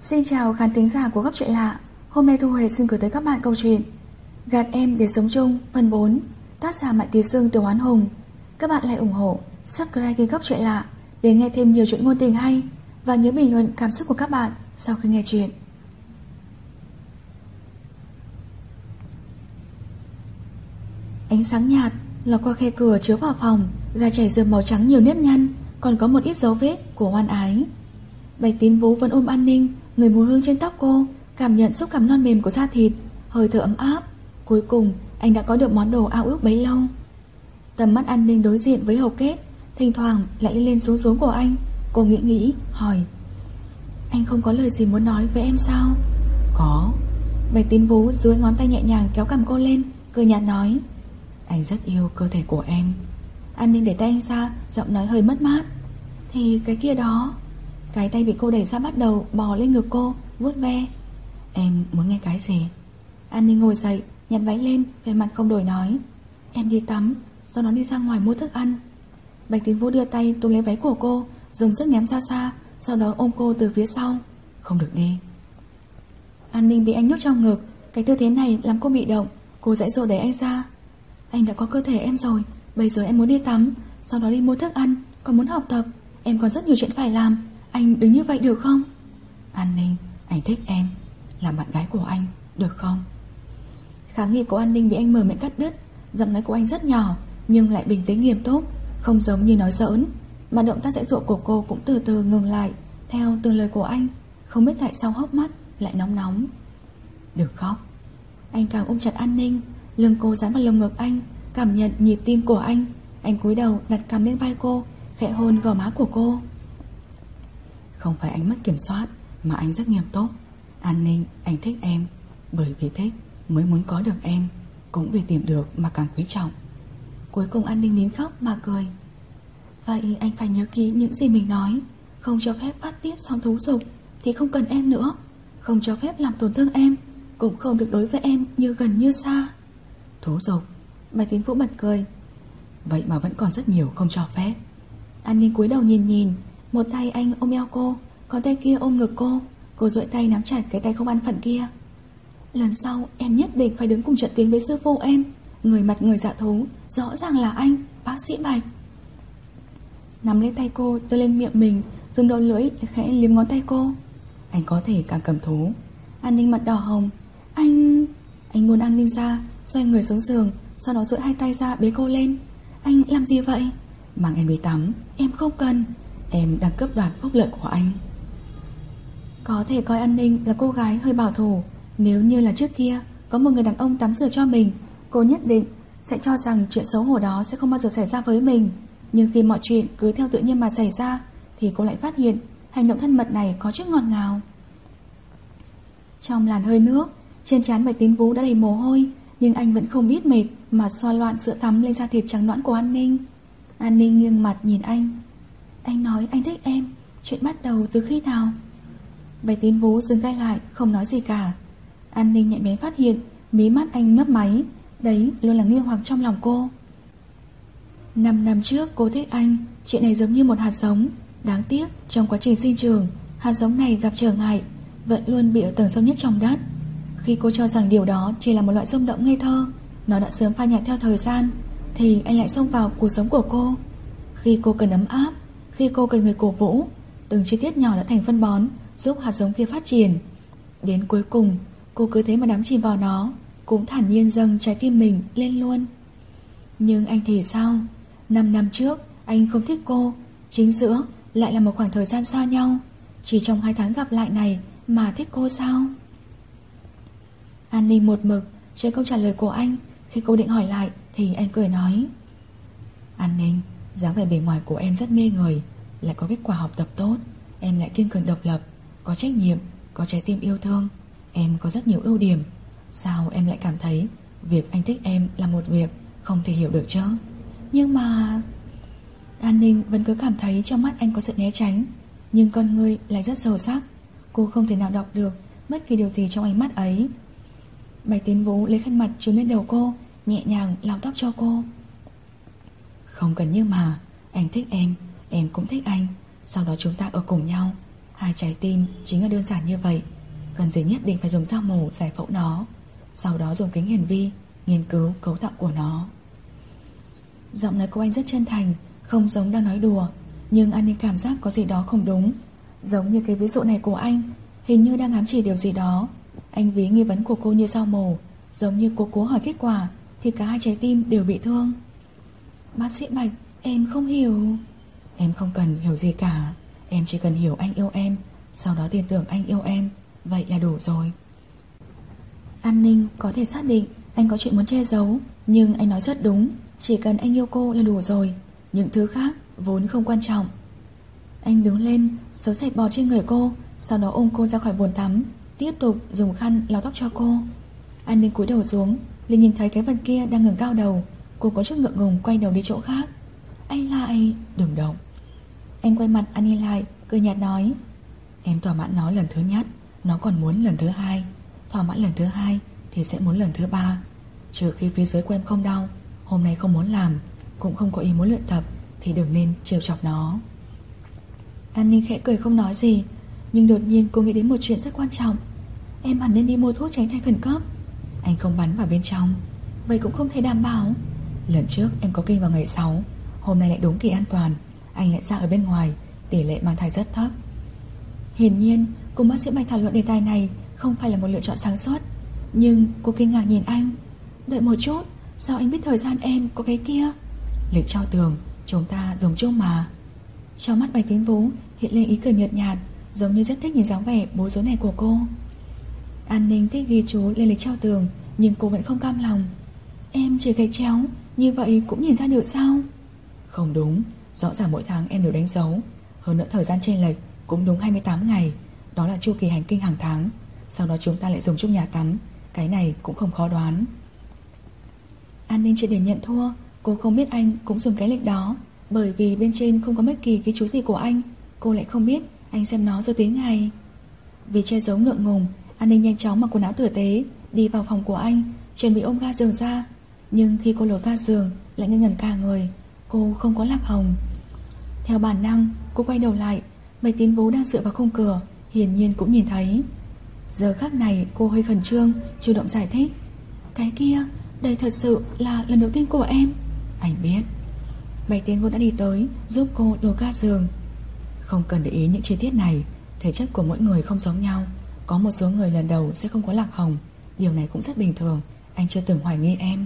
Xin chào khán thính giả của Góc Truyện Lạ. Hôm nay Thu Huệ xin gửi tới các bạn câu chuyện Gạt Em Để Sống Chung phần 4, tác giả Mạnh Tí Dương, Tiểu Oán Hùng. Các bạn hãy ủng hộ, subscribe kênh Góc Truyện Lạ để nghe thêm nhiều chuyện ngôn tình hay, và nhớ bình luận cảm xúc của các bạn sau khi nghe chuyện. Ánh sáng nhạt lọt qua khe cửa chiếu vào phòng, gà chảy dườm màu trắng nhiều nếp nhăn, còn có một ít dấu vết của oan ái. Bạch Tín Vũ vẫn ôm An Ninh, người mùi hương trên tóc cô, cảm nhận xúc cảm non mềm của da thịt, hơi thở ấm áp. Cuối cùng anh đã có được món đồ ao ước bấy lâu. Tầm mắt An Ninh đối diện với hầu kết, thỉnh thoảng lại lên xuống xuống của anh. Cô nghĩ hỏi: anh không có lời gì muốn nói với em sao? Có. Bạch Tín Vũ dưới ngón tay nhẹ nhàng kéo cằm cô lên, cười nhạt nói: anh rất yêu cơ thể của em. An Ninh để tay anh ra, giọng nói hơi mất mát. Thì cái kia đó. Cái tay bị cô đẩy ra bắt đầu bò lên ngực cô, vuốt ve. Em muốn nghe cái gì? An Ninh ngồi dậy, nhặt váy lên, vẻ mặt không đổi nói: em đi tắm, sau đó đi ra ngoài mua thức ăn. Bạch Tín Vũ đưa tay túm lấy váy của cô, dùng sức ném ra xa, sau đó ôm cô từ phía sau. Không được đi. An Ninh bị anh nhốt trong ngực, cái tư thế này làm cô bị động. Cô dãy dỗ đẩy anh ra. Anh đã có cơ thể em rồi, bây giờ em muốn đi tắm, sau đó đi mua thức ăn, còn muốn học tập. Em còn rất nhiều chuyện phải làm, anh đừng như vậy được không? An Ninh, anh thích em, làm bạn gái của anh, được không? Kháng nghị của An Ninh bị anh mở miệng cắt đứt. Giọng nói của anh rất nhỏ, nhưng lại bình tĩnh nghiêm túc, không giống như nói giỡn. Mà động tác dãy dỗ của cô cũng từ từ ngừng lại, theo từng lời của anh. Không biết tại sao hốc mắt lại nóng nóng. Đừng khóc. Anh càng ôm chặt An Ninh, lưng cô dán vào lồng ngực anh, cảm nhận nhịp tim của anh. Anh cúi đầu đặt cằm lên vai cô, khẽ hôn gò má của cô. Không phải anh mất kiểm soát, mà anh rất nghiêm túc. An Ninh, anh thích em, bởi vì thích mới muốn có được em, cũng vì tìm được mà càng quý trọng. Cuối cùng An Ninh nín khóc mà cười. Vậy anh phải nhớ kỹ những gì mình nói. Không cho phép phát tiết xong thú dục thì không cần em nữa. Không cho phép làm tổn thương em, cũng không được đối với em như gần như xa. Thú dục? Bạch Tín Vũ bật cười. Vậy mà vẫn còn rất nhiều không cho phép. An Ninh cúi đầu nhìn, một tay anh ôm eo cô, còn tay kia ôm ngực cô. Cô duỗi tay nắm chặt cái tay không an phận kia. Lần sau em nhất định phải đứng cùng trận tuyến với sư phụ em. Người mặt người dạ thú, rõ ràng là anh, bác sĩ Bạch. Nắm lấy tay cô, đưa lên miệng mình, dùng đầu lưỡi để khẽ liếm ngón tay cô. Anh có thể càng cầm thú. An Ninh mặt đỏ hồng. Anh buông An Ninh ra, xoay người xuống giường, sau đó duỗi hai tay ra bế cô lên. Anh làm gì vậy? Mang em đi tắm. Em không cần. Em đang cướp đoạt phúc lợi của anh. Có thể coi An Ninh là cô gái hơi bảo thủ. Nếu như là trước kia có một người đàn ông tắm rửa cho mình, cô nhất định sẽ cho rằng chuyện xấu hổ đó sẽ không bao giờ xảy ra với mình. Nhưng khi mọi chuyện cứ theo tự nhiên mà xảy ra, thì cô lại phát hiện hành động thân mật này có chút ngọt ngào. Trong làn hơi nước, trên trán Bạch Tín Vũ đã đầy mồ hôi, nhưng anh vẫn không biết mệt mà xoa loạn sữa tắm lên da thịt trắng nõn của An Ninh. An Ninh nghiêng mặt nhìn anh. Anh nói anh thích em, chuyện bắt đầu từ khi nào? Bạch Tín Vũ dừng tay lại, không nói gì cả. An Ninh nhạy bén phát hiện mí mắt anh nhấp máy. Đấy luôn là nghi hoặc trong lòng cô. 5 năm trước cô thích anh, chuyện này giống như một hạt giống. Đáng tiếc trong quá trình sinh trưởng, hạt giống này gặp trở ngại, vẫn luôn bị ở tầng sâu nhất trong đất. Khi cô cho rằng điều đó chỉ là một loại rung động ngây thơ, nó đã sớm phai nhạt theo thời gian, thì anh lại xông vào cuộc sống của cô. Khi cô cần ấm áp, khi cô cần người cổ vũ, từng chi tiết nhỏ đã thành phân bón, giúp hạt giống kia phát triển. Đến cuối cùng, cô cứ thế mà đắm chìm vào nó, cũng thản nhiên dâng trái tim mình lên luôn. Nhưng anh thì sao? 5 năm trước anh không thích cô, chính giữa lại là một khoảng thời gian xa nhau. Chỉ trong 2 tháng gặp lại này mà thích cô sao? An Ninh một mực chờ câu trả lời của anh. Khi cô định hỏi lại thì anh cười nói: An Ninh, dáng vẻ bề ngoài của em rất mê người, lại có kết quả học tập tốt. Em lại kiên cường độc lập, có trách nhiệm, có trái tim yêu thương. Em có rất nhiều ưu điểm. Sao em lại cảm thấy việc anh thích em là một việc không thể hiểu được chứ? Nhưng mà... An Ninh vẫn cứ cảm thấy trong mắt anh có sự né tránh, nhưng con ngươi lại rất sâu sắc. Cô không thể nào đọc được bất kỳ điều gì trong ánh mắt ấy. Bạch Tín Vũ lấy khăn mặt trùm lên đầu cô, nhẹ nhàng lau tóc cho cô. Không cần nhưng mà, anh thích em cũng thích anh. Sau đó chúng ta ở cùng nhau. 2 trái tim chính là đơn giản như vậy. Cần gì nhất định phải dùng dao mổ giải phẫu nó, sau đó dùng kính hiển vi nghiên cứu cấu tạo của nó. Giọng nói của anh rất chân thành, không giống đang nói đùa, nhưng An Ninh cảm giác có gì đó không đúng. Giống như cái ví dụ này của anh, hình như đang ám chỉ điều gì đó. Anh ví nghi vấn của cô như dao mổ, giống như cô cố hỏi kết quả thì cả 2 trái tim đều bị thương. Bác sĩ Bạch, em không hiểu. Em không cần hiểu gì cả. Em chỉ cần hiểu anh yêu em, sau đó tin tưởng anh yêu em, vậy là đủ rồi. An Ninh có thể xác định anh có chuyện muốn che giấu, nhưng anh nói rất đúng, chỉ cần anh yêu cô là đủ rồi, những thứ khác vốn không quan trọng. Anh đứng lên, xấu sạch bò trên người cô, sau đó ôm cô ra khỏi bồn tắm, tiếp tục dùng khăn lau tóc cho cô. An Ninh cúi đầu xuống, liền nhìn thấy cái vật kia đang ngẩng cao đầu. Cô có chút ngượng ngùng quay đầu đi chỗ khác. Anh lại... Đừng động. Anh quay mặt An Ninh lại, cười nhạt nói: Em thỏa mãn nó lần thứ nhất, nó còn muốn lần thứ hai. Thỏa mãn lần thứ hai thì sẽ muốn lần thứ ba. Trừ khi phía dưới của em không đau, hôm nay không muốn làm, cũng không có ý muốn luyện tập, thì đừng nên trêu chọc nó. An Ninh khẽ cười không nói gì, nhưng đột nhiên cô nghĩ đến một chuyện rất quan trọng. Em hẳn nên đi mua thuốc tránh thai khẩn cấp. Anh không bắn vào bên trong. Vậy cũng không thể đảm bảo. Lần trước em có kinh vào ngày 6, hôm nay lại đúng kỳ an toàn, anh lại ra ở bên ngoài, tỷ lệ mang thai rất thấp. Hiển nhiên cùng bác sĩ Bạch thảo luận đề tài này không phải là một lựa chọn sáng suốt. Nhưng cô kinh ngạc nhìn anh. Đợi một chút, sao anh biết thời gian em có cái kia? Lịch trao tường chúng ta dùng chung mà. Trong mắt Bạch Tiến Vũ hiện lên ý cười nhợt nhạt, giống như rất thích nhìn dáng vẻ bối rối này của cô. An Ninh thích ghi chú lên lịch trao tường, nhưng cô vẫn không cam lòng. Em chỉ gạch chéo, như vậy cũng nhìn ra được sao? Không đúng, rõ ràng mỗi tháng em đều đánh dấu. Hơn nữa thời gian chênh lệch cũng đúng 28 ngày. Đó là chu kỳ hành kinh hàng tháng. Sau đó chúng ta lại dùng chung nhà tắm. Cái này cũng không khó đoán. An Ninh chỉ để nhận thua. Cô không biết anh cũng dùng cái lịch đó, bởi vì bên trên không có bất kỳ ghi chú gì của anh. Cô lại không biết anh xem nó rồi tính ngày. Vì che giấu ngượng ngùng, An Ninh nhanh chóng mặc quần áo tử tế, đi vào phòng của anh, chuẩn bị ôm ga giường ra. Nhưng khi cô lột ga giường lại ngây ngẩn cả người. Cô không có Lạc Hồng. Theo bản năng cô quay đầu lại. Bạch Tiến Vũ đang dựa vào khung cửa, hiển nhiên cũng nhìn thấy. Giờ khắc này cô hơi khẩn trương, chủ động giải thích: Cái kia, đây thật sự là lần đầu tiên của em. Anh biết. Bạch Tiến Vũ đã đi tới giúp cô đổ ga giường. Không cần để ý những chi tiết này. Thể chất của mỗi người không giống nhau. Có một số người lần đầu sẽ không có Lạc Hồng. Điều này cũng rất bình thường. Anh chưa từng hoài nghi em.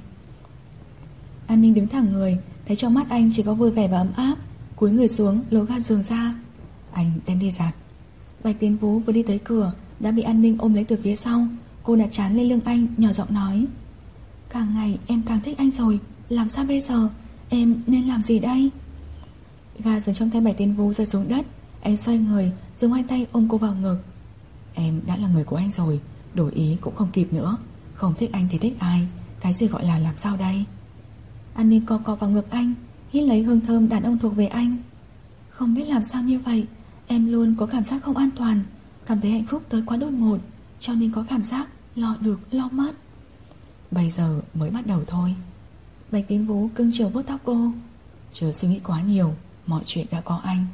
An Ninh đứng thẳng người, thấy trong mắt anh chỉ có vui vẻ và ấm áp, cúi người xuống lố ga giường ra. Anh đem đi giặt. Bạch Tiến Vũ vừa đi tới cửa đã bị An Ninh ôm lấy từ phía sau. Cô đặt trán lên lưng anh, nhỏ giọng nói: Càng ngày em càng thích anh rồi. Làm sao bây giờ? Em nên làm gì đây? Ga giường trong tay Bạch Tiến Vũ rơi xuống đất. Anh xoay người, dùng hai tay ôm cô vào ngực. Em đã là người của anh rồi, đổi ý cũng không kịp nữa. Không thích anh thì thích ai? Cái gì gọi là làm sao đây? An Ninh co vào ngực anh, hít lấy hương thơm đàn ông thuộc về anh. Không biết làm sao như vậy, em luôn có cảm giác không an toàn, cảm thấy hạnh phúc tới quá đột ngột, cho nên có cảm giác lo được lo mất. Bây giờ mới bắt đầu thôi. Bạch Tiến Vũ cưng chiều vuốt tóc cô. Chớ suy nghĩ quá nhiều, mọi chuyện đã có anh.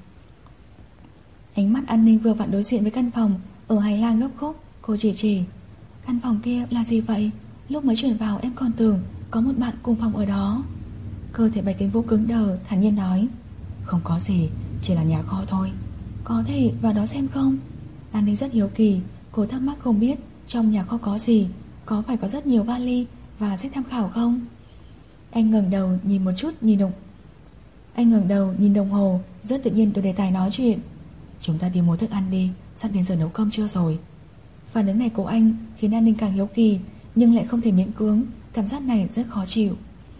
Ánh mắt An Ninh vừa vặn đối diện với căn phòng ở hành lang gấp khúc. Cô chỉ: Căn phòng kia là gì vậy? Lúc mới chuyển vào em còn tưởng có một bạn cùng phòng ở đó. Cơ thể Bạch Tiến Vũ cứng đờ, thản nhiên nói: Không có gì, chỉ là nhà kho thôi. Có thể vào đó xem không? An Ninh rất hiếu kỳ. Cô thắc mắc không biết trong nhà kho có gì. Có phải có rất nhiều vali và sách tham khảo không? Anh ngẩng đầu nhìn một chút, nhìn đồng hồ, rất tự nhiên đổi đề tài nói chuyện. Chúng ta đi mua thức ăn đi, sắp đến giờ nấu cơm chưa rồi? Phản ứng này của anh khiến An Ninh càng hiếu kỳ, nhưng lại không thể miễn cưỡng. Cảm giác này rất khó chịu.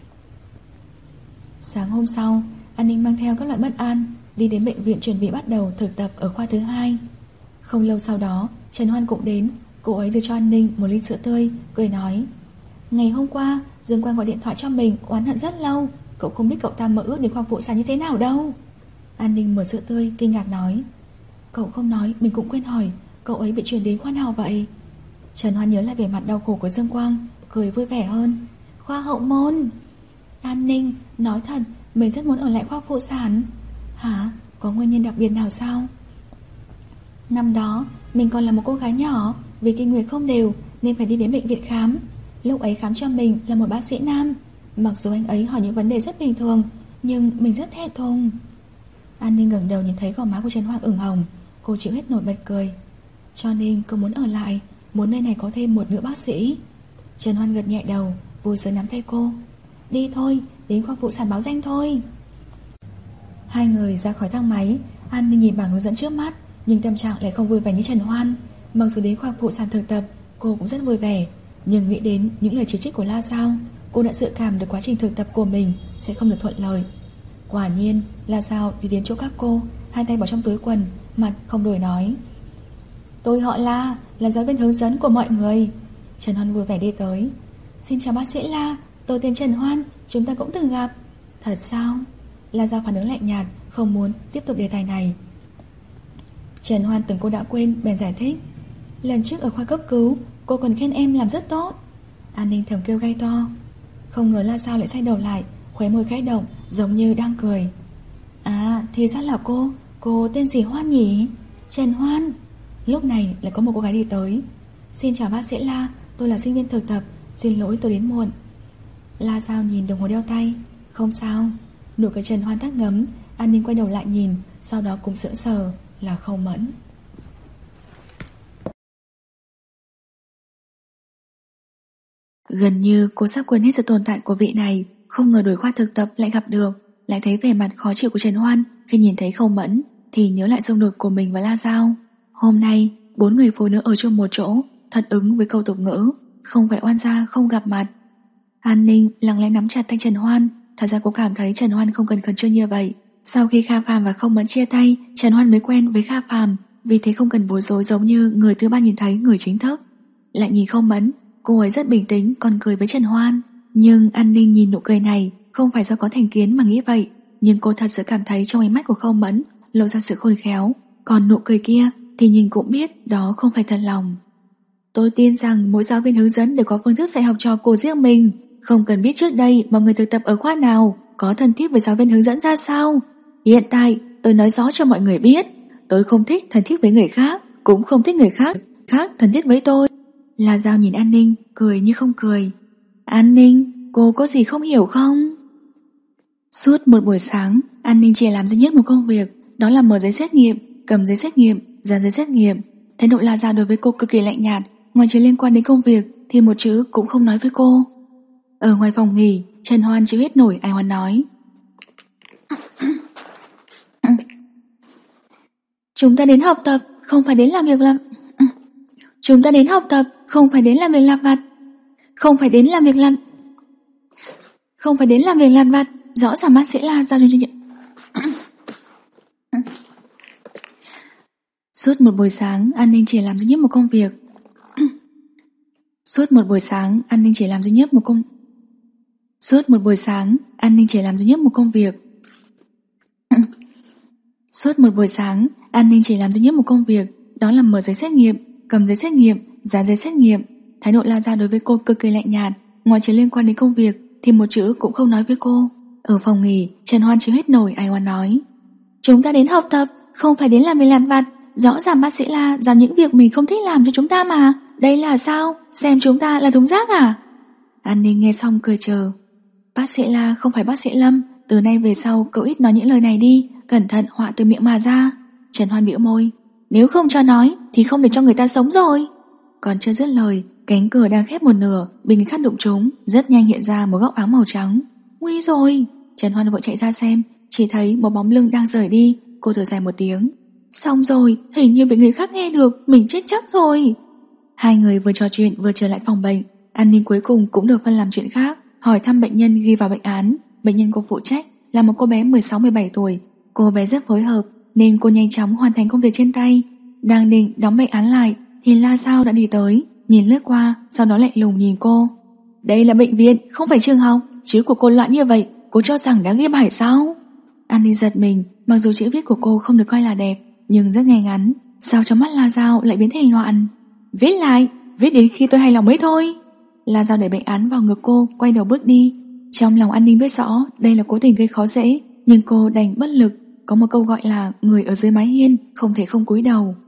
Sáng hôm sau, An Ninh mang theo các loại bất an đi đến bệnh viện chuẩn bị bắt đầu thực tập ở khoa thứ 2. Không lâu sau đó, Trần Hoan cũng đến. Cô ấy đưa cho An Ninh một ly sữa tươi, cười nói: Ngày hôm qua Dương Quang gọi điện thoại cho mình, oán hận rất lâu. Cậu không biết cậu ta mơ ước đến khoa phụ sản như thế nào đâu. An Ninh mở sữa tươi kinh ngạc nói: Cậu không nói, mình cũng quên hỏi, cậu ấy bị chuyển đến khoa nào vậy? Trần Hoan nhớ lại vẻ mặt đau khổ của Dương Quang, cười vui vẻ hơn: Khoa hậu môn. An Ninh, nói thật, mình rất muốn ở lại khoa phụ sản. Hả? Có nguyên nhân đặc biệt nào sao? Năm đó mình còn là một cô gái nhỏ, vì kinh nguyệt không đều nên phải đi đến bệnh viện khám. Lúc ấy khám cho mình là một bác sĩ nam. Mặc dù anh ấy hỏi những vấn đề rất bình thường, nhưng mình rất thẹn thùng. An Ninh ngẩng đầu nhìn thấy gò má của Trần Hoan ửng hồng. Cô chịu hết nổi bật cười. Cho nên cô muốn ở lại, muốn nơi này có thêm một nữ bác sĩ. Trần Hoan gật nhẹ đầu, vui sướng nắm tay cô. Đi thôi, đến khoa phụ sản báo danh thôi. Hai người ra khỏi thang máy. An Ninh nhìn bảng hướng dẫn trước mắt, nhưng tâm trạng lại không vui vẻ như Trần Hoan. Mặc dù đến khoa phụ sản thực tập, cô cũng rất vui vẻ, nhưng nghĩ đến những lời chỉ trích của La Giao, cô đã dự cảm được quá trình thực tập của mình sẽ không được thuận lợi. Quả nhiên, La Giao đi đến chỗ các cô, hai tay bỏ trong túi quần, mặt không đổi nói. Tôi họ La, là giáo viên hướng dẫn của mọi người. Trần Hoan vui vẻ đi tới. Xin chào bác sĩ La, tôi tên Trần Hoan, chúng ta cũng từng gặp. Thật sao? La Giao phản ứng lạnh nhạt, không muốn tiếp tục đề tài này. Trần Hoan tưởng cô đã quên, bèn giải thích. Lần trước ở khoa cấp cứu, cô còn khen em làm rất tốt. An Ninh thầm kêu gai to. Không ngờ La Giao lại xoay đầu lại, khóe môi khẽ động, giống như đang cười. À, thì ra là cô tên gì Hoan nhỉ? Trần Hoan. Lúc này lại có một cô gái đi tới. Xin chào bác sĩ La, tôi là sinh viên thực tập, xin lỗi tôi đến muộn. La Giao nhìn đồng hồ đeo tay. Không sao. Nụ cười Trần Hoan tắt ngấm. An Ninh quay đầu lại nhìn, sau đó cũng sững sờ, là Khâu Mẫn. Gần như cô sắp quên hết sự tồn tại của vị này. Không ngờ đổi khoa thực tập lại gặp được, lại thấy vẻ mặt khó chịu của Trần Hoan. Khi nhìn thấy Khâu Mẫn thì nhớ lại xung đột của mình và La Giao. Hôm nay 4 người phụ nữ ở chung một chỗ, thật ứng với câu tục ngữ không phải oan gia không gặp mặt. An Ninh lặng lẽ nắm chặt tay Trần Hoan. Thật ra cô cảm thấy Trần Hoan không cần khẩn trương như vậy. Sau khi Kha Phàm và Khâu Mẫn chia tay, Trần Hoan mới quen với Kha Phàm, vì thế không cần bối rối giống như người thứ ba nhìn thấy người chính thức. Lại nhìn Khâu Mẫn, cô ấy rất bình tĩnh còn cười với Trần Hoan. Nhưng An Ninh nhìn nụ cười này không phải do có thành kiến mà nghĩ vậy, nhưng cô thật sự cảm thấy trong ánh mắt của Khâu Mẫn lộ ra sự khôn khéo, còn nụ cười kia thì nhìn cũng biết đó không phải thật lòng. Tôi tin rằng mỗi giáo viên hướng dẫn đều có phương thức dạy học trò của riêng mình, không cần biết trước đây mọi người thực tập ở khoa nào, có thân thiết với giáo viên hướng dẫn ra sao. Hiện tại tôi nói rõ cho mọi người biết, tôi không thích thân thiết với người khác, cũng không thích người khác thân thiết với tôi. La Giao nhìn An Ninh, cười như không cười. An Ninh, cô có gì không hiểu không? Suốt một buổi sáng, An Ninh chỉ làm duy nhất một công việc, đó là mở giấy xét nghiệm, cầm giấy xét nghiệm, dán giấy xét nghiệm. Thái độ La Giao đối với cô cực kỳ lạnh nhạt, ngoài chuyện liên quan đến công việc thì một chữ cũng không nói với cô. Ở ngoài phòng nghỉ, Trần Hoan chịu hết nổi ai hoan nói. Chúng ta đến học tập, không phải đến làm việc làm. Chúng ta đến học tập, không phải đến làm việc lặt vặt. Không phải đến làm việc lặt vặt. Rõ ràng bác sĩ La giao cho chuyện. Suốt một buổi sáng, An Ninh chỉ làm duy nhất một công việc. Suốt một buổi sáng, An Ninh chỉ làm duy nhất một công việc, đó là mở giấy xét nghiệm, cầm giấy xét nghiệm, dán giấy xét nghiệm. Thái độ La Giao đối với cô cực kỳ lạnh nhạt, ngoài chuyện liên quan đến công việc thì một chữ cũng không nói với cô. Ở phòng nghỉ, Trần Hoan chịu hết nổi ai hoan nói. Chúng ta đến học tập, không phải đến làm việc lặt vặt. Rõ ràng bác sĩ La giao những việc mình không thích làm cho chúng ta mà. Đây là sao? Xem chúng ta là thùng rác à? An Ninh nghe xong cười chờ. Bác sĩ La không phải bác sĩ Lâm, từ nay về sau cậu ít nói những lời này đi, cẩn thận họa từ miệng mà ra. Trần Hoan bĩu môi. Nếu không cho nói thì không để cho người ta sống rồi. Còn chưa dứt lời, cánh cửa đang khép một nửa bị người khác đụng trúng, rất nhanh hiện ra một góc áo màu trắng. Nguy rồi! Trần Hoan vội chạy ra xem, chỉ thấy một bóng lưng đang rời đi. Cô thở dài một tiếng. Xong rồi, hình như bị người khác nghe được, mình chết chắc rồi. Hai người vừa trò chuyện vừa trở lại phòng bệnh. An Ninh cuối cùng cũng được phân làm chuyện khác, hỏi thăm bệnh nhân ghi vào bệnh án. Bệnh nhân cô phụ trách là một cô bé 16-17 tuổi. Cô bé rất phối hợp nên cô nhanh chóng hoàn thành công việc trên tay. Đang định đóng bệnh án lại thì La Giao đã đi tới, nhìn lướt qua, sau đó lạnh lùng nhìn cô. Đây là bệnh viện, không phải trường học. Chữ của cô loạn như vậy, cô cho rằng đã ghi bài sao? An Ninh giật mình, mặc dù chữ viết của cô không được coi là đẹp, nhưng rất ngay ngắn. Sao trong mắt La Giao lại biến thành loạn? Viết lại, viết đến khi tôi hài lòng mới thôi. La Giao đẩy bệnh án vào ngực cô, quay đầu bước đi. Trong lòng An Ninh biết rõ đây là cố tình gây khó dễ, nhưng cô đành bất lực. Có một câu gọi là người ở dưới mái hiên không thể không cúi đầu.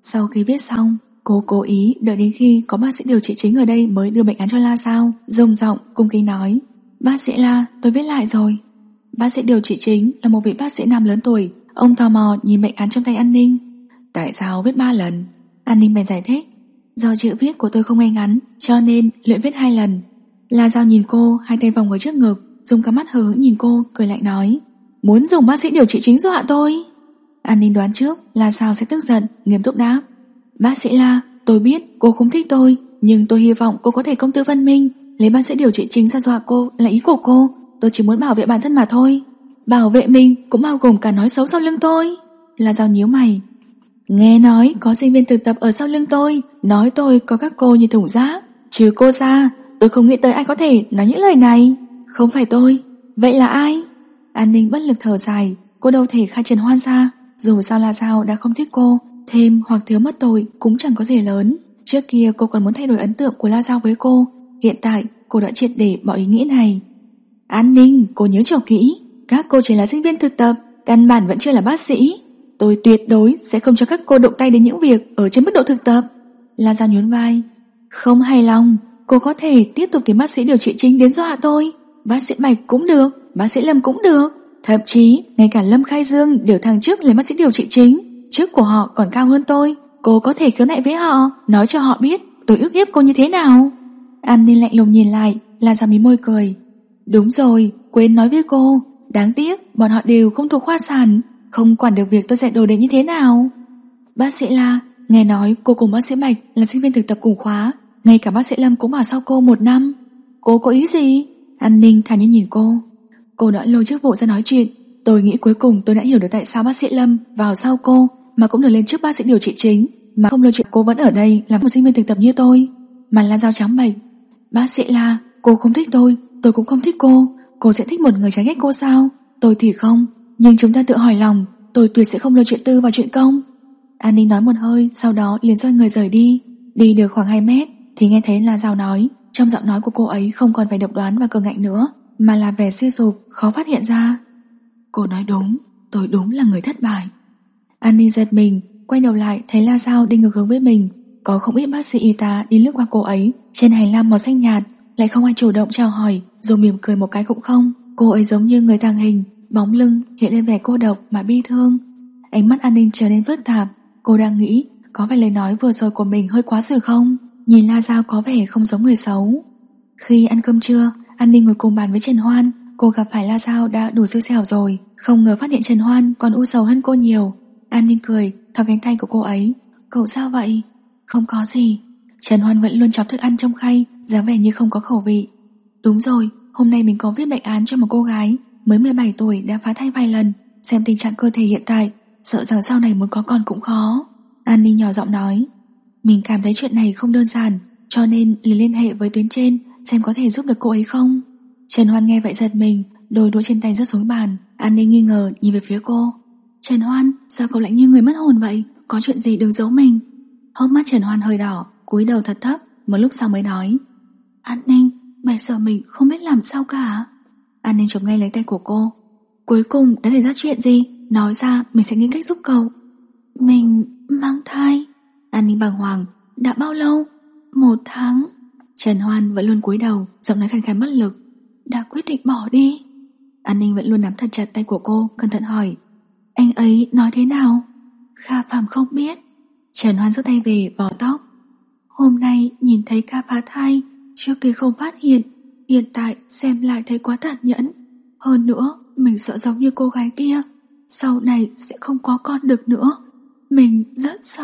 Sau khi viết xong, cô cố ý đợi đến khi có bác sĩ điều trị chính ở đây mới đưa bệnh án cho La Giao, rung giọng cung kính nói: "Bác sĩ La, tôi viết lại rồi." Bác sĩ điều trị chính là một vị bác sĩ nam lớn tuổi. Ông tò mò nhìn bệnh án trong tay An Ninh. "Tại sao viết 3 lần?" An Ninh bèn giải thích: "Do chữ viết của tôi không ngay ngắn, cho nên luyện viết 2 lần." La Giao nhìn cô, hai tay vòng ở trước ngực, dùng cả mắt hờ hững nhìn cô, cười lạnh nói: "Muốn dùng bác sĩ điều trị chính dọa tôi?" An Ninh đoán trước La Giao sẽ tức giận, nghiêm túc đáp: "Bác sĩ La, tôi biết cô không thích tôi, nhưng tôi hy vọng cô có thể công tư phân minh. Lấy bác sĩ điều trị chính ra dọa cô là ý của cô. Tôi chỉ muốn bảo vệ bản thân mà thôi. Bảo vệ mình cũng bao gồm cả nói xấu sau lưng tôi." La Giao nhíu mày: "Nghe nói có sinh viên thực tập ở sau lưng tôi, nói tôi có các cô như thùng rác. Trừ cô ra, tôi không nghĩ tới ai có thể nói những lời này. Không phải tôi, vậy là ai?" An Ninh bất lực thở dài. Cô đâu thể khai Trần Hoan ra. Dù sao La Giao đã không thích cô, thêm hoặc thiếu mất tội cũng chẳng có gì lớn. Trước kia cô còn muốn thay đổi ấn tượng của La Giao với cô, hiện tại cô đã triệt để bỏ ý nghĩ này. "An Ninh, cô nhớ cho kỹ, các cô chỉ là sinh viên thực tập, căn bản vẫn chưa là bác sĩ. Tôi tuyệt đối sẽ không cho các cô động tay đến những việc ở trên mức độ thực tập." La Giao nhún vai: "Không hài lòng, cô có thể tiếp tục tìm bác sĩ điều trị chính đến dọa tôi. Bác sĩ Bạch cũng được, bác sĩ Lâm cũng được. Thậm chí ngay cả Lâm Khai Dương đều thăng chức lên bác sĩ điều trị chính, chức của họ còn cao hơn tôi. Cô có thể khiếu nại với họ, nói cho họ biết tôi ức hiếp cô như thế nào." An Ninh lạnh lùng nhìn lại, La Giao mím môi cười: "Đúng rồi, quên nói với cô, đáng tiếc bọn họ đều không thuộc khoa sản, không quản được việc tôi dạy đồ đệ như thế nào." "Bác sĩ La, nghe nói cô cùng bác sĩ Bạch là sinh viên thực tập cùng khóa, ngay cả bác sĩ Lâm cũng vào sau cô 1 năm. Cô có ý gì?" An Ninh thản nhiên nhìn cô. "Cô đã lôi chức vụ ra nói chuyện. Tôi nghĩ cuối cùng tôi đã hiểu được tại sao bác sĩ Lâm vào sau cô mà cũng được lên chức bác sĩ điều trị chính, mà không lôi chuyện cô vẫn ở đây làm một sinh viên thực tập như tôi." Mà La Giao trắng bệch: "Bác sĩ La, cô không thích tôi cũng không thích cô. Cô sẽ thích một người chán ghét cô sao? Tôi thì không, nhưng chúng ta tự hỏi lòng, tôi tuyệt sẽ không lôi chuyện tư vào chuyện công." An Ninh nói một hơi, sau đó liền xoay người rời đi. Đi được khoảng 2 mét thì nghe thấy La Giao nói, trong giọng nói của cô ấy không còn vẻ độc đoán và cường ngạnh nữa, mà là vẻ suy sụp khó phát hiện ra: "Cô nói đúng, tôi đúng là người thất bại." An Ninh giật mình, quay đầu lại thấy La Giao đi ngược hướng với mình. Có không ít bác sĩ y tá đi lướt qua cô ấy. Trên hành lang màu xanh nhạt lại không ai chủ động chào hỏi, dù mỉm cười một cái cũng không. Cô ấy giống như người tàng hình, bóng lưng hiện lên vẻ cô độc mà bi thương. Ánh mắt An Ninh trở nên phức tạp. Cô đang nghĩ có phải lời nói vừa rồi của mình hơi quá rồi không? Nhìn La Giao có vẻ không giống người xấu. Khi ăn cơm trưa, An Ninh ngồi cùng bàn với Trần Hoan. Cô gặp phải La Giao đã đủ xui xẻo rồi, không ngờ phát hiện Trần Hoan còn u sầu hơn cô nhiều. An Ninh cười, thò cánh tay của cô ấy: "Cậu sao vậy?" "Không có gì." Trần Hoan vẫn luôn chọc thức ăn trong khay, dáng vẻ như không có khẩu vị. "Đúng rồi, hôm nay mình có viết bệnh án cho một cô gái mới 17 tuổi đã phá thai vài lần. Xem tình trạng cơ thể hiện tại, sợ rằng sau này muốn có con cũng khó." An Ninh nhỏ giọng nói: "Mình cảm thấy chuyện này không đơn giản, cho nên liền liên hệ với tuyến trên xem có thể giúp được cô ấy không." Trần Hoan nghe vậy giật mình, đôi đũa trên tay rớt xuống bàn. An Ninh nghi ngờ nhìn về phía cô: "Trần Hoan, sao cậu lại như người mất hồn vậy? Có chuyện gì đừng giấu mình." Hốc mắt Trần Hoan hơi đỏ, cúi đầu thật thấp, một lúc sau mới nói: "An Ninh, bây giờ mình không biết làm sao cả." An Ninh chụp ngay lấy tay của cô: "Cuối cùng đã xảy ra chuyện gì? Nói ra mình sẽ nghĩ cách giúp cậu." "Mình mang thai." An Ninh bàng hoàng: "Đã bao lâu?" 1 tháng." Trần Hoan vẫn luôn cúi đầu, giọng nói khàn khàn bất lực: "Đã quyết định bỏ đi." An Ninh vẫn luôn nắm thật chặt tay của cô, cẩn thận hỏi: "Anh ấy nói thế nào?" "Kha Phạm không biết." Trần Hoan rút tay về vò tóc: "Hôm nay nhìn thấy ca phá thai, trước kia không phát hiện, hiện tại xem lại thấy quá tàn nhẫn. Hơn nữa mình sợ giống như cô gái kia, sau này sẽ không có con được nữa. Mình rất sợ.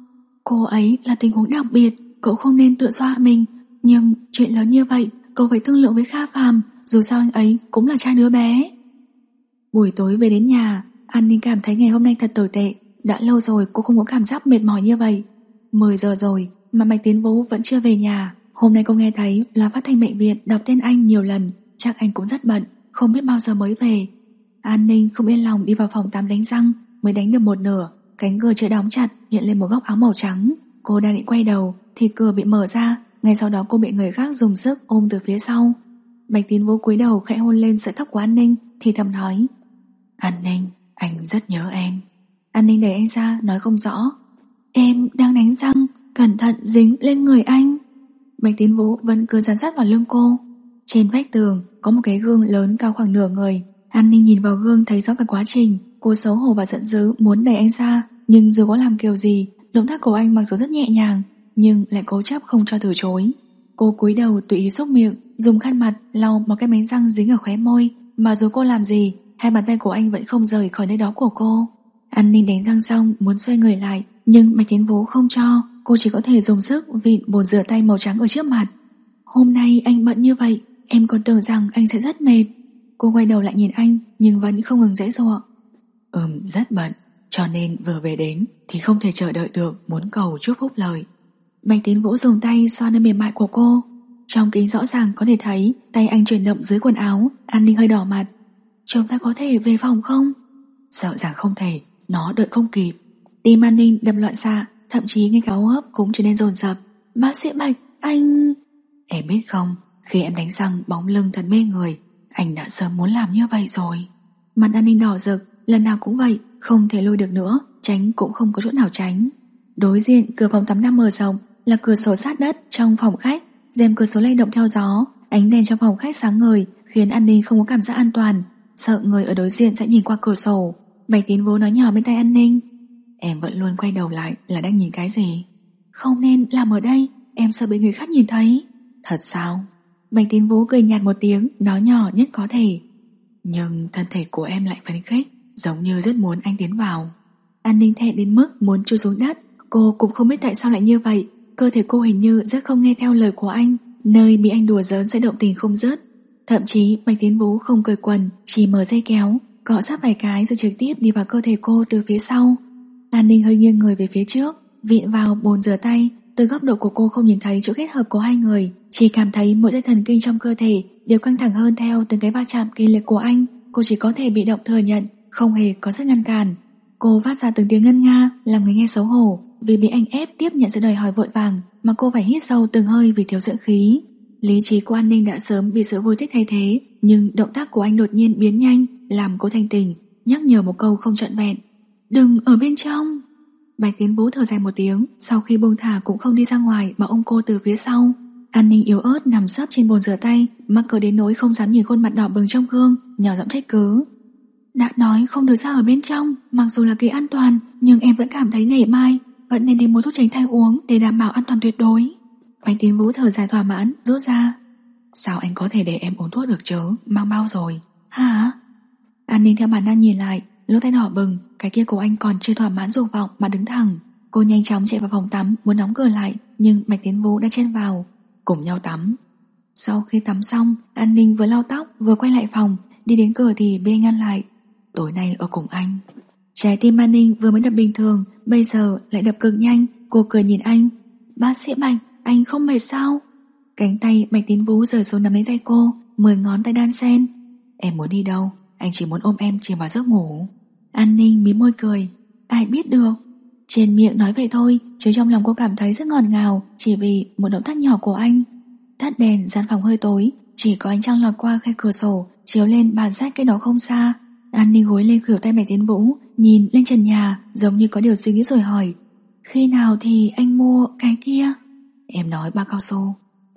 Cô ấy là tình huống đặc biệt, cậu không nên tự dọa mình. Nhưng chuyện lớn như vậy, cậu phải thương lượng với Kha Phạm, dù sao anh ấy cũng là trai đứa bé." Buổi tối về đến nhà, An Ninh cảm thấy ngày hôm nay thật tồi tệ. Đã lâu rồi cô không có cảm giác mệt mỏi như vậy. 10 giờ rồi mà Mạch Tiến Vũ vẫn chưa về nhà. Hôm nay cô nghe thấy là phát thanh bệnh viện đọc tên anh nhiều lần, chắc anh cũng rất bận, không biết bao giờ mới về. An Ninh không yên lòng đi vào phòng tắm đánh răng, mới đánh được một nửa, cánh cửa chưa đóng chặt hiện lên một góc áo màu trắng. Cô đang định quay đầu thì cửa bị mở ra, ngay sau đó cô bị người khác dùng sức ôm từ phía sau. Bạch Tiến Vũ cúi đầu khẽ hôn lên sợi tóc của An Ninh, thì thầm nói: "An Ninh, anh rất nhớ em." An Ninh đẩy anh ra, nói không rõ: Em đang đánh răng, cẩn thận dính lên người anh. Bạch Tiến Vũ vẫn cứ dán sát vào lưng cô. Trên vách tường có một cái gương lớn cao khoảng nửa người. An Ninh nhìn vào gương thấy rõ cả quá trình. Cô xấu hổ và giận dữ muốn đẩy anh ra, nhưng dù có làm kiểu gì, động tác của anh mặc dù rất nhẹ nhàng nhưng lại cố chấp không cho từ chối. Cô cúi đầu tùy ý xúc miệng, dùng khăn mặt lau một cái bánh răng dính ở khóe môi, mà dù cô làm gì, hai bàn tay của anh vẫn không rời khỏi nơi đó của cô. An Ninh đánh răng xong muốn xoay người lại, nhưng Bạch Tiến Vũ không cho. Cô chỉ có thể dùng sức vịn bồn rửa tay màu trắng ở trước mặt. Hôm nay anh bận như vậy, em còn tưởng rằng anh sẽ rất mệt. Cô quay đầu lại nhìn anh nhưng vẫn không ngừng giãy giụa. Rất bận, cho nên vừa về đến thì không thể chờ đợi được, muốn cầu chúc phúc lời. Bạch Tiến Vũ dùng tay xoa nơi mềm mại của cô. Trong kính rõ ràng có thể thấy tay anh chuyển động dưới quần áo. An Ninh hơi đỏ mặt. Chúng ta có thể về phòng không? Sợ rằng không thể, nó đợi không kịp. Tim An Ninh đập loạn xạ, thậm chí ngay cả hô hấp cũng trở nên dồn dập. Bác sĩ Bạch, anh... Em biết không, khi em đánh răng bóng lưng thật mê người, anh đã sớm muốn làm như vậy rồi. Mặt An Ninh đỏ rực, lần nào cũng vậy, không thể lùi được nữa, tránh cũng không có chỗ nào tránh. Đối diện cửa phòng tắm đang mở rộng, là cửa sổ sát đất trong phòng khách. Rèm cửa sổ lay động theo gió, ánh đèn trong phòng khách sáng ngời khiến An Ninh không có cảm giác an toàn, sợ người ở đối diện sẽ nhìn qua cửa sổ. Bạch Tiến Vũ nói nhỏ bên tai An Ninh. Em vẫn luôn quay đầu lại, là đang nhìn cái gì? Không nên làm ở đây, em sợ bị người khác nhìn thấy. Thật sao? Bạch Tiến Vũ cười nhạt một tiếng, nói nhỏ nhất có thể. Nhưng thân thể của em lại phấn khích, giống như rất muốn anh tiến vào. An Ninh thẹn đến mức muốn chui xuống đất. Cô cũng không biết tại sao lại như vậy. Cơ thể cô hình như rất không nghe theo lời của anh, nơi bị anh đùa giỡn sẽ động tình không dứt. Thậm chí Bạch Tiến Vũ không cởi quần, chỉ mở dây kéo, cọ sát vài cái rồi trực tiếp đi vào cơ thể cô từ phía sau. An Ninh hơi nghiêng người về phía trước, vịn vào bồn rửa tay. Từ góc độ của cô không nhìn thấy chỗ kết hợp của hai người, chỉ cảm thấy mỗi dây thần kinh trong cơ thể đều căng thẳng hơn theo từng cái va chạm kinh liệt của anh. Cô chỉ có thể bị động thừa nhận, không hề có sức ngăn cản. Cô phát ra từng tiếng ngân nga, làm người nghe xấu hổ vì bị anh ép tiếp nhận sự đòi hỏi vội vàng, mà cô phải hít sâu từng hơi vì thiếu dưỡng khí. Lý trí của An Ninh đã sớm bị sự vui thích thay thế, nhưng động tác của anh đột nhiên biến nhanh, làm cô thanh tỉnh, nhắc nhở một câu không trọn vẹn. Đừng ở bên trong. Bạch Tiến Vũ thở dài một tiếng, sau khi buông thả cũng không đi ra ngoài mà ôm cô từ phía sau. An Ninh yếu ớt nằm sấp trên bồn rửa tay, mắc cỡ đến nỗi không dám nhìn khuôn mặt đỏ bừng trong gương, nhỏ giọng trách cứ. Đã nói không được ra ở bên trong, mặc dù là kỳ an toàn, nhưng em vẫn cảm thấy ngày mai vẫn nên đi mua thuốc tránh thai uống để đảm bảo an toàn tuyệt đối. Bạch Tiến Vũ thở dài thỏa mãn, rút ra. Sao anh có thể để em uống thuốc được chứ, mang bao rồi. Hả? An Ninh theo bản năng nhìn lại, lỗ tai đỏ bừng, cái kia của anh còn chưa thỏa mãn dục vọng mà đứng thẳng. Cô nhanh chóng chạy vào phòng tắm muốn đóng cửa lại, nhưng Bạch Tiến Vũ đã chen vào. Cùng nhau tắm. Sau khi tắm xong, An Ninh vừa lau tóc vừa quay lại phòng, đi đến cửa thì bị anh ngăn lại. Tối nay ở cùng anh. Trái tim An Ninh vừa mới đập bình thường, bây giờ lại đập cực nhanh. Cô cười nhìn anh. Bác sĩ Bạch, anh không mệt sao? Cánh tay Bạch Tiến Vũ rời xuống nắm lấy tay cô, 10 ngón tay đan xen. Em muốn đi đâu? Anh chỉ muốn ôm em chìm vào giấc ngủ. An Ninh mím môi cười. Ai biết được. Trên miệng nói vậy thôi, chứ trong lòng cô cảm thấy rất ngọt ngào, chỉ vì một động tác nhỏ của anh. Tắt đèn, gian phòng hơi tối, chỉ có ánh trăng lọt qua khe cửa sổ chiếu lên bàn sách cái đó không xa. An Ninh gối lên khuỷu tay Bạch Tiến Vũ, nhìn lên trần nhà, giống như có điều suy nghĩ rồi hỏi. Khi nào thì anh mua cái kia? Em nói bao cao su.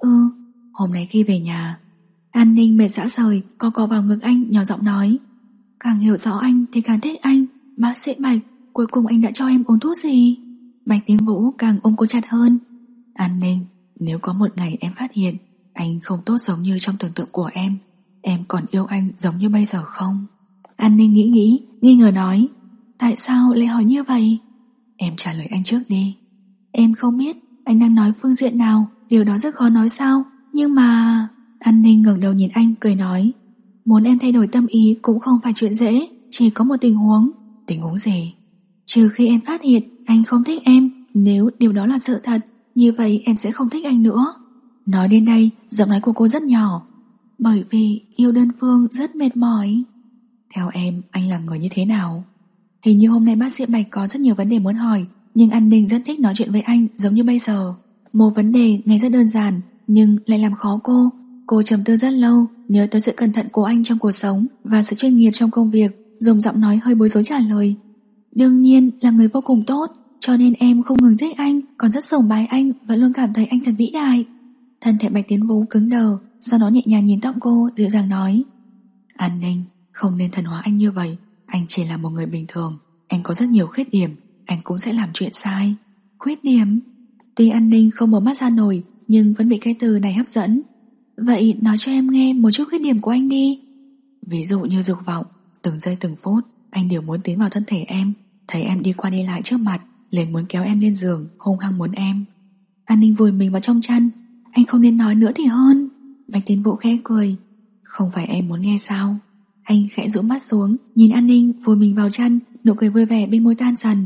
Hôm nay khi về nhà. An Ninh mệt rã rời, co vào ngực anh nhỏ giọng nói. Càng hiểu rõ anh thì càng thích anh. Bác sĩ Bạch, cuối cùng anh đã cho em uống thuốc gì? Bạch Tiến Vũ càng ôm cô chặt hơn. An Ninh, nếu có một ngày em phát hiện anh không tốt giống như trong tưởng tượng của em còn yêu anh giống như bây giờ không? An Ninh nghĩ, nghi ngờ nói. Tại sao lại hỏi như vậy? Em trả lời anh trước đi. Em không biết anh đang nói phương diện nào, điều đó rất khó nói sao. Nhưng mà... An Ninh ngẩng đầu nhìn anh cười nói. Muốn em thay đổi tâm ý cũng không phải chuyện dễ, chỉ có một tình huống. Tình huống gì? Trừ khi em phát hiện anh không thích em, nếu điều đó là sự thật, như vậy em sẽ không thích anh nữa. Nói đến đây, giọng nói của cô rất nhỏ. Bởi vì yêu đơn phương rất mệt mỏi. Theo em, anh là người như thế nào? Hình như hôm nay bác sĩ Bạch có rất nhiều vấn đề muốn hỏi, nhưng An Ninh rất thích nói chuyện với anh giống như bây giờ. Một vấn đề nghe rất đơn giản, nhưng lại làm khó cô. Cô trầm tư rất lâu, nhớ tới sự cẩn thận của anh trong cuộc sống và sự chuyên nghiệp trong công việc, dùng giọng nói hơi bối rối trả lời. Đương nhiên là người vô cùng tốt, cho nên em không ngừng thích anh, còn rất sùng bái anh và luôn cảm thấy anh thật vĩ đại. Thân thể Bạch Tiến Vũ cứng đờ, sau đó nhẹ nhàng nhìn tóc cô, dịu dàng nói: An Ninh, không nên thần hóa anh như vậy. Anh chỉ là một người bình thường. Anh có rất nhiều khuyết điểm, anh cũng sẽ làm chuyện sai. Khuyết điểm? Tuy An Ninh không mở mắt ra nổi, nhưng vẫn bị cái từ này hấp dẫn. Vậy nói cho em nghe một chút khuyết điểm của anh đi. Ví dụ như dục vọng, từng giây từng phút anh đều muốn tiến vào thân thể em. Thấy em đi qua đi lại trước mặt, liền muốn kéo em lên giường, hung hăng muốn em. An Ninh vùi mình vào trong chăn. Anh không nên nói nữa thì hơn. Bạch Tiến Vũ khẽ cười. Không phải em muốn nghe sao? Anh khẽ rũ mắt xuống, nhìn An Ninh vùi mình vào chăn, nụ cười vui vẻ bên môi tan dần.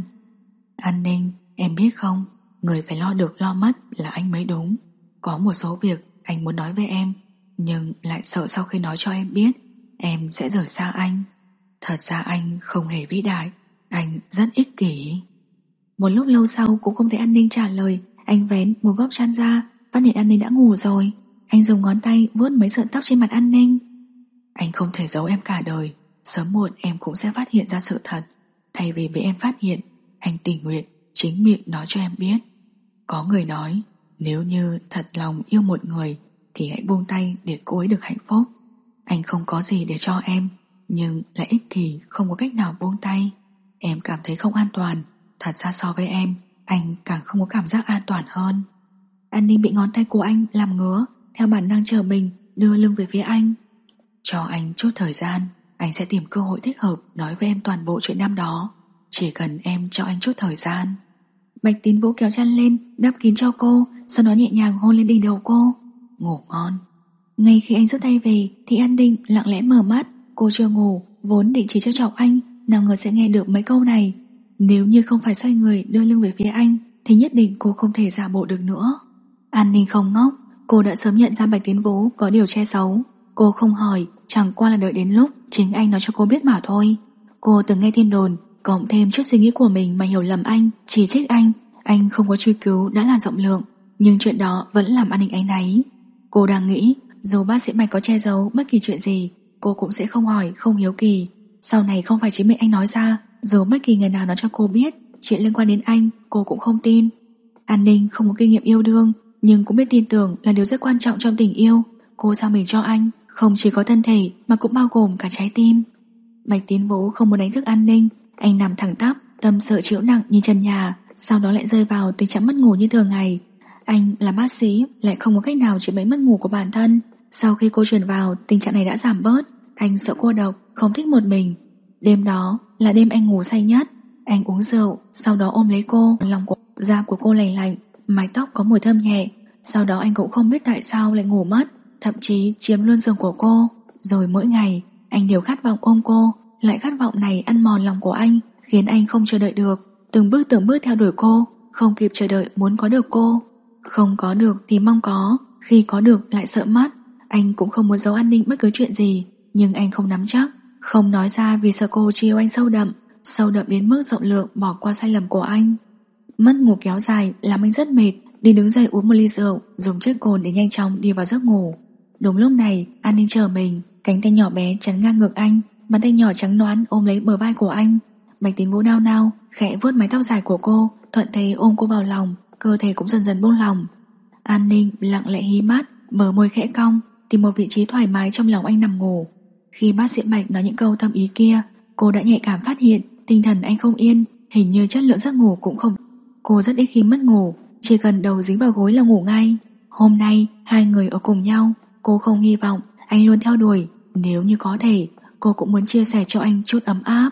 An Ninh, em biết không, người phải lo được lo mất là anh mới đúng. Có một số việc anh muốn nói với em, nhưng lại sợ sau khi nói cho em biết, em sẽ rời xa anh. Thật ra anh không hề vĩ đại, anh rất ích kỷ. Một lúc lâu sau cũng không thấy An Ninh trả lời. Anh vén một góc chăn ra, phát hiện An Ninh đã ngủ rồi. Anh dùng ngón tay vuốt mấy sợi tóc trên mặt An Ninh. Anh không thể giấu em cả đời, sớm muộn em cũng sẽ phát hiện ra sự thật. Thay vì bị em phát hiện, anh tình nguyện chính miệng nói cho em biết. Có người nói, nếu như thật lòng yêu một người thì hãy buông tay để cô ấy được hạnh phúc. Anh không có gì để cho em, nhưng lại ích kỷ, không có cách nào buông tay. Em cảm thấy không an toàn. Thật ra so với em, anh càng không có cảm giác an toàn hơn. An Ninh bị ngón tay của anh làm ngứa, theo bản năng trở mình, đưa lưng về phía anh. Cho anh chút thời gian, anh sẽ tìm cơ hội thích hợp nói với em toàn bộ chuyện năm đó. Chỉ cần em cho anh chút thời gian. Bạch Tiến Vũ kéo chăn lên, đắp kín cho cô, sau đó nhẹ nhàng hôn lên đỉnh đầu cô. Ngủ ngon. Ngay khi anh rút tay về thì An Ninh lặng lẽ mở mắt. Cô chưa ngủ, vốn định chỉ trêu chọc anh, nào ngờ sẽ nghe được mấy câu này. Nếu như không phải xoay người đưa lưng về phía anh thì nhất định cô không thể giả bộ được nữa. An Ninh không ngốc, cô đã sớm nhận ra Bạch Tiến Vũ có điều che giấu. Cô không hỏi, chẳng qua là đợi đến lúc chính anh nói cho cô biết mà thôi. Cô từng nghe tin đồn, cộng thêm chút suy nghĩ của mình mà hiểu lầm anh, chỉ trích anh không có truy cứu đã là rộng lượng, nhưng chuyện đó vẫn làm An Ninh áy náy. Cô đang nghĩ, dù bác sĩ Bạch có che giấu bất kỳ chuyện gì, cô cũng sẽ không hỏi, không hiếu kỳ. Sau này không phải chính miệng anh nói ra, dù bất kỳ người nào nói cho cô biết chuyện liên quan đến anh, cô cũng không tin. An Ninh không có kinh nghiệm yêu đương, nhưng cũng biết tin tưởng là điều rất quan trọng trong tình yêu. Cô giao mình cho anh, không chỉ có thân thể mà cũng bao gồm cả trái tim. Bạch Tiến Vũ không muốn đánh thức An Ninh. Anh nằm thẳng tắp, tâm sự chịu nặng như trần nhà, sau đó lại rơi vào tình trạng mất ngủ như thường ngày. Anh là bác sĩ, lại không có cách nào chữa bệnh mất ngủ của bản thân. Sau khi cô chuyển vào, tình trạng này đã giảm bớt. Anh sợ cô độc, không thích một mình. Đêm đó là đêm anh ngủ say nhất. Anh uống rượu, sau đó ôm lấy cô. Da của cô lành lạnh, mái tóc có mùi thơm nhẹ. Sau đó anh cũng không biết tại sao lại ngủ mất, thậm chí chiếm luôn giường của cô. Rồi mỗi ngày anh đều khát vọng ôm cô. Lại khát vọng này ăn mòn lòng của anh, khiến anh không chờ đợi được, từng bước theo đuổi cô, không kịp chờ đợi muốn có được cô. Không có được thì mong có, khi có được lại sợ mất. Anh cũng không muốn giấu An Ninh bất cứ chuyện gì, nhưng anh không nắm chắc, không nói ra vì sợ cô chiều anh sâu đậm đến mức rộng lượng bỏ qua sai lầm của anh. Mất ngủ kéo dài làm anh rất mệt, đi đứng dậy uống một ly rượu, dùng chiếc cồn để nhanh chóng đi vào giấc ngủ. Đúng lúc này, An Ninh chờ mình, cánh tay nhỏ bé chắn ngang ngực anh, bàn tay nhỏ trắng nõn ôm lấy bờ vai của anh. Bạch Tiến Vũ nao nao khẽ vuốt mái tóc dài của cô, thuận thế ôm cô vào lòng, cơ thể cũng dần dần buông lỏng. An Ninh lặng lẽ hí mắt, bờ môi khẽ cong, tìm một vị trí thoải mái trong lòng anh nằm ngủ. Khi bác sĩ Bạch nói những câu thâm ý kia, cô đã nhạy cảm phát hiện tinh thần anh không yên, hình như chất lượng giấc ngủ cũng không. Cô rất ít khi mất ngủ, chỉ cần đầu dính vào gối là ngủ ngay. Hôm nay hai người ở cùng nhau, cô không hy vọng anh luôn theo đuổi, nếu như có thể cô cũng muốn chia sẻ cho anh chút ấm áp.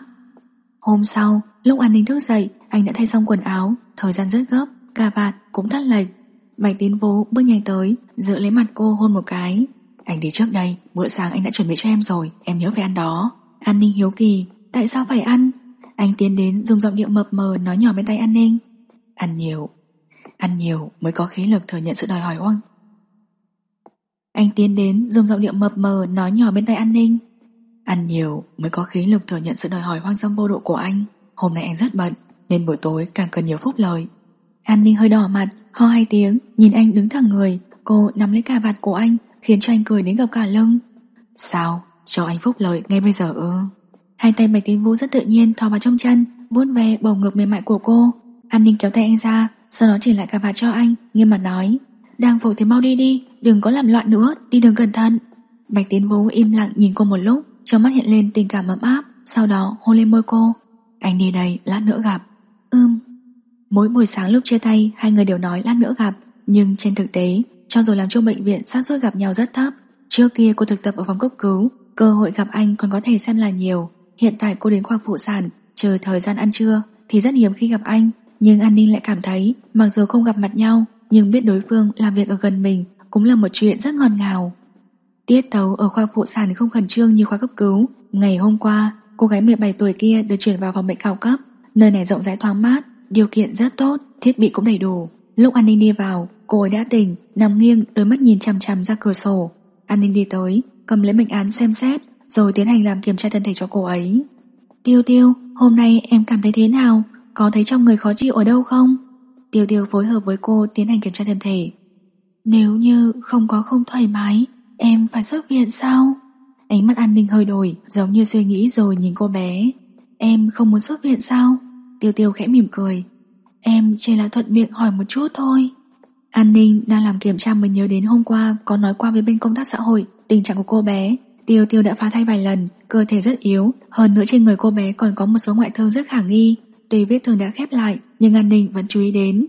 Hôm sau, lúc An Ninh thức dậy, anh đã thay xong quần áo, thời gian rất gấp, cà vạt cũng thắt lệch. Bạch Tiến Vũ bước nhanh tới, dựa lấy mặt cô hôn một cái. Anh đi trước đây, bữa sáng anh đã chuẩn bị cho em rồi, em nhớ phải ăn đó. An Ninh hiếu kỳ, tại sao phải ăn? Anh tiến đến dùng giọng điệu mập mờ nói nhỏ bên tai An Ninh. Ăn nhiều mới có khí lực thừa nhận sự đòi hỏi oăng. Anh tiến đến dùng giọng điệu mập mờ nói nhỏ bên tai An Ninh. Ăn nhiều mới có khí lực thừa nhận sự đòi hỏi hoang dâm vô độ của anh. Hôm nay anh rất bận, nên buổi tối càng cần nhiều phúc lời. An Ninh hơi đỏ mặt, ho 2 tiếng, nhìn anh đứng thẳng người. Cô nắm lấy cà vạt của anh, khiến cho anh cười đến gập cả lưng. Sao? Cho anh phúc lợi ngay bây giờ ư? Hai tay Bạch Tiến Vũ rất tự nhiên thò vào trong chân, vuốt ve bầu ngực mềm mại của cô. An Ninh kéo tay anh ra, sau đó chỉ lại cà vạt cho anh, nghiêm mặt nói: đang vội thì mau đi đi, đừng có làm loạn nữa, đi đường cẩn thận. Bạch Tiến Vũ im lặng nhìn cô một lúc, trong mắt hiện lên tình cảm ấm áp, sau đó hôn lên môi cô. Anh đi đây, lát nữa gặp. Mỗi buổi sáng lúc chia tay, hai người đều nói lát nữa gặp, nhưng trên thực tế, cho dù làm chung bệnh viện, xác suất gặp nhau rất thấp. Trước kia cô thực tập ở phòng cấp cứu, cơ hội gặp anh còn có thể xem là nhiều. Hiện tại cô đến khoa phụ sản, chờ thời gian ăn trưa thì rất hiếm khi gặp anh. Nhưng An Ninh lại cảm thấy mặc dù không gặp mặt nhau, nhưng biết đối phương làm việc ở gần mình cũng là một chuyện rất ngọt ngào. Tiết tấu ở khoa phụ sản không khẩn trương như khoa cấp cứu. Ngày hôm qua, cô gái 17 tuổi kia được chuyển vào phòng bệnh cao cấp. Nơi này rộng rãi thoáng mát, điều kiện rất tốt, thiết bị cũng đầy đủ. Lúc An Ninh đi vào, cô ấy đã tỉnh, nằm nghiêng, đôi mắt nhìn chằm chằm ra cửa sổ. An Ninh đi tới, cầm lấy bệnh án xem xét, rồi tiến hành làm kiểm tra thân thể cho cô ấy. Tiêu Tiêu, hôm nay em cảm thấy thế nào? Có thấy trong người khó chịu ở đâu không? Tiêu Tiêu phối hợp với cô tiến hành kiểm tra thân thể. Nếu như không có không thoải mái, em phải xuất viện sao? Ánh mắt An Ninh hơi đổi, giống như suy nghĩ rồi nhìn cô bé. Em không muốn xuất viện sao? Tiêu Tiêu khẽ mỉm cười. Em chỉ là thuận miệng hỏi một chút thôi. An Ninh đang làm kiểm tra mới nhớ đến hôm qua có nói qua với bên công tác xã hội tình trạng của cô bé. Tiêu Tiêu đã phá thai vài lần, cơ thể rất yếu, hơn nữa trên người cô bé còn có một số ngoại thương rất khả nghi. Tuy vết thương đã khép lại, nhưng An Ninh vẫn chú ý đến.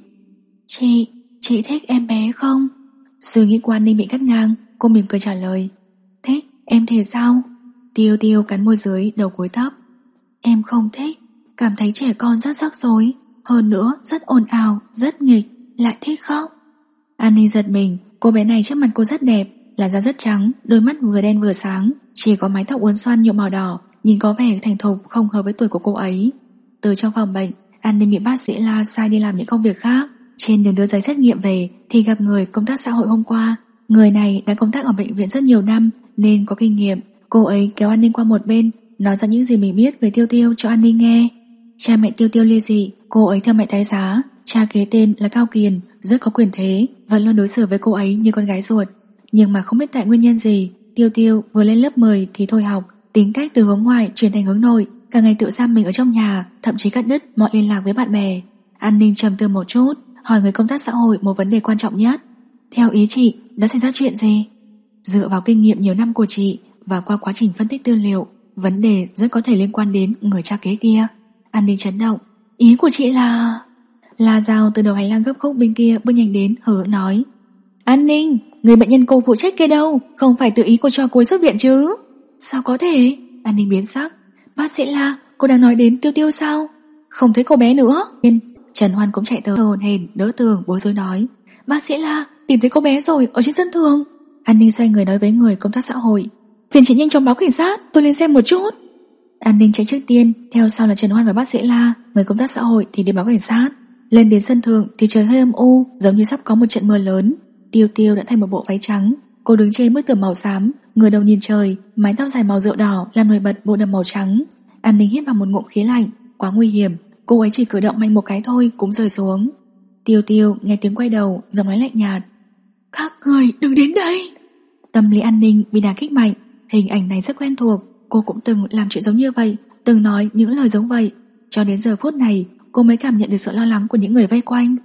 Chị thích em bé không? Suy nghĩ của An Ninh bị cắt ngang, cô mỉm cười trả lời. Thích, em thì sao? Tiêu Tiêu cắn môi dưới, đầu cúi thấp. Em không thích, cảm thấy trẻ con rất rắc rối, hơn nữa rất ồn ào, rất nghịch, lại thích khóc. An Ninh giật mình, cô bé này trước mặt cô rất đẹp, làn da rất trắng, đôi mắt vừa đen vừa sáng, chỉ có mái tóc uốn xoăn nhuộm màu đỏ, nhìn có vẻ thành thục không hợp với tuổi của cô ấy. Từ trong phòng bệnh, An Ninh bị bác sĩ La sai đi làm những công việc khác. Trên đường đưa giấy xét nghiệm về thì gặp người công tác xã hội hôm qua. Người này đã công tác ở bệnh viện rất nhiều năm nên có kinh nghiệm. Cô ấy kéo An Ninh qua một bên, nói ra những gì mình biết về Tiêu Tiêu cho An Ninh nghe. Cha mẹ Tiêu Tiêu ly dị, cô ấy theo mẹ tái giá. Cha kế tên là Cao Kiền, rất có quyền thế, vẫn luôn đối xử với cô ấy như con gái ruột. Nhưng mà không biết tại nguyên nhân gì, Tiêu Tiêu vừa lên lớp 10 thì thôi học, tính cách từ hướng ngoại chuyển thành hướng nội, cả ngày tự giam mình ở trong nhà, thậm chí cắt đứt mọi liên lạc với bạn bè. An Ninh trầm tư một chút, hỏi người công tác xã hội một vấn đề quan trọng nhất. Theo ý chị, đã xảy ra chuyện gì? Dựa vào kinh nghiệm nhiều năm của chị và qua quá trình phân tích tư liệu, vấn đề rất có thể liên quan đến người cha kế kia. An Ninh chấn động. Ý của chị là... La Giao từ đầu hành lang gấp khúc bên kia bước nhanh đến, hờ hững nói. An Ninh, người bệnh nhân cô phụ trách kia đâu? Không phải tự ý cô cho cô ấy xuất viện chứ? Sao có thể? An Ninh biến sắc. Bác sĩ La, cô đang nói đến Tiêu Tiêu sao? Không thấy cô bé nữa. Trần Hoan cũng chạy tới hồn hển đỡ tường bối rối nói. Bác sĩ La, tìm thấy cô bé rồi, ở trên sân thượng. An Ninh xoay người nói với người công tác xã hội. Phiền chị nhanh chóng báo cảnh sát, tôi lên xem một chút. An Ninh chạy trước tiên, theo sau là Trần Hoan và bác sĩ La. Người công tác xã hội thì đi báo cảnh sát. Lên đến sân thượng thì trời hơi âm u, giống như sắp có một trận mưa lớn. Tiêu Tiêu đã thay một bộ váy trắng, cô đứng trên bức tường màu xám, ngửa đầu nhìn trời, mái tóc dài màu rượu đỏ làm nổi bật bộ đầm màu trắng. An Ninh hít vào một ngụm khí lạnh, quá nguy hiểm, cô ấy chỉ cử động mạnh một cái thôi cũng rơi xuống. Tiêu Tiêu nghe tiếng quay đầu, giọng nói lạnh nhạt. Các người đừng đến đây. Tâm lý An Ninh bị đả kích mạnh, hình ảnh này rất quen thuộc, cô cũng từng làm chuyện giống như vậy, từng nói những lời giống vậy. Cho đến giờ phút này, cô mới cảm nhận được sự lo lắng của những người vây quanh.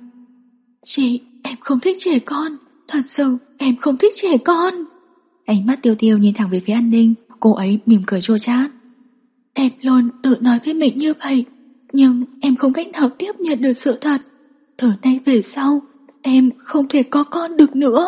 Chị, em không thích trẻ con, thật sự em không thích trẻ con. Ánh mắt Tiêu Tiêu nhìn thẳng về phía An Ninh, cô ấy mỉm cười chua chát. Em luôn tự nói với mình như vậy, nhưng em không cách nào tiếp nhận được sự thật. Từ nay về sau, em không thể có con được nữa.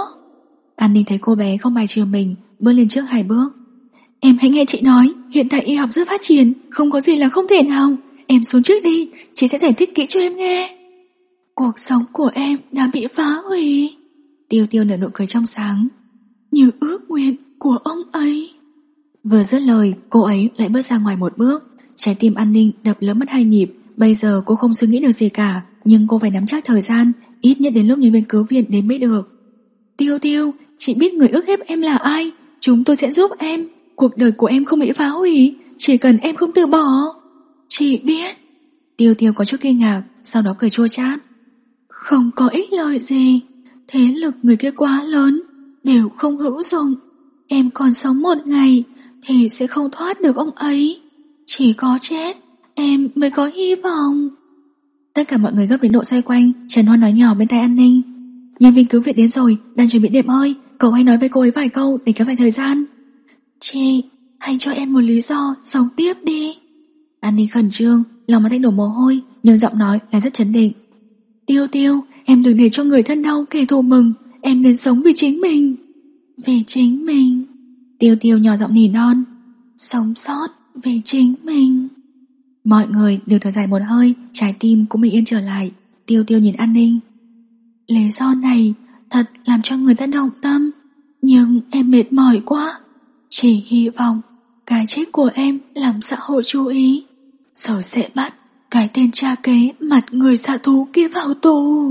An Ninh thấy cô bé không bài trừ mình, bước lên trước 2 bước. Em hãy nghe chị nói, hiện tại y học rất phát triển, không có gì là không thể nào. Em xuống trước đi, chị sẽ giải thích kỹ cho em nghe. Cuộc sống của em đã bị phá hủy. Tiêu Tiêu nở nụ cười trong sáng. Như ước nguyện của ông ấy. Vừa dứt lời, cô ấy lại bước ra ngoài một bước. Trái tim An Ninh đập lỡ mất 2 nhịp. Bây giờ cô không suy nghĩ được gì cả, nhưng cô phải nắm chắc thời gian, ít nhất đến lúc nhân viên cứu viện đến mới được. Tiêu Tiêu, chị biết người ức hiếp em là ai. Chúng tôi sẽ giúp em. Cuộc đời của em không bị phá hủy, chỉ cần em không từ bỏ. Chị biết. Tiêu Tiêu có chút kinh ngạc, sau đó cười chua chát. Không có ích lợi gì, thế lực người kia quá lớn, đều không hữu dụng. Em còn sống một ngày thì sẽ không thoát được ông ấy. Chỉ có chết em mới có hy vọng. Tất cả mọi người gấp đến độ xoay quanh. Trần Hoan nói nhỏ bên tai An Ninh: Nhân viên cứu viện đến rồi, đang chuẩn bị đệm hơi, cậu hãy nói với cô ấy vài câu để kéo dài thời gian. Chị, hãy cho em một lý do sống tiếp đi. An Ninh khẩn trương, lòng bàn tay đổ mồ hôi, nhưng giọng nói là rất trấn định. Tiêu Tiêu, em đừng để cho người thân đau kẻ thù mừng, em nên sống vì chính mình. Vì chính mình. Tiêu Tiêu nhỏ giọng nỉ non. Sống sót vì chính mình. Mọi người đều thở dài một hơi, trái tim cũng bình yên trở lại. Tiêu Tiêu nhìn An Ninh. Lý do này thật làm cho người ta động tâm, nhưng em mệt mỏi quá. Chỉ hy vọng cái chết của em làm xã hội chú ý, rồi sẽ bắt cái tên cha kế mặt người xạ thú kia vào tù.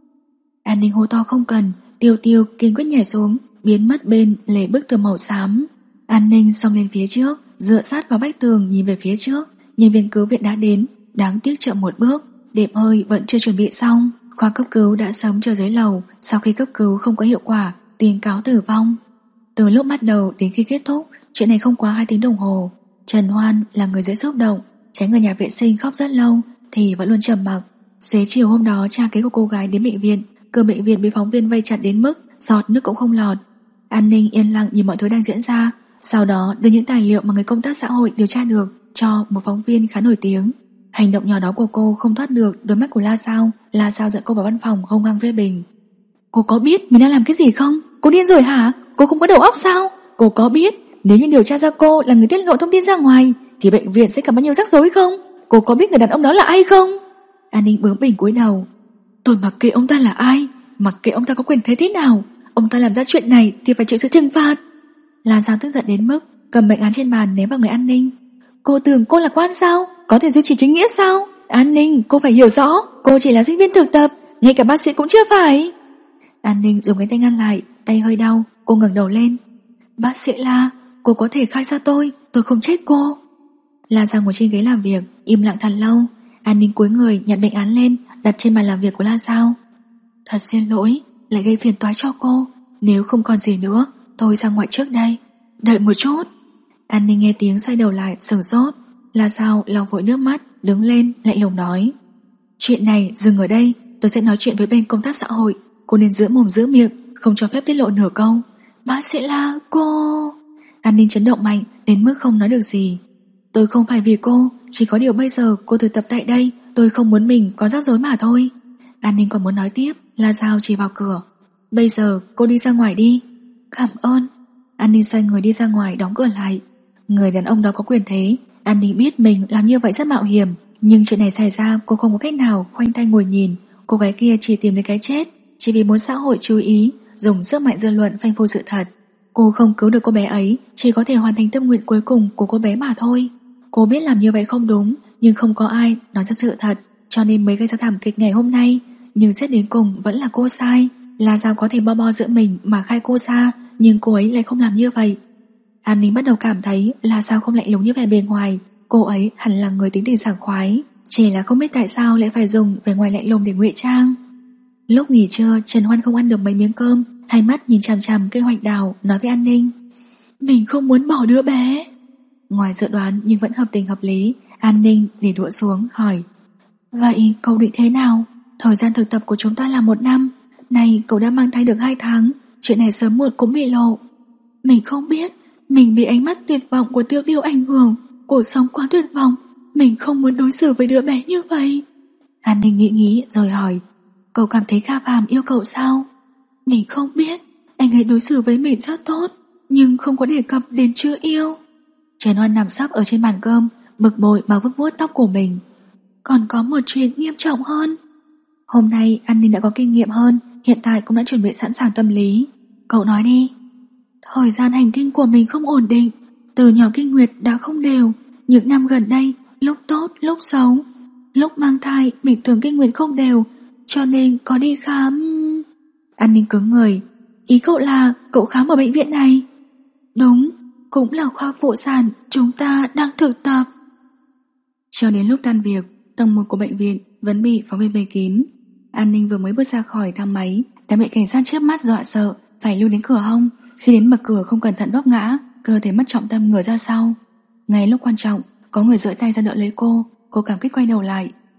An Ninh hô to không cần. Tiêu Tiêu kiên quyết nhảy xuống, biến mất bên lề bức tường màu xám. An Ninh xông lên phía trước, dựa sát vào vách tường nhìn về phía trước. Nhân viên cứu viện đã đến, đáng tiếc chậm một bước. Đệm hơi vẫn chưa chuẩn bị xong. Khoa cấp cứu đã sớm chờ dưới lầu. Sau khi cấp cứu không có hiệu quả, tuyên cáo tử vong. Từ lúc bắt đầu đến khi kết thúc, chuyện này không quá 2 tiếng đồng hồ. Trần Hoan là người dễ xúc động, tránh ở nhà vệ sinh khóc rất lâu thì vẫn luôn trầm mặc. Xế chiều hôm đó, cha kế của cô gái đến bệnh viện. Cửa bệnh viện bị phóng viên vây chặt đến mức giọt nước cũng không lọt. An Ninh yên lặng nhìn mọi thứ đang diễn ra, sau đó đưa những tài liệu mà người công tác xã hội điều tra được cho một phóng viên khá nổi tiếng. Hành động nhỏ đó của cô không thoát được đôi mắt của La Sao. La Sao dẫn cô vào văn phòng hung hăng phê bình. Cô có biết mình đang làm cái gì không? Cô điên rồi hả? Cô không có đầu óc sao? Cô có biết nếu như điều tra ra cô là người tiết lộ thông tin ra ngoài thì bệnh viện sẽ gặp bao nhiêu rắc rối không? Cô có biết người đàn ông đó là ai không? An Ninh bướng bỉnh cúi đầu. Tôi mặc kệ ông ta là ai, mặc kệ ông ta có quyền thế thế nào, ông ta làm ra chuyện này thì phải chịu sự trừng phạt. La Sao tức giận đến mức cầm bệnh án trên bàn ném vào người An Ninh. Cô tưởng cô là quan sao? Có thể duy trì chính nghĩa sao? An Ninh, cô phải hiểu rõ, cô chỉ là sinh viên thực tập, ngay cả bác sĩ cũng chưa phải. An Ninh dùng cái tay ngăn lại, tay hơi đau. Cô ngẩng đầu lên. Bác sĩ La, cô có thể khai ra tôi không trách cô. La Sao ngồi trên ghế làm việc, im lặng thật lâu. An Ninh cúi người nhặt bệnh án lên, đặt trên bàn làm việc của La Sao. Thật xin lỗi, lại gây phiền toái cho cô. Nếu không còn gì nữa, tôi ra ngoài trước đây. Đợi một chút. An Ninh nghe tiếng xoay đầu lại, sửng sốt. La Sao lau vội nước mắt, đứng lên lạnh lùng nói. Chuyện này dừng ở đây, tôi sẽ nói chuyện với bên công tác xã hội. Cô nên giữ mồm giữ miệng, không cho phép tiết lộ nửa câu. Bác sĩ La, cô... An Ninh chấn động mạnh đến mức không nói được gì. Tôi không phải vì cô, chỉ có điều bây giờ cô thực tập tại đây, tôi không muốn mình có rắc rối mà thôi. An Ninh còn muốn nói tiếp, La Sao chỉ vào cửa. Bây giờ cô đi ra ngoài đi. Cảm ơn. An Ninh xoay người đi ra ngoài, đóng cửa lại. Người đàn ông đó có quyền thế. An Ninh biết mình làm như vậy rất mạo hiểm, nhưng chuyện này xảy ra cô không có cách nào khoanh tay ngồi nhìn. Cô gái kia chỉ tìm đến cái chết, chỉ vì muốn xã hội chú ý, dùng sức mạnh dư luận phanh phui sự thật. Cô không cứu được cô bé ấy, chỉ có thể hoàn thành tâm nguyện cuối cùng của cô bé mà thôi. Cô biết làm như vậy không đúng, nhưng không có ai nói ra sự thật, cho nên mới gây ra thảm kịch ngày hôm nay. Nhưng xét đến cùng vẫn là cô sai. Là sao có thể bo giữa mình mà khai cô ra, nhưng cô ấy lại không làm như vậy. An Ninh bắt đầu cảm thấy là sao không lạnh lùng như vẻ bề ngoài. Cô ấy hẳn là người tính tình sảng khoái, chỉ là không biết tại sao lại phải dùng vẻ ngoài lạnh lùng để ngụy trang. Lúc nghỉ trưa, Trần Hoan không ăn được mấy miếng cơm, hai mắt nhìn chằm chằm cây hoạch đào, nói với An Ninh. Mình không muốn bỏ đứa bé. Ngoài dự đoán nhưng vẫn hợp tình hợp lý. An Ninh để đũa xuống hỏi. Vậy cậu định thế nào? Thời gian thực tập của chúng ta là 1 năm. Này cậu đã mang thai được 2 tháng. Chuyện này sớm muộn cũng bị lộ. Mình không biết. Mình bị ánh mắt tuyệt vọng của Tiêu Tiêu ảnh hưởng. Cuộc sống quá tuyệt vọng. Mình không muốn đối xử với đứa bé như vậy. An Ninh nghĩ rồi hỏi. Cậu cảm thấy Kha Phàm yêu cậu sao? Mình không biết. Anh ấy đối xử với mình rất tốt, nhưng không có đề cập đến chưa yêu. Trần Hoan nằm sấp ở trên bàn cơm, bực bội mà vuốt vuốt tóc của mình. Còn có một chuyện nghiêm trọng hơn. Hôm nay An Ninh đã có kinh nghiệm hơn, hiện tại cũng đã chuẩn bị sẵn sàng tâm lý. Cậu nói đi. Thời gian hành kinh của mình không ổn định, từ nhỏ kinh nguyệt đã không đều. Những năm gần đây, lúc tốt lúc xấu. Lúc mang thai mình thường kinh nguyệt không đều, cho nên có đi khám. An Ninh cứng người. Ý cậu là cậu khám ở bệnh viện này? Đúng, cũng là khoa phụ sản chúng ta đang thực tập. Cho đến lúc tan việc, tầng 1 của bệnh viện vẫn bị phóng viên vây kín. An Ninh vừa mới bước ra khỏi thang máy đã bị cảnh sát trước mắt dọa sợ, phải lưu đến cửa hông. Khi đến bậc cửa không cẩn thận vấp ngã, cơ thể mất trọng tâm ngửa ra sau. Ngay lúc quan trọng, có người giơ tay ra đỡ lấy cô. Cô cảm kích quay đầu lại,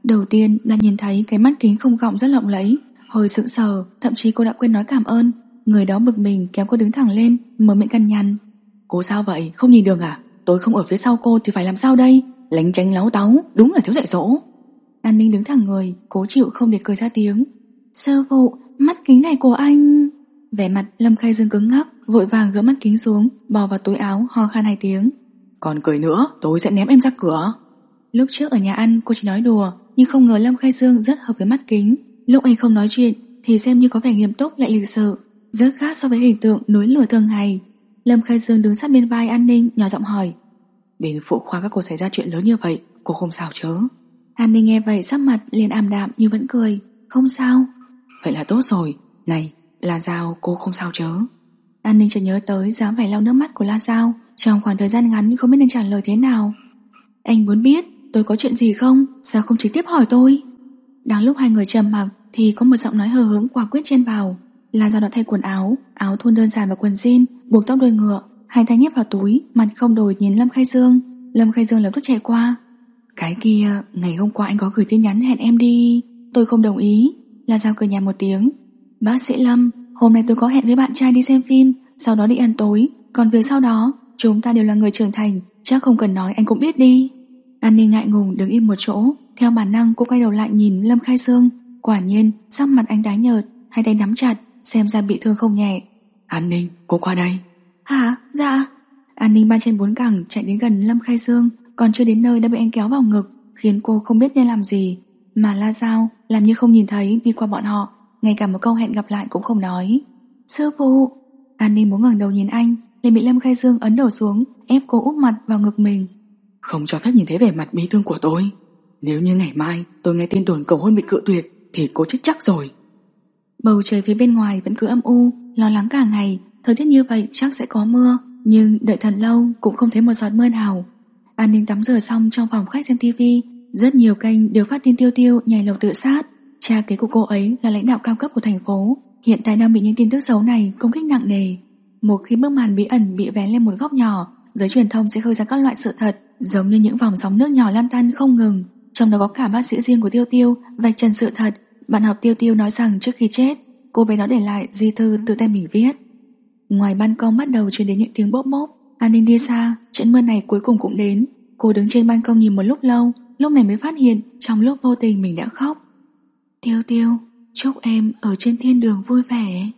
Đầu tiên là nhìn thấy cái mắt kính không gọng rất lộng lẫy, hơi sững sờ, thậm chí cô đã quên nói cảm ơn. Người đó bực mình kéo cô đứng thẳng lên, mở miệng cằn nhằn. Cô sao vậy, không nhìn đường à? Tôi không ở phía sau cô thì phải làm sao đây? Lánh tránh láo táo, đúng là thiếu dạy dỗ. An Ninh đứng thẳng người, cố chịu không để cười ra tiếng. Sư phụ, mắt kính này của anh... Vẻ mặt Lâm Khai Dương cứng ngắc, vội vàng gỡ mắt kính xuống, bò vào túi áo, ho khan 2 tiếng. Còn cười nữa, tôi sẽ ném em ra cửa. Lúc trước ở nhà ăn cô chỉ nói đùa, nhưng không ngờ Lâm Khai Dương rất hợp với mắt kính. Lúc anh không nói chuyện thì xem như có vẻ nghiêm túc lại lịch sự, rất khác so với hình tượng núi lửa thường ngày. Lâm Khai Dương đứng sát bên vai An Ninh, nhỏ giọng hỏi. Bên phụ khoa các cô xảy ra chuyện lớn như vậy, cô không sao chứ? An Ninh nghe vậy sắc mặt liền ảm đạm nhưng vẫn cười. Không sao. Vậy là tốt rồi. Này, La Giao, cô không sao chứ? An Ninh chợt nhớ tới dáng vẻ lau nước mắt của La Giao. Trong khoảng thời gian ngắn không biết nên trả lời thế nào. Anh muốn biết tôi có chuyện gì không? Sao không trực tiếp hỏi tôi? Đang lúc hai người trầm mặc thì có một giọng nói hờ hững quả quyết chen vào. La Giao đã thay quần áo, áo thun đơn giản và quần jean, buộc tóc đuôi ngựa, hai tay nhét vào túi, mặt không đổi nhìn Lâm Khai Dương. Lâm Khai Dương lập tức chạy qua. Cái kia, ngày hôm qua anh có gửi tin nhắn hẹn em đi. Tôi không đồng ý. La Giao cười nhạt một tiếng. Bác sĩ Lâm, hôm nay tôi có hẹn với bạn trai đi xem phim, sau đó đi ăn tối. Còn việc sau đó, chúng ta đều là người trưởng thành, chắc không cần nói anh cũng biết đi. An Ninh ngại ngùng đứng im một chỗ, theo bản năng cô quay đầu lại nhìn Lâm Khai Dương. Quả nhiên, sắc mặt anh tái nhợt, hai tay nắm chặt, xem ra bị thương không nhẹ. An Ninh, cô qua đây. Hả? Dạ. An Ninh ba chân bốn cẳng chạy đến gần Lâm Khai Dương, còn chưa đến nơi đã bị anh kéo vào ngực, khiến cô không biết nên làm gì. Mà La Giao làm như không nhìn thấy đi qua bọn họ, ngay cả một câu hẹn gặp lại cũng không nói. Sư phụ. An Ninh muốn ngẩng đầu nhìn anh, liền bị Lâm Khai Dương ấn đầu xuống, ép cô úp mặt vào ngực mình. Không cho phép nhìn thấy vẻ mặt bi thương của tôi. Nếu như ngày mai tôi nghe tin đồn cầu hôn bị cự tuyệt thì cô chết chắc rồi. Bầu trời phía bên ngoài vẫn cứ âm u, lo lắng cả ngày. Thời tiết như vậy chắc sẽ có mưa, nhưng đợi thật lâu cũng không thấy một giọt mưa nào. An Ninh tắm rửa xong trong phòng khách xem tivi, rất nhiều kênh đều phát tin Tiêu Tiêu nhảy lầu tự sát. Cha kế của cô ấy là lãnh đạo cao cấp của thành phố, hiện tại đang bị những tin tức xấu này công kích nặng nề. Một khi bức màn bí ẩn bị vén lên một góc nhỏ, giới truyền thông sẽ khơi ra các loại sự thật, giống như những vòng sóng nước nhỏ lan tăn không ngừng. Trong đó có cả bác sĩ riêng của Tiêu Tiêu vạch trần sự thật. Bạn học Tiêu Tiêu nói rằng trước khi chết, cô bé đó để lại di thư tự tay mình viết. Ngoài ban công bắt đầu truyền đến những tiếng bốp bốp. An Ninh đi xa, trận mưa này cuối cùng cũng đến. Cô đứng trên ban công nhìn một lúc lâu, lúc này mới phát hiện trong lúc vô tình mình đã khóc. Tiêu Tiêu, chúc em ở trên thiên đường vui vẻ.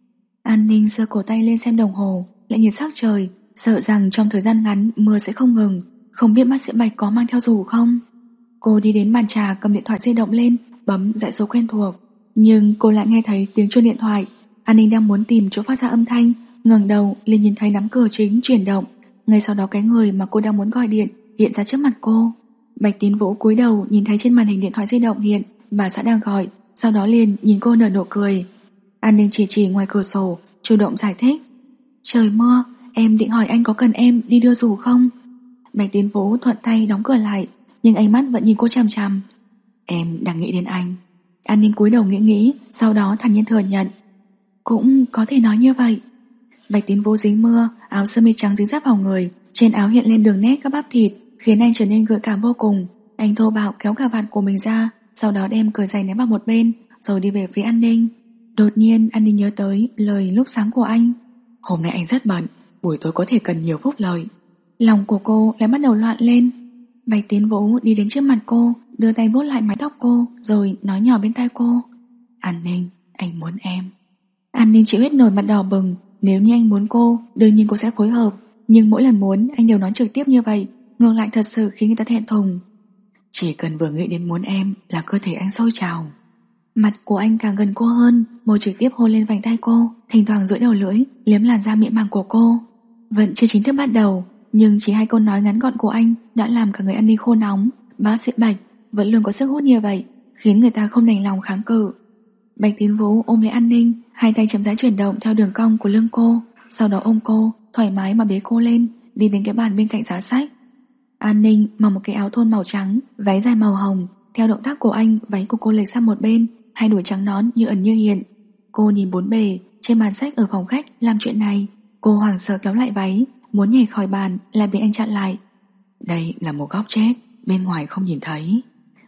An Ninh giơ cổ tay lên xem đồng hồ, lại nhìn sắc trời, sợ rằng trong thời gian ngắn mưa sẽ không ngừng. Không biết bác sĩ Bạch có mang theo dù không. Cô đi đến bàn trà cầm điện thoại di động lên, bấm dãy số quen thuộc. Nhưng cô lại nghe thấy tiếng chuông điện thoại. An Ninh đang muốn tìm chỗ phát ra âm thanh, ngẩng đầu liền nhìn thấy nắm cờ chính chuyển động. Ngay sau đó cái người mà cô đang muốn gọi điện hiện ra trước mặt cô. Bạch Tín Vũ cúi đầu nhìn thấy trên màn hình điện thoại di động hiện bà xã đang gọi, sau đó liền nhìn cô nở nụ cười. An Ninh chỉ ngoài cửa sổ, chủ động giải thích. Trời mưa, em định hỏi anh có cần em đi đưa dù không? Bạch Tín Vũ thuận tay đóng cửa lại, nhưng ánh mắt vẫn nhìn cô chằm chằm. Em đang nghĩ đến anh. An Ninh cúi đầu nghĩ, sau đó thản nhiên thừa nhận. Cũng có thể nói như vậy. Bạch Tín Vũ dính mưa, áo sơ mi trắng dính sát vào người, trên áo hiện lên đường nét các bắp thịt, khiến anh trở nên gợi cảm vô cùng. Anh thô bạo kéo cà vạt của mình ra, sau đó đem cởi giày ném vào một bên, rồi đi về phía An Ninh. Đột nhiên An Ninh nhớ tới lời lúc sáng của anh. Hôm nay anh rất bận, buổi tối có thể cần nhiều phúc lợi. Lòng của cô lại bắt đầu loạn lên. Bạch Tiến Vũ đi đến trước mặt cô, đưa tay vuốt lại mái tóc cô, rồi nói nhỏ bên tai cô. An Ninh, anh muốn em. An Ninh chịu hết nổi mặt đỏ bừng. Nếu như anh muốn cô, đương nhiên cô sẽ phối hợp. Nhưng mỗi lần muốn anh đều nói trực tiếp như vậy, ngược lại thật sự khiến người ta thẹn thùng. Chỉ cần vừa nghĩ đến muốn em là cơ thể anh sôi trào. Mặt của anh càng gần cô hơn, môi trực tiếp hôn lên vành tay cô, thỉnh thoảng duỗi đầu lưỡi liếm làn da mịn màng của cô. Vẫn chưa chính thức bắt đầu, nhưng chỉ 2 câu nói ngắn gọn của anh đã làm cả người An Ninh khô nóng. Bác sĩ Bạch vẫn luôn có sức hút như vậy, khiến người ta không đành lòng kháng cự. Bạch Tín Vũ ôm lấy An Ninh, hai tay chậm rãi chuyển động theo đường cong của lưng cô, sau đó ôm cô, thoải mái mà bế cô lên, đi đến cái bàn bên cạnh giá sách. An Ninh mặc một cái áo thun màu trắng, váy dài màu hồng. Theo động tác của anh, váy của cô lệch sang một bên, hai đuôi trắng nón như ẩn như hiện. Cô nhìn bốn bề, trên bàn sách ở phòng khách làm chuyện này. Cô hoảng sợ kéo lại váy, muốn nhảy khỏi bàn lại bị anh chặn lại. Đây là một góc chết, bên ngoài không nhìn thấy.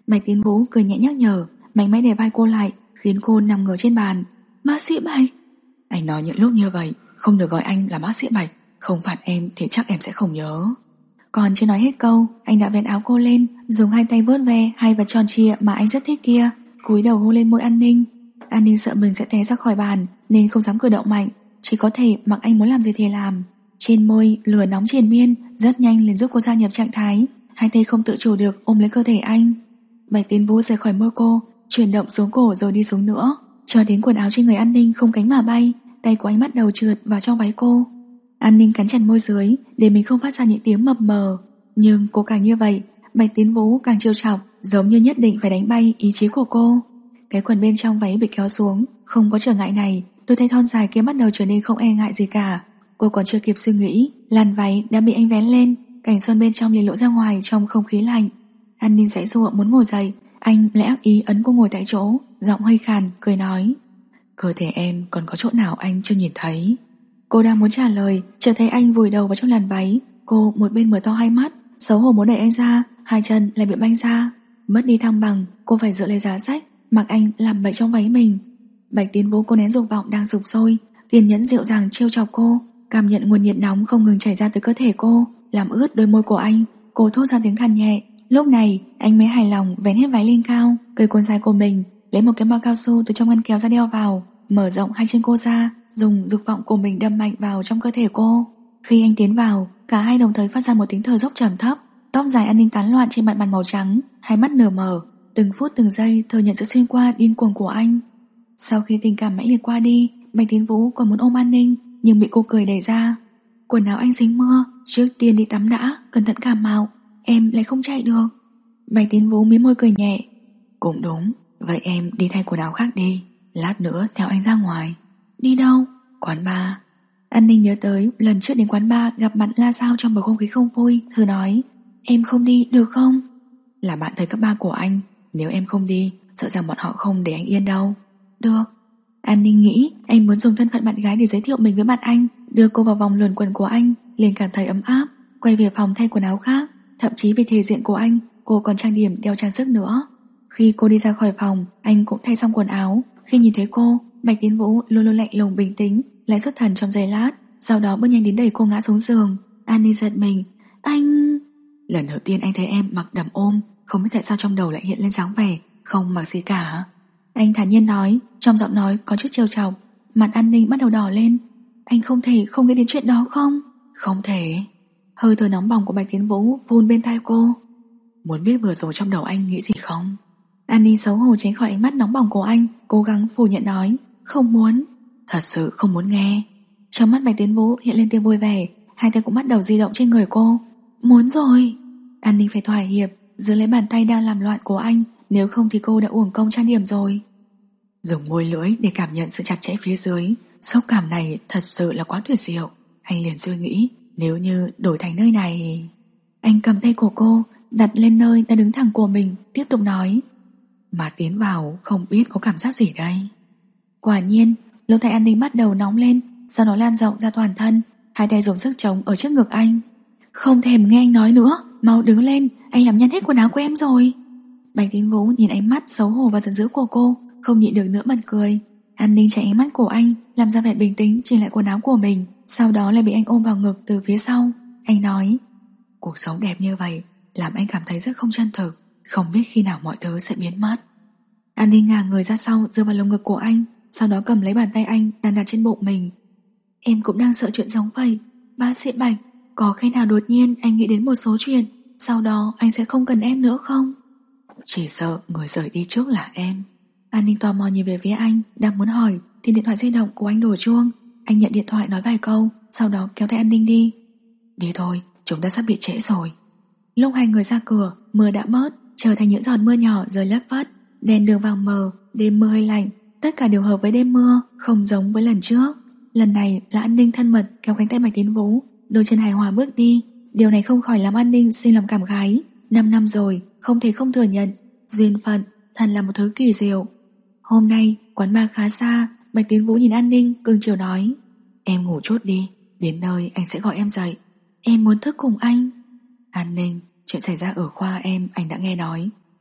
Bạch Tiến Vũ cười nhẹ nhắc nhở, mạnh mẽ đè vai cô lại, khiến cô nằm ngửa trên bàn. Bác sĩ Bạch. Anh nói những lúc như vậy, không được gọi anh là bác sĩ Bạch. Không phạt em thì chắc em sẽ không nhớ. Còn chưa nói hết câu, anh đã vén áo cô lên, dùng hai tay vuốt ve hai vật tròn trịa mà anh rất thích kia, cúi đầu hôn lên môi An Ninh. An Ninh sợ mình sẽ té ra khỏi bàn nên không dám cử động mạnh, chỉ có thể mặc anh muốn làm gì thì làm. Trên môi lửa nóng triền miên, rất nhanh liền giúp cô gia nhập trạng thái, hai tay không tự chủ được ôm lấy cơ thể anh. Bạch Tiến Vũ rời khỏi môi cô, chuyển động xuống cổ rồi đi xuống nữa, cho đến quần áo trên người An Ninh không cánh mà bay, tay của anh bắt đầu trượt vào trong váy cô. An Ninh cắn chặt môi dưới để mình không phát ra những tiếng mập mờ, nhưng cô càng như vậy, Bạch Tiến Vũ càng trêu chọc, giống như nhất định phải đánh bay ý chí của cô. Cái quần bên trong váy bị kéo xuống, không có trở ngại này, đôi tay thon dài kia bắt đầu trở nên không e ngại gì cả. Cô còn chưa kịp suy nghĩ, làn váy đã bị anh vén lên, cảnh son bên trong liền lộ ra ngoài trong không khí lạnh. An Ninh giãy giụa muốn ngồi dậy, anh lại ác ý ấn cô ngồi tại chỗ, giọng hơi khàn, cười nói: cơ thể em còn có chỗ nào anh chưa nhìn thấy? Cô đang muốn trả lời, chợt thấy anh vùi đầu vào trong làn váy. Cô một bên mở to hai mắt, xấu hổ muốn đẩy anh ra, hai chân lại bị banh ra. Mất đi thăng bằng, cô phải dựa lên giá sách, mặc anh làm bậy trong váy mình. Bạch Tiến Vũ cố nén dục vọng đang sục sôi, kiên nhẫn dịu dàng trêu chọc cô, cảm nhận nguồn nhiệt nóng không ngừng chảy ra từ cơ thể cô, làm ướt đôi môi của anh. Cô thốt ra tiếng khàn nhẹ. Lúc này anh mới hài lòng vén hết váy lên cao, cởi quần dài của mình, lấy một cái bao cao su từ trong ngăn kéo ra đeo vào, mở rộng hai chân cô ra, dùng dục vọng của mình đâm mạnh vào trong cơ thể cô. Khi anh tiến vào, cả hai đồng thời phát ra một tiếng thở dốc trầm thấp. Tóc dài An Ninh tán loạn trên mặt bàn màu trắng, hai mắt nửa mở, từng phút từng giây thừa nhận sự xuyên qua điên cuồng của anh. Sau khi tình cảm mãnh liệt qua đi, Bạch Tiến Vũ còn muốn ôm An Ninh, nhưng bị cô cười đẩy ra. Quần áo anh dính mưa, trước tiên đi tắm đã, cẩn thận cảm mạo, em lại không chạy được. Bạch Tiến Vũ mím môi cười nhẹ. Cũng đúng, vậy em đi thay quần áo khác đi, lát nữa theo anh ra ngoài. Đi đâu? Quán bar. An Ninh nhớ tới lần trước đến quán bar gặp mặt La Sao trong bầu không khí không vui, thử nói: em không đi được không? Là bạn thời cấp 3 của anh, nếu em không đi, sợ rằng bọn họ không để anh yên đâu. Được. An Ninh nghĩ anh muốn dùng thân phận bạn gái để giới thiệu mình với bạn anh, đưa cô vào vòng luẩn quẩn của anh, liền cảm thấy ấm áp. Quay về phòng thay quần áo khác, thậm chí vì thể diện của anh, cô còn trang điểm đeo trang sức nữa. Khi cô đi ra khỏi phòng, anh cũng thay xong quần áo. Khi nhìn thấy cô, Bạch Tiến Vũ luôn luôn lạnh lùng bình tĩnh, lại xuất thần trong giây lát, sau đó bước nhanh đến đẩy cô ngã xuống giường. An Ninh giật mình. Anh... Lần đầu tiên anh thấy em mặc đầm ôm, không biết tại sao trong đầu lại hiện lên dáng vẻ không mặc gì cả. Anh thản nhiên nói, trong giọng nói có chút trêu chọc. Mặt An Ninh bắt đầu đỏ lên. Anh không thể không nghĩ đến chuyện đó không? Không thể. Hơi thở nóng bỏng của Bạch Tiến Vũ vun bên tai cô. Muốn biết vừa rồi trong đầu anh nghĩ gì không? An Ninh xấu hổ tránh khỏi ánh mắt nóng bỏng của anh, cố gắng phủ nhận nói: không muốn. Thật sự không muốn nghe. Trong mắt Bạch Tiến Vũ hiện lên tia vui vẻ, hai tay cũng bắt đầu di động trên người cô. Muốn rồi. An Ninh phải thỏa hiệp, giữ lấy bàn tay đang làm loạn của anh, nếu không thì cô đã uổng công trang điểm rồi. Dùng môi lưỡi để cảm nhận sự chặt chẽ phía dưới, xúc cảm này thật sự là quá tuyệt diệu. Anh liền suy nghĩ, nếu như đổi thành nơi này. Anh cầm tay của cô, đặt lên nơi đã đứng thẳng của mình, tiếp tục nói: mà tiến vào không biết có cảm giác gì đây. Quả nhiên, lỗ tai An Ninh bắt đầu nóng lên, sau đó lan rộng ra toàn thân, hai tay dùng sức chống ở trước ngực anh. Không thèm nghe anh nói nữa, mau đứng lên, anh làm nhăn hết quần áo của em rồi. Bạch Tiến Vũ nhìn ánh mắt xấu hổ và giận dữ của cô, không nhịn được nữa bật cười. An Ninh tránh ánh mắt của anh, làm ra vẻ bình tĩnh chỉnh lại quần áo của mình, sau đó lại bị anh ôm vào ngực từ phía sau. Anh nói: cuộc sống đẹp như vậy làm anh cảm thấy rất không chân thực, không biết khi nào mọi thứ sẽ biến mất. An Ninh ngả người ra sau dựa vào lồng ngực của anh, sau đó cầm lấy bàn tay anh đang đặt trên bụng mình. Em cũng đang sợ chuyện giống vậy, bác sĩ Bạch. Có khi nào đột nhiên anh nghĩ đến một số chuyện, sau đó anh sẽ không cần em nữa không? Chỉ sợ người rời đi trước là em. An Ninh tò mò nhìn về phía anh, đang muốn hỏi thì điện thoại di động của anh đổ chuông. Anh nhận điện thoại nói vài câu, sau đó kéo tay An Ninh đi. Đi thôi, chúng ta sắp bị trễ rồi. Lúc hai người ra cửa, mưa đã bớt, trở thành những giọt mưa nhỏ rơi lất phất. Đèn đường vàng mờ, đêm mưa hơi lạnh, tất cả đều hợp với đêm mưa, không giống với lần trước. Lần này là An Ninh thân mật kéo cánh tay Bạch Tiến Vũ, đôi chân hài hòa bước đi. Điều này không khỏi làm An Ninh sinh lòng cảm khái. 5 năm rồi, không thể không thừa nhận, duyên phận thật là một thứ kỳ diệu. Hôm nay quán bar khá xa, Bạch Tiến Vũ nhìn An Ninh cưng chiều nói: em ngủ chút đi, đến nơi anh sẽ gọi em dậy. Em muốn thức cùng anh. An Ninh, chuyện xảy ra ở khoa em anh đã nghe nói.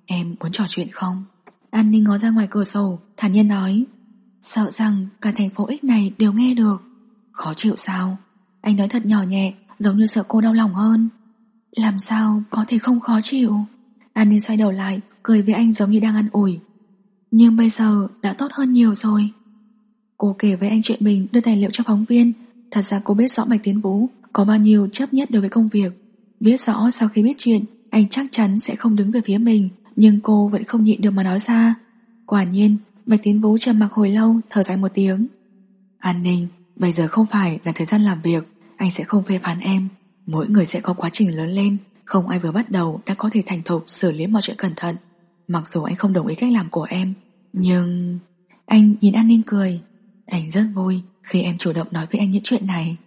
em muốn trò chuyện không? An Ninh ngó ra ngoài cửa sổ, thản nhiên nói. Sợ rằng cả thành phố X này đều nghe được. Khó chịu sao? Anh nói thật nhỏ nhẹ, giống như sợ cô đau lòng hơn. Làm sao có thể không khó chịu? An Ninh xoay đầu lại, cười với anh giống như đang ăn ủi. Nhưng bây giờ đã tốt hơn nhiều rồi. Cô kể với anh chuyện mình đưa tài liệu cho phóng viên. Thật ra cô biết rõ Bạch Tiến Vũ có bao nhiêu chấp nhất đối với công việc. Biết rõ sau khi biết chuyện anh chắc chắn sẽ không đứng về phía mình, nhưng cô vẫn không nhịn được mà nói ra. Quả nhiên Bạch Tiến Vũ trầm mặc hồi lâu, thở dài một tiếng. An Ninh, bây giờ không phải là thời gian làm việc. Anh sẽ không phê phán em. Mỗi người sẽ có quá trình lớn lên. Không ai vừa bắt đầu đã có thể thành thục xử lý mọi chuyện cẩn thận. Mặc dù anh không đồng ý cách làm của em, nhưng... Anh nhìn An Ninh cười. Anh rất vui khi em chủ động nói với anh những chuyện này.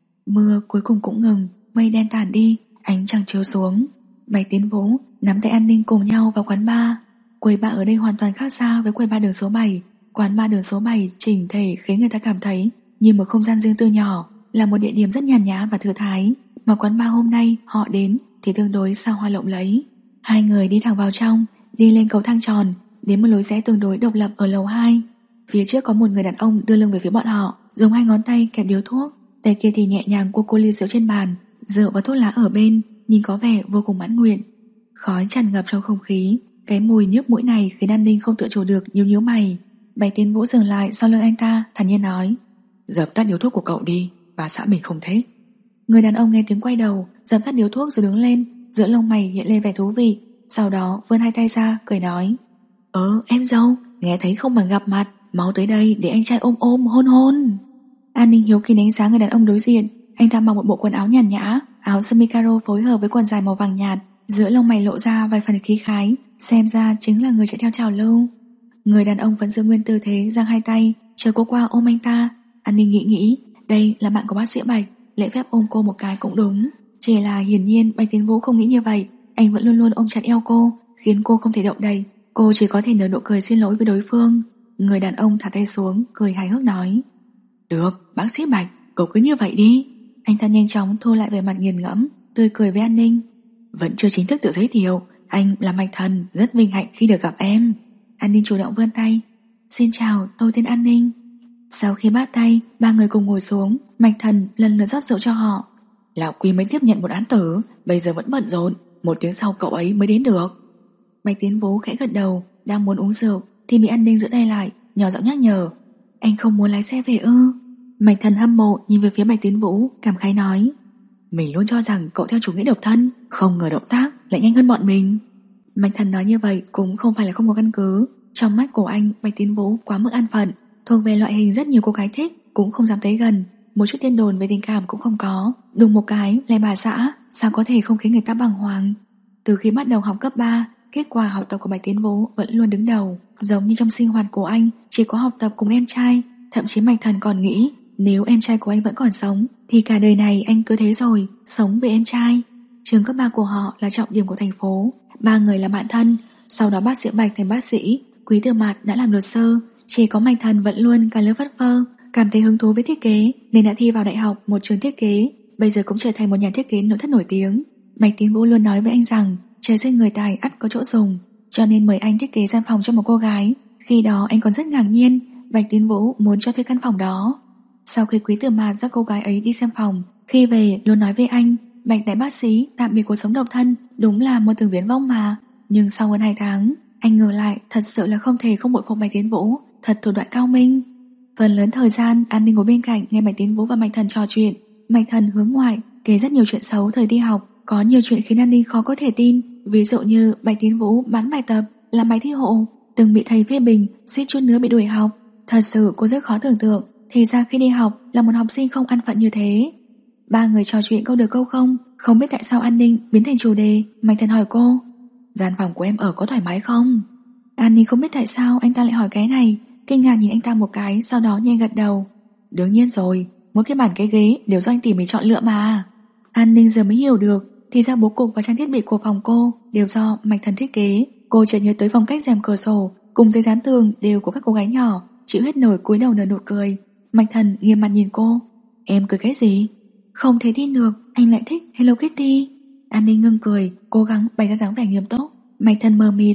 Mưa cuối cùng cũng ngừng, mây đen tàn đi, ánh trăng chiếu xuống. Bạch Tiến Vũ nắm tay An Ninh cùng nhau vào quán bar. Quầy bar ở đây hoàn toàn khác xa với quầy bar đường số 7. Quán bar đường số 7 chỉnh thể khiến người ta cảm thấy như một không gian riêng tư nhỏ, là một địa điểm rất nhàn nhã và thư thái. Mà quán bar hôm nay họ đến thì tương đối xa hoa lộng lẫy. Hai người đi thẳng vào trong, đi lên cầu thang tròn, đến một lối rẽ tương đối độc lập ở lầu 2. Phía trước có một người đàn ông đưa lưng về phía bọn họ, dùng hai ngón tay kẹp điếu thuốc, tay kia thì nhẹ nhàng cô ly rượu trên bàn, rượu và thuốc lá ở bên, nhìn có vẻ vô cùng mãn nguyện. Khói tràn ngập trong không khí, cái mùi nhức mũi này khiến An Ninh không tự chủ được nhíu mày. Bạch Tiến Vũ dừng lại sau lưng anh ta, thản nhiên nói: dập tắt điếu thuốc của cậu đi, bà xã mình không thích. Người đàn ông nghe tiếng quay đầu, dập tắt điếu thuốc rồi đứng lên, giữa lông mày hiện lên vẻ thú vị, sau đó vươn hai tay ra, cười nói: em dâu, nghe thấy không bằng gặp mặt, mau tới đây để anh trai ôm ôm hôn hôn. An Ninh hiếu kỳ đánh giá người đàn ông đối diện. Anh ta mặc một bộ quần áo nhàn nhã, áo sơ mi caro phối hợp với quần dài màu vàng nhạt, giữa lông mày lộ ra vài phần khí khái, xem ra chính là người chạy theo trào lưu. Người đàn ông vẫn giữ nguyên tư thế, giang hai tay chờ cô qua ôm anh ta. An Ninh nghĩ đây là bạn của bác sĩ Bạch, lễ phép ôm cô một cái cũng đúng. Chỉ là hiển nhiên Bạch Tiến Vũ không nghĩ như vậy, anh vẫn luôn luôn ôm chặt eo cô, khiến cô không thể động đậy. Cô chỉ có thể nở nụ cười xin lỗi với đối phương. Người đàn ông thả tay xuống, cười hài hước nói: được, bác sĩ Bạch, cậu cứ như vậy đi. Anh ta nhanh chóng thu lại vẻ mặt nghiền ngẫm, tươi cười với An Ninh. Vẫn chưa chính thức tự giới thiệu, anh là Mạch Thần, rất vinh hạnh khi được gặp em. An Ninh chủ động vươn tay: xin chào, tôi tên An Ninh. Sau khi bắt tay, ba người cùng ngồi xuống. Mạch Thần lần lượt rót rượu cho họ. Lão Quý mới tiếp nhận một án tử, bây giờ vẫn bận rộn, 1 tiếng sau cậu ấy mới đến được. Bạch Tiến Vũ khẽ gật đầu, đang muốn uống rượu thì bị An Ninh giữ tay lại, nhỏ giọng nhắc nhở: anh không muốn lái xe về ư? Mạch Thần hâm mộ nhìn về phía Bạch Tiến Vũ, cảm khái nói: mình luôn cho rằng cậu theo chủ nghĩa độc thân, không ngờ động tác lại nhanh hơn bọn mình. Mạch Thần nói như vậy cũng không phải là không có căn cứ. Trong mắt của anh, Bạch Tiến Vũ quá mức an phận, thuộc về loại hình rất nhiều cô gái thích, cũng không dám tới gần, một chút tin đồn về tình cảm cũng không có. Đùng một cái lại bà xã, sao có thể không khiến người ta bàng hoàng. Từ khi bắt đầu học cấp 3, kết quả học tập của Bạch Tiến Vũ vẫn luôn đứng đầu. Giống như trong sinh hoạt của anh chỉ có học tập cùng em trai. Thậm chí Mạch Thần còn nghĩ nếu em trai của anh vẫn còn sống thì cả đời này anh cứ thế rồi, sống với em trai. Trường cấp 3 của họ là trọng điểm của thành phố, 3 người là bạn thân. Sau đó bác sĩ Bạch thành bác sĩ, Quý Tử Mạt đã làm luật sư. Chỉ có Mạch Thần vẫn luôn cả lơ phất phơ, cảm thấy hứng thú với thiết kế nên đã thi vào đại học một trường thiết kế, bây giờ cũng trở thành một nhà thiết kế nội thất nổi tiếng. Bạch Tiến Vũ luôn nói với anh rằng trời sinh người tài ắt có chỗ dùng, cho nên mời anh thiết kế gian phòng cho một cô gái. Khi đó anh còn rất ngạc nhiên Bạch Tiến Vũ muốn cho thuê căn phòng đó. Sau khi Quý Tử Mạt dắt cô gái ấy đi xem phòng, khi về luôn nói với anh: Bạch đại bác sĩ tạm biệt cuộc sống độc thân, đúng là một từ viễn vông mà. Nhưng sau hơn 2 tháng, anh ngờ lại thật sự là không thể không bội phục Bạch Tiến Vũ, thật thủ đoạn cao minh. Phần lớn thời gian An Ninh ngồi bên cạnh nghe Bạch Tiến Vũ và Mạch Thần trò chuyện. Mạch Thần hướng ngoại kể rất nhiều chuyện xấu thời đi học, có nhiều chuyện khiến An Ninh khó có thể tin, ví dụ như Bạch Tiến Vũ bán bài tập, làm bài thi hộ, từng bị thầy phê bình, suýt chút nữa bị đuổi học. Thật sự cô rất khó tưởng tượng, thì ra khi đi học là một học sinh không an phận như thế. Ba người trò chuyện câu được câu không biết tại sao An Ninh biến thành chủ đề. Mạch Thần hỏi cô: gian phòng của em ở có thoải mái không? An Ninh không biết tại sao anh ta lại hỏi cái này, kinh ngạc nhìn anh ta một cái, sau đó nhanh gật đầu: đương nhiên rồi, mỗi cái bàn cái ghế đều do anh tỉ mỉ chọn lựa mà. An Ninh giờ mới hiểu được, thì ra bố cục và trang thiết bị của phòng cô đều do Mạch Thần thiết kế. Cô chợt nhớ tới phong cách rèm cửa sổ cùng giấy dán tường đều của các cô gái nhỏ, chịu hết nổi cúi đầu nở nụ cười. Mạch Thần nghiêm mặt nhìn cô: em cười cái gì? Không thể tin được anh lại thích Hello Kitty. An Ninh ngưng cười, cố gắng bày ra dáng vẻ nghiêm túc. Mạch Thần mờ mịt,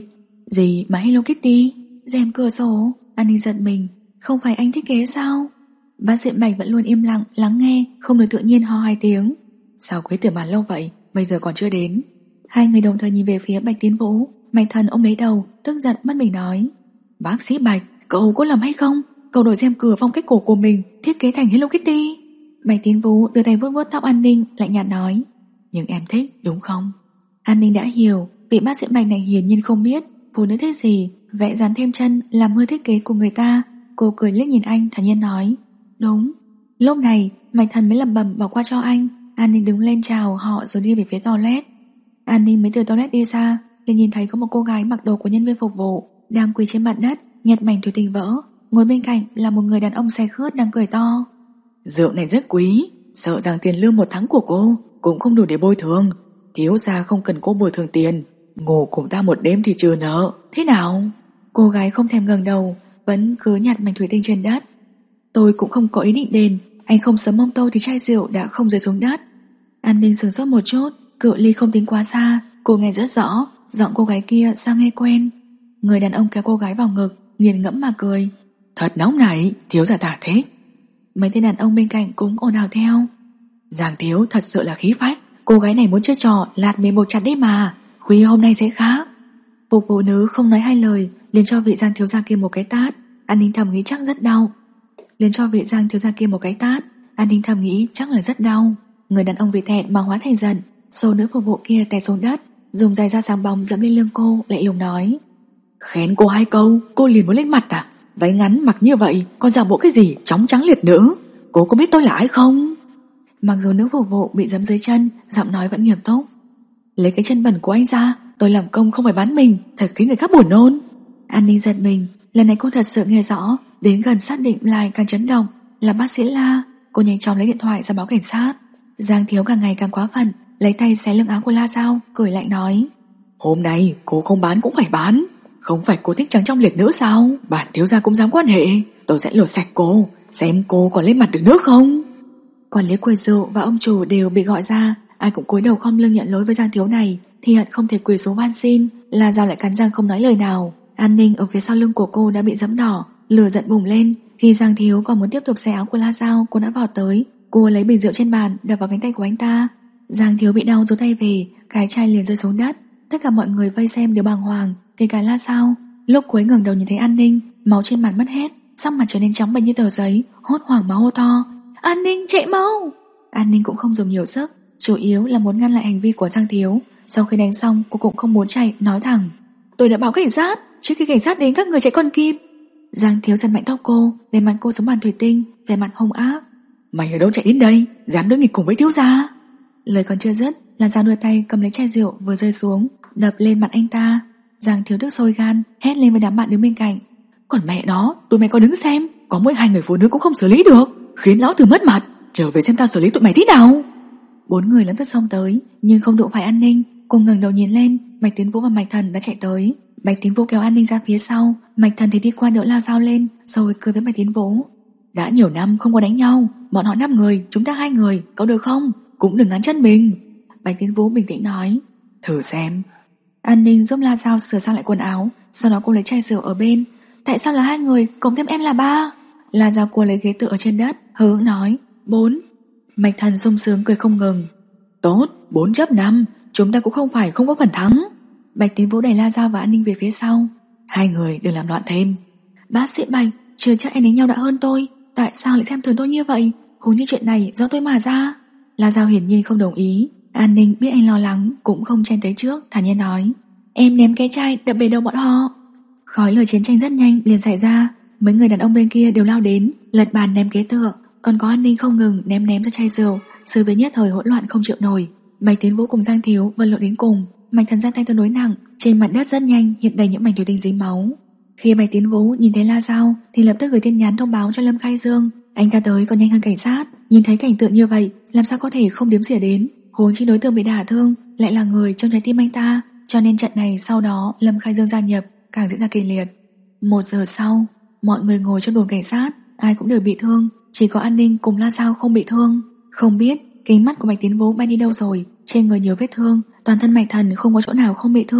Gì mà Hello Kitty? Rèm cửa sổ. An Ninh giật mình, không phải anh thiết kế sao? Bác sĩ Bạch vẫn luôn im lặng lắng nghe, không được tự nhiên ho 2 tiếng. Sao Quế Tử Màn lâu vậy, bây giờ còn chưa đến? Hai người đồng thời nhìn về phía Bạch Tiến Vũ. Mạch Thần ôm lấy đầu, tức giận mất mình nói: Bác sĩ Bạch, cậu có lầm hay không? Cậu đổi rèm cửa phong cách cổ của mình thiết kế thành Hello Kitty. Bạch Tiến Vũ đưa tay vuốt vuốt tóc An Ninh, lạnh nhạt nói: Nhưng em thích đúng không? An Ninh đã hiểu, vị bác sĩ Bạch này hiển nhiên không biết phụ nữ thích gì, vẽ dán thêm chân làm hơi thiết kế của người ta. Cô cười liếc nhìn anh, thản nhiên nói: Đúng. Lúc này Mạch Thần mới lẩm bẩm bỏ qua cho anh. An Ninh đứng lên chào họ rồi đi về phía toilet. An Ninh mới từ toilet đi ra, liền nhìn thấy có một cô gái mặc đồ của nhân viên phục vụ đang quỳ trên mặt đất nhặt mảnh thủy tinh vỡ. Ngồi bên cạnh là một người đàn ông xe khướt đang cười to: Rượu này rất quý, sợ rằng tiền lương 1 tháng của cô cũng không đủ để bồi thường. Thiếu gia không cần cô bồi thường tiền, ngủ cùng ta 1 đêm thì trừ nợ, thế nào? Cô gái không thèm ngẩng đầu, vẫn cứ nhặt mảnh thủy tinh trên đất. Tôi cũng không có ý định đền, anh không sớm mong tôi thì chai rượu đã không rơi xuống đất. An Ninh sửng sốt một chút, cự ly không tính quá xa, cô nghe rất rõ, giọng cô gái kia sao nghe quen. Người đàn ông kéo cô gái vào ngực, nghiền ngẫm mà cười: Thật nóng nảy, thiếu gia ta thích. Mấy tên đàn ông bên cạnh cũng ồn ào theo: Giang thiếu thật sự là khí phách, cô gái này muốn chơi trò lạt mề buộc chặt đấy mà, khuya hôm nay sẽ khác. Phục vụ nữ không nói 2 lời liền cho vị Giang thiếu gia kia một cái tát. An Ninh thầm nghĩ chắc rất đau. An Ninh thầm nghĩ chắc là rất đau. Người đàn ông vì thẹn mà hóa thành giận, xô nữ phục vụ kia té xuống đất, dùng giày da sáng bóng dẫm lên lưng cô, lại lùng nói: Khen cô 2 câu, cô liền muốn lên mặt à? Váy ngắn mặc như vậy, còn giả bộ cái gì chóng trắng liệt nữ? Cô có biết tôi là ai không? Mặc dù nữ phục vụ bị giẫm dưới chân, giọng nói vẫn nghiêm túc: Lấy cái chân bẩn của anh ra, tôi làm công không phải bán mình, thật khiến người khác buồn nôn. An Ninh giật mình, lần này cô thật sự nghe rõ, đến gần xác định lại càng chấn động, là bác sĩ La. Cô nhanh chóng lấy điện thoại ra báo cảnh sát. Giang thiếu càng ngày càng quá phận, lấy tay xé lưng áo của La Giao, cười lạnh nói: Hôm nay cô không bán cũng phải bán, không phải cô thích trắng trong liệt nữ sao? Bản thiếu gia cũng dám quan hệ, tôi sẽ lột sạch cô, xem cô còn lên mặt được nữa không. Quản lý quầy rượu và ông chủ đều bị gọi ra, ai cũng cúi đầu khom lưng nhận lỗi với Giang thiếu này, thì hận không thể quỳ xuống van xin. La Giao lại cắn răng không nói lời nào. An Ninh ở phía sau lưng của cô đã bị giẫm đỏ, lửa giận bùng lên. Khi Giang thiếu còn muốn tiếp tục xé áo của La Giao, cô đã vào tới, cô lấy bình rượu trên bàn đập vào cánh tay của anh ta. Giang thiếu bị đau rút tay về, cái chai liền rơi xuống đất. Tất cả mọi người vây xem đều bàng hoàng, kể cả La Giao. Lúc cuối ngẩng đầu nhìn thấy An Ninh, máu trên mặt mất hết, sắc mặt trở nên trắng bệch như tờ giấy, hốt hoảng mà hô to: An Ninh chạy mau! An Ninh cũng không dùng nhiều sức, chủ yếu là muốn ngăn lại hành vi của Giang thiếu. Sau khi đánh xong, cô cũng không muốn chạy, nói thẳng: Tôi đã báo cảnh sát, trước khi cảnh sát đến các người chạy con kim. Giang thiếu giật mạnh tóc cô, để mặt cô giống bàn thủy tinh, vẻ mặt hung ác: Mày ở đâu chạy đến đây, dám đối nghịch cùng với thiếu gia? Lời còn chưa dứt, là Giang đưa tay cầm lấy chai rượu vừa rơi xuống, đập lên mặt anh ta. Giang thiếu tức sôi gan, hét lên với đám bạn đứng bên cạnh: Còn mẹ đó, tụi mày có đứng xem, có mỗi 2 người phụ nữ cũng không xử lý được, khiến lão tử mất mặt, trở về xem tao xử lý tụi mày thế nào. 4 người lập tức xông tới, nhưng không đụng phải An Ninh. Cô ngẩng đầu nhìn lên, Bạch Tiến Vũ và Mạch Thần đã chạy tới. Bạch Tiến Vũ kéo An Ninh ra phía sau, Mạch Thần thì đi qua đỡ La Giao lên, rồi cười với Bạch Tiến Vũ: Đã nhiều năm không có đánh nhau, bọn họ 5 người, chúng ta 2 người, có được không? Cũng đừng ngắn chân mình. Bạch Tiến Vũ bình tĩnh nói: Thử xem. An Ninh giúp La Giao sửa sang lại quần áo, sau đó cô lấy chai rượu ở bên. Tại sao là 2 người, cộng thêm em là 3? La Giao cô lấy ghế tựa ở trên đất, hờ hững nói: 4. Mạch Thần sung sướng cười không ngừng: Tốt, 4-5, chúng ta cũng không phải không có phần thắng. Bạch Tiến Vũ đẩy La Giao và An Ninh về phía sau: 2 người đừng làm loạn thêm. Bác sĩ Bạch, chưa chắc anh đánh nhau đã hơn tôi, tại sao lại xem thường tôi như vậy? Huống như chuyện này do tôi mà ra. La Giao hiển nhiên không đồng ý. An Ninh biết anh lo lắng, cũng không chen tới trước, thản nhiên nói: Em ném cái chai đập bể đầu bọn họ. Khói lửa chiến tranh rất nhanh liền xảy ra. Mấy người đàn ông bên kia đều lao đến, lật bàn ném ghế tựa, còn có An Ninh không ngừng ném ra chai rượu. Sự với nhất thời hỗn loạn không chịu nổi. Bạch Tiến Vũ cùng Giang thiếu vật lộn đến cùng. Mạch Thần ra tay tương đối nặng, trên mặt đất rất nhanh hiện đầy những mảnh thủy tinh dính máu. Khi Bạch Tiến Vũ nhìn thấy La Giao thì lập tức gửi tin nhắn thông báo cho Lâm Khai Dương. Anh ta tới còn nhanh hơn cảnh sát. Nhìn thấy cảnh tượng như vậy, làm sao có thể không đếm xỉa đến. Huống chi đối tượng bị đả thương lại là người trong trái tim anh ta, cho nên trận này sau đó Lâm Khai Dương gia nhập càng diễn ra kịch liệt. 1 giờ sau, mọi người ngồi trong đồn cảnh sát, ai cũng đều bị thương, chỉ có An Ninh cùng La Giao không bị thương. Không biết kính mắt của Bạch Tiến Vũ bay đi đâu rồi, trên người nhiều vết thương, toàn thân Mạch Thần không có chỗ nào không bị thương,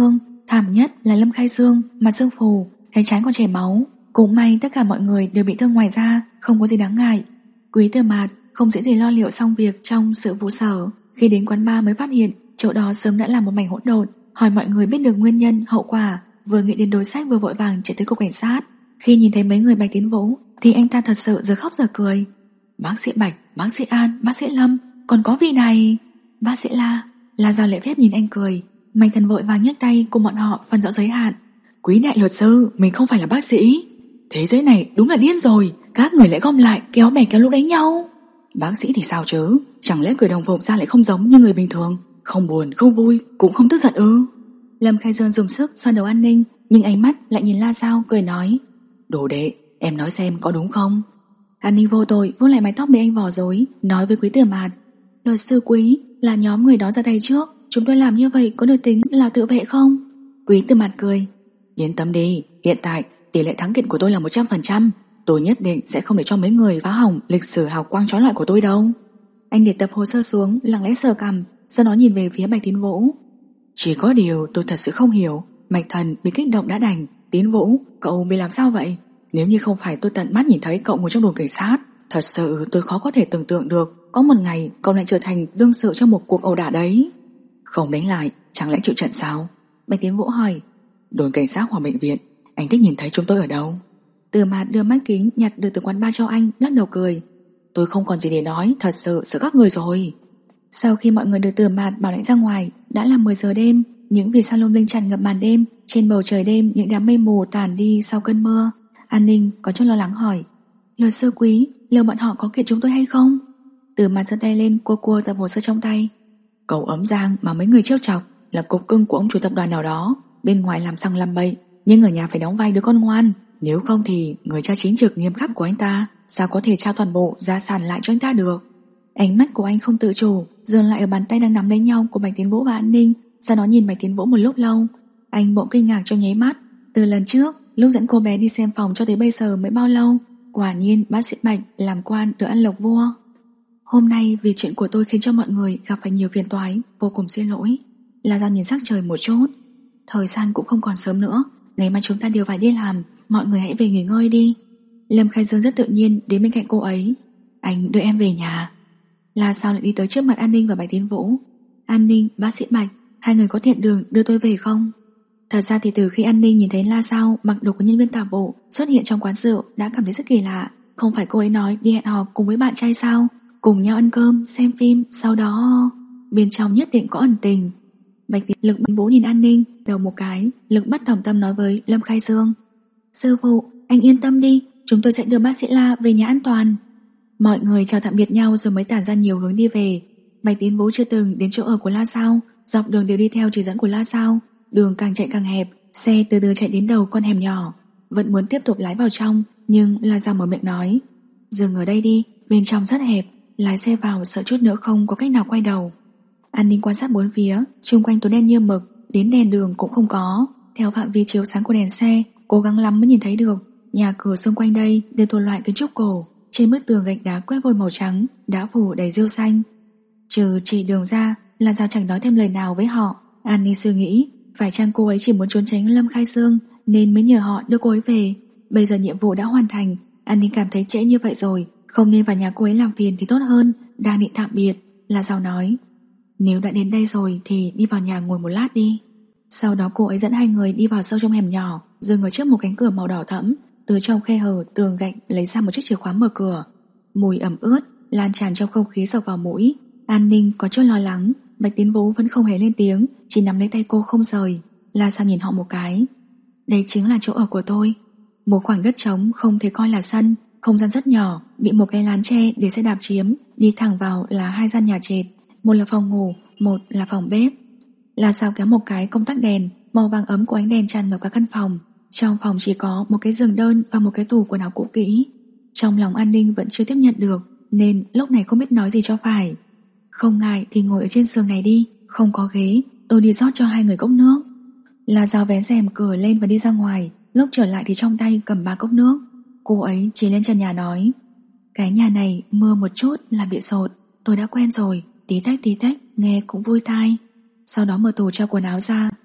Thảm nhất là Lâm Khai Dương, mặt sưng phù, cái trán còn chảy máu. Cũng may tất cả mọi người đều bị thương ngoài da, không có gì đáng ngại. Quý Tử Mạt không dễ gì lo liệu xong việc trong sự vụ sở. Khi đến quán bar mới phát hiện chỗ đó sớm đã là một mảnh hỗn độn. Hỏi mọi người biết được nguyên nhân, hậu quả, vừa nghĩ đến đối sách vừa vội vàng chạy tới cục cảnh sát. Khi nhìn thấy mấy người Bạch Tiến Vũ thì anh ta thật sự giờ khóc giờ cười. Bác sĩ Bạch, bác sĩ An, bác sĩ Lâm, còn có vị này. Bác sĩ La Giao lễ phép nhìn anh cười. Mạnh Thần vội vàng nhấc tay cùng bọn họ phân rõ giới hạn. Quý đại luật sư, mình không phải là bác sĩ. Thế giới này đúng là điên rồi, các người lại gom lại kéo bè kéo lũ đánh nhau. Bác sĩ thì sao chứ, chẳng lẽ cười đồng phục ra lại không giống như người bình thường, không buồn, không vui, cũng không tức giận ư? Lâm Khai Dương dùng sức xoa đầu An Ninh, nhưng ánh mắt lại nhìn La Giao cười nói. Đồ đệ, em nói xem có đúng không? An Ninh vô tội vuốt lại mái tóc bị anh vò rối, nói với Quý Tử Mạt. Luật sư Quý, là nhóm người đó ra tay trước, chúng tôi làm như vậy có được tính là tự vệ không? Quý Tử Mạt cười. Yên tâm đi, hiện tại tỷ lệ thắng kiện của tôi là 100%. Tôi nhất định sẽ không để cho mấy người phá hỏng lịch sử hào quang chói lọi của tôi đâu. Anh để tập hồ sơ xuống, lặng lẽ sờ cằm, sau đó nhìn về phía Bạch Tiến Vũ. Chỉ có điều tôi thật sự không hiểu, Mạch Thần bị kích động đã đành, Tiến Vũ, cậu bị làm sao vậy? Nếu như không phải tôi tận mắt nhìn thấy cậu ngồi trong đồn cảnh sát, thật sự tôi khó có thể tưởng tượng được có một ngày cậu lại trở thành đương sự trong một cuộc ẩu đả đấy. Không đánh lại, chẳng lẽ chịu trận sao? Bạch Tiến Vũ hỏi. Đồn cảnh sát hoặc bệnh viện, anh thích nhìn thấy chúng tôi ở đâu? Từ Mạt đưa mắt kính nhặt được từ quán bar cho anh, lắc đầu cười. Tôi không còn gì để nói, thật sự sợ các người rồi. Sau khi mọi người được Từ Mạt bảo lãnh ra ngoài, đã là 10 giờ đêm. Những vì sao lung linh tràn ngập màn đêm. Trên bầu trời đêm những đám mây mù tàn đi sau cơn mưa. An Ninh có chút lo lắng hỏi. Luật sư Quý, liệu bọn họ có kiện chúng tôi hay không? Từ Mạt giơ tay lên cua tập hồ sơ trong tay. Cậu Ấm Giang mà mấy người trêu chọc là cục cưng của ông chủ tập đoàn nào đó, bên ngoài làm xăng làm bậy, nhưng ở nhà phải đóng vai đứa con ngoan. Nếu không thì người cha chính trực nghiêm khắc của anh ta sao có thể trao toàn bộ gia sản lại cho anh ta được? Ánh mắt của anh không tự chủ dừng lại ở bàn tay đang nắm lấy nhau của Bạch Tiến Vũ và An Ninh, sau đó nhìn Bạch Tiến Vũ một lúc lâu. Anh bỗng kinh ngạc trong nháy mắt. Từ lần trước lúc dẫn cô bé đi xem phòng cho tới bây giờ mới bao lâu, quả nhiên bác sĩ Bạch làm quan được ăn lộc vua. Hôm nay vì chuyện của tôi khiến cho mọi người gặp phải nhiều phiền toái, vô cùng xin lỗi. La Giao nhìn sắc trời một chút. Thời gian cũng không còn sớm nữa, ngày mai chúng ta đều phải đi làm, mọi người hãy về nghỉ ngơi đi. Lâm Khai Dương rất tự nhiên đến bên cạnh cô ấy. Anh đưa em về nhà. La Giao lại đi tới trước mặt An Ninh và Bạch Tiến Vũ. An Ninh, bác sĩ Bạch, hai người có tiện đường đưa tôi về không? Thật ra thì từ khi An Ninh nhìn thấy La Giao mặc đồ của nhân viên tạp vụ xuất hiện trong quán rượu đã cảm thấy rất kỳ lạ. Không phải cô ấy nói đi hẹn hò cùng với bạn trai sao? Cùng nhau ăn cơm, xem phim, sau đó bên trong nhất định có ẩn tình. Bạch Tiến Vũ nhìn An Ninh, đầu một cái, Lực bất tòng tâm nói với Lâm Khai Dương. Sư phụ, anh yên tâm đi, chúng tôi sẽ đưa bác sĩ La về nhà an toàn. Mọi người chào tạm biệt nhau rồi mới tản ra nhiều hướng đi về. Bạch Tiến Vũ chưa từng đến chỗ ở của La Giao, dọc đường đều đi theo chỉ dẫn của La Giao. Đường càng chạy càng hẹp, xe từ từ chạy đến đầu con hẻm nhỏ. Vẫn muốn tiếp tục lái vào trong, nhưng La Giao mở miệng nói. Dừng ở đây đi, bên trong rất hẹp, lái xe vào sợ chút nữa không có cách nào quay đầu. An Ninh quan sát bốn phía, xung quanh tối đen như mực, đến đèn đường cũng không có. Theo phạm vi chiếu sáng của đèn xe, cố gắng lắm mới nhìn thấy được. Nhà cửa xung quanh đây đều thuộc loại kiến trúc cổ. Trên bức tường gạch đá quét vôi màu trắng, đá phủ đầy rêu xanh. Trừ chỉ đường ra, La Giao chẳng nói thêm lời nào với họ. An Ninh suy nghĩ, phải chăng cô ấy chỉ muốn trốn tránh Lâm Khai Dương nên mới nhờ họ đưa cô ấy về. Bây giờ nhiệm vụ đã hoàn thành, An Ninh cảm thấy trễ như vậy rồi, không nên vào nhà cô ấy làm phiền thì tốt hơn. Đang định tạm biệt, La Giao nói. Nếu đã đến đây rồi thì đi vào nhà ngồi một lát đi. Sau đó cô ấy dẫn hai người đi vào sâu trong hẻm nhỏ, dừng ở trước một cánh cửa màu đỏ thẫm. Từ trong khe hở tường gạch lấy ra một chiếc chìa khóa mở cửa. Mùi ẩm ướt lan tràn trong không khí sộc vào mũi. An Ninh có chút lo lắng. Bạch Tiến Vũ vẫn không hề lên tiếng, chỉ nắm lấy tay cô không rời. La Giao nhìn họ một cái. Đây chính là chỗ ở của tôi. Một khoảng đất trống không thể coi là sân, không gian rất nhỏ, bị một cái lán tre để xe đạp chiếm. Đi thẳng vào là hai gian nhà trệt, một là phòng ngủ, một là phòng bếp. La Giao kéo một cái công tắc đèn, màu vàng ấm của ánh đèn tràn ngập cả căn phòng. Trong phòng chỉ có một cái giường đơn và một cái tủ quần áo cũ kỹ. Trong lòng An Ninh vẫn chưa tiếp nhận được, nên lúc này không biết nói gì cho phải. Không ngại thì ngồi ở trên giường này đi, không có ghế, tôi đi rót cho hai người cốc nước. La Giao vén rèm cửa lên và đi ra ngoài. Lúc trở lại thì trong tay cầm 3 cốc nước. Cô ấy chỉ lên trần nhà nói. Cái nhà này mưa một chút là bị sột, tôi đã quen rồi, tí tách nghe cũng vui tai. Sau đó mở tủ treo quần áo ra.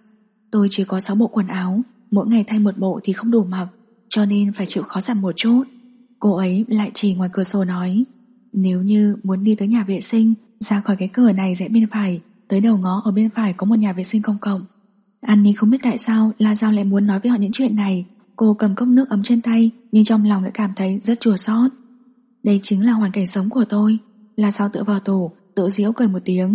Tôi chỉ có 6 bộ quần áo, mỗi ngày thay một bộ thì không đủ mặc, cho nên phải chịu khó giặt một chút. Cô ấy lại chỉ ngoài cửa sổ nói, nếu như muốn đi tới nhà vệ sinh, ra khỏi cái cửa này rẽ bên phải, tới đầu ngõ ở bên phải có một nhà vệ sinh công cộng. An Ninh không biết tại sao La Giao lại muốn nói với họ những chuyện này. Cô cầm cốc nước ấm trên tay, nhưng trong lòng lại cảm thấy rất chua xót. Đây chính là hoàn cảnh sống của tôi. La Giao tựa vào tủ, tự giễu cười một tiếng.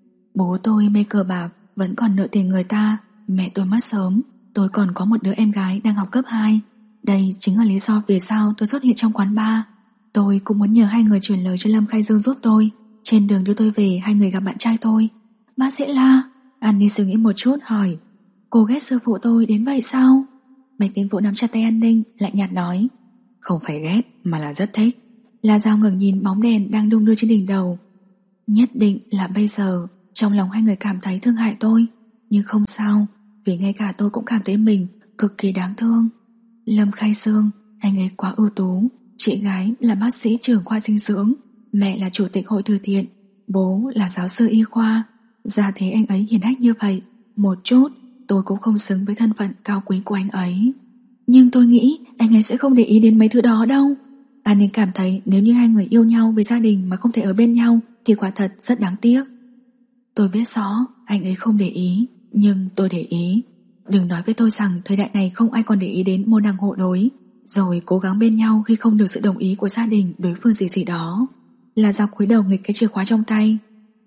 Bố tôi mê cờ bạc, vẫn còn nợ tiền người ta. Mẹ tôi mất sớm, tôi còn có một đứa em gái đang học cấp 2. Đây chính là lý do vì sao tôi xuất hiện trong quán bar. Tôi cũng muốn nhờ hai người truyền lời cho Lâm Khai Dương giúp tôi. Trên đường đưa tôi về, hai người gặp bạn trai tôi. Bác sĩ La, An Ninh suy nghĩ một chút hỏi, cô ghét sư phụ tôi đến vậy sao? Bạch Tiến Vũ nắm chặt tay An Ninh, lạnh nhạt nói, không phải ghét mà là rất thích. La Giao ngẩng nhìn bóng đèn đang đung đưa trên đỉnh đầu. Nhất định là bây giờ trong lòng hai người cảm thấy thương hại tôi, nhưng không sao, vì ngay cả tôi cũng cảm thấy mình cực kỳ đáng thương. Lâm Khai Dương, anh ấy quá ưu tú. Chị gái là bác sĩ trưởng khoa dinh dưỡng, mẹ là chủ tịch hội từ thiện, bố là giáo sư y khoa. Ra thế anh ấy hiền hách như vậy, một chút tôi cũng không xứng với thân phận cao quý của anh ấy. Nhưng tôi nghĩ anh ấy sẽ không để ý đến mấy thứ đó đâu. An Ninh cảm thấy nếu như hai người yêu nhau với gia đình mà không thể ở bên nhau thì quả thật rất đáng tiếc. Tôi biết rõ anh ấy không để ý, nhưng tôi để ý. Đừng nói với tôi rằng thời đại này không ai còn để ý đến môn đăng hộ đối, rồi cố gắng bên nhau khi không được sự đồng ý của gia đình đối phương gì đó. Là Giao cúi đầu nghịch cái chìa khóa trong tay.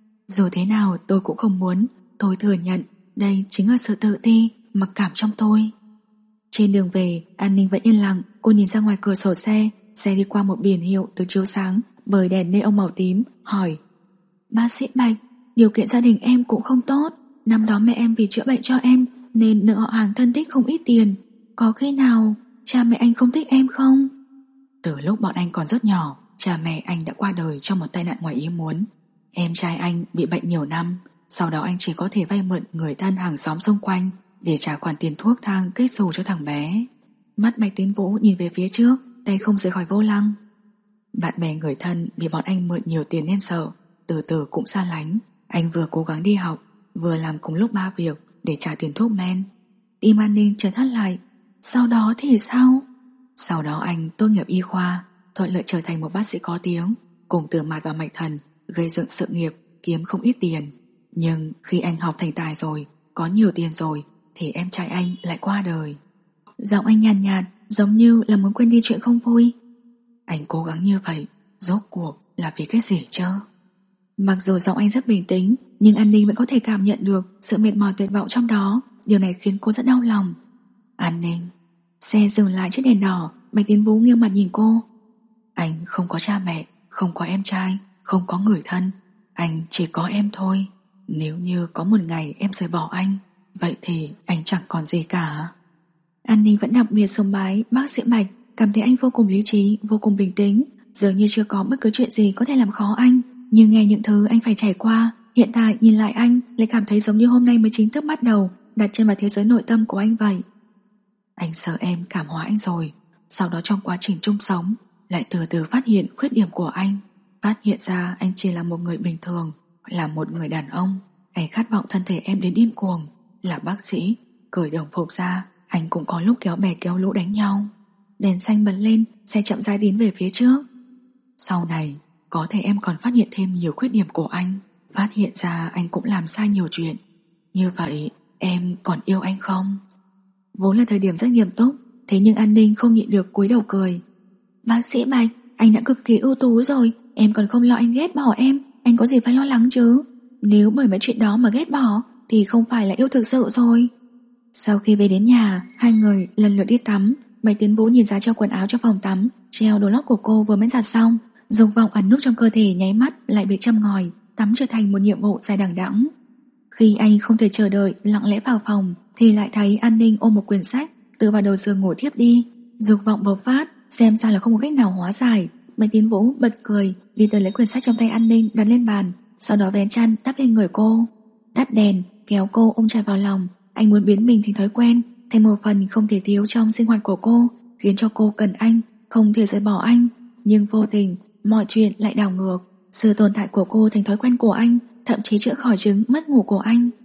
Dù thế nào tôi cũng không muốn. Tôi thừa nhận đây chính là sự tự ti, mặc cảm trong tôi. Trên đường về, An Ninh vẫn yên lặng. Cô nhìn ra ngoài cửa sổ xe đi qua một biển hiệu được chiếu sáng bởi đèn neon màu tím, hỏi, bác sĩ Bạch, điều kiện gia đình em cũng không tốt. Năm đó mẹ em vì chữa bệnh cho em nên nợ họ hàng thân thích không ít tiền. Có khi nào cha mẹ anh không thích em không? Từ lúc bọn anh còn rất nhỏ, cha mẹ anh đã qua đời trong một tai nạn ngoài ý muốn. Em trai anh bị bệnh nhiều năm, sau đó anh chỉ có thể vay mượn người thân hàng xóm xung quanh để trả khoản tiền thuốc thang kết xù cho thằng bé. Mắt Bạch Tiến Vũ nhìn về phía trước, tay không rời khỏi vô lăng. Bạn bè người thân bị bọn anh mượn nhiều tiền nên sợ, từ từ cũng xa lánh. Anh vừa cố gắng đi học, vừa làm cùng lúc 3 việc để trả tiền thuốc men. Tim An Ninh chợt thắt lại. Sau đó thì sao? Sau đó anh tốt nghiệp y khoa, thuận lợi trở thành một bác sĩ có tiếng, cùng Từ Mạt và Mạch Thần gây dựng sự nghiệp, kiếm không ít tiền. Nhưng khi anh học thành tài rồi, có nhiều tiền rồi, thì em trai anh lại qua đời. Giọng anh nhàn nhạt, giống như là muốn quên đi chuyện không vui. Anh cố gắng như vậy, rốt cuộc là vì cái gì chứ? Mặc dù giọng anh rất bình tĩnh, nhưng An Ninh vẫn có thể cảm nhận được sự mệt mỏi tuyệt vọng trong đó. Điều này khiến cô rất đau lòng. An Ninh. Xe dừng lại trước đèn đỏ. Bạch Tiến Vũ nghiêng mặt nhìn cô. Anh không có cha mẹ, không có em trai, không có người thân. Anh chỉ có em thôi. Nếu như có một ngày em rời bỏ anh, vậy thì anh chẳng còn gì cả. An Ninh vẫn đặc biệt sùng bái bác sĩ Bạch, cảm thấy anh vô cùng lý trí, vô cùng bình tĩnh, dường như chưa có bất cứ chuyện gì có thể làm khó anh. Nhưng nghe những thứ anh phải trải qua, hiện tại nhìn lại anh lại cảm thấy giống như hôm nay mới chính thức bắt đầu đặt chân vào thế giới nội tâm của anh vậy. Anh sợ em cảm hóa anh rồi, sau đó trong quá trình chung sống lại từ từ phát hiện khuyết điểm của anh, phát hiện ra anh chỉ là một người bình thường, là một người đàn ông. Anh khát vọng thân thể em đến điên cuồng. Là bác sĩ, cởi đồng phục ra, anh cũng có lúc kéo bè kéo lũ đánh nhau. Đèn xanh bật lên, xe chậm rãi tiến về phía trước. Sau này có thể em còn phát hiện thêm nhiều khuyết điểm của anh, phát hiện ra anh cũng làm sai nhiều chuyện. Như vậy em còn yêu anh không? Vốn là thời điểm rất nghiêm túc, thế nhưng An Ninh không nhịn được cúi đầu cười. Bác sĩ Bạch, anh đã cực kỳ ưu tú rồi, em còn không lo anh ghét bỏ em. Anh có gì phải lo lắng chứ? Nếu bởi mấy chuyện đó mà ghét bỏ thì không phải là yêu thực sự rồi. Sau khi về đến nhà, hai người lần lượt đi tắm. Bạch Tiến Vũ nhìn ra treo quần áo trong phòng tắm, treo đồ lót của cô vừa mới giặt xong. Dục vọng ẩn núp trong cơ thể nháy mắt lại bị châm ngòi, tắm trở thành một nhiệm vụ dài đằng đẵng. Khi anh không thể chờ đợi lặng lẽ vào phòng thì lại thấy An Ninh ôm một quyển sách tựa vào đầu giường ngủ thiếp đi. Dục vọng bộc phát, xem ra là không có cách nào hóa giải. Bạch Tiến Vũ bật cười, đi tới lấy quyển sách trong tay An Ninh đặt lên bàn, sau đó vén chăn đắp lên người cô, tắt đèn, kéo cô ôm chặt vào lòng. Anh muốn biến mình thành thói quen, thành một phần không thể thiếu trong sinh hoạt của cô, khiến cho cô cần anh, không thể rời bỏ anh. Nhưng vô tình mọi chuyện lại đảo ngược, sự tồn tại của cô thành thói quen của anh, thậm chí chữa khỏi chứng mất ngủ của anh.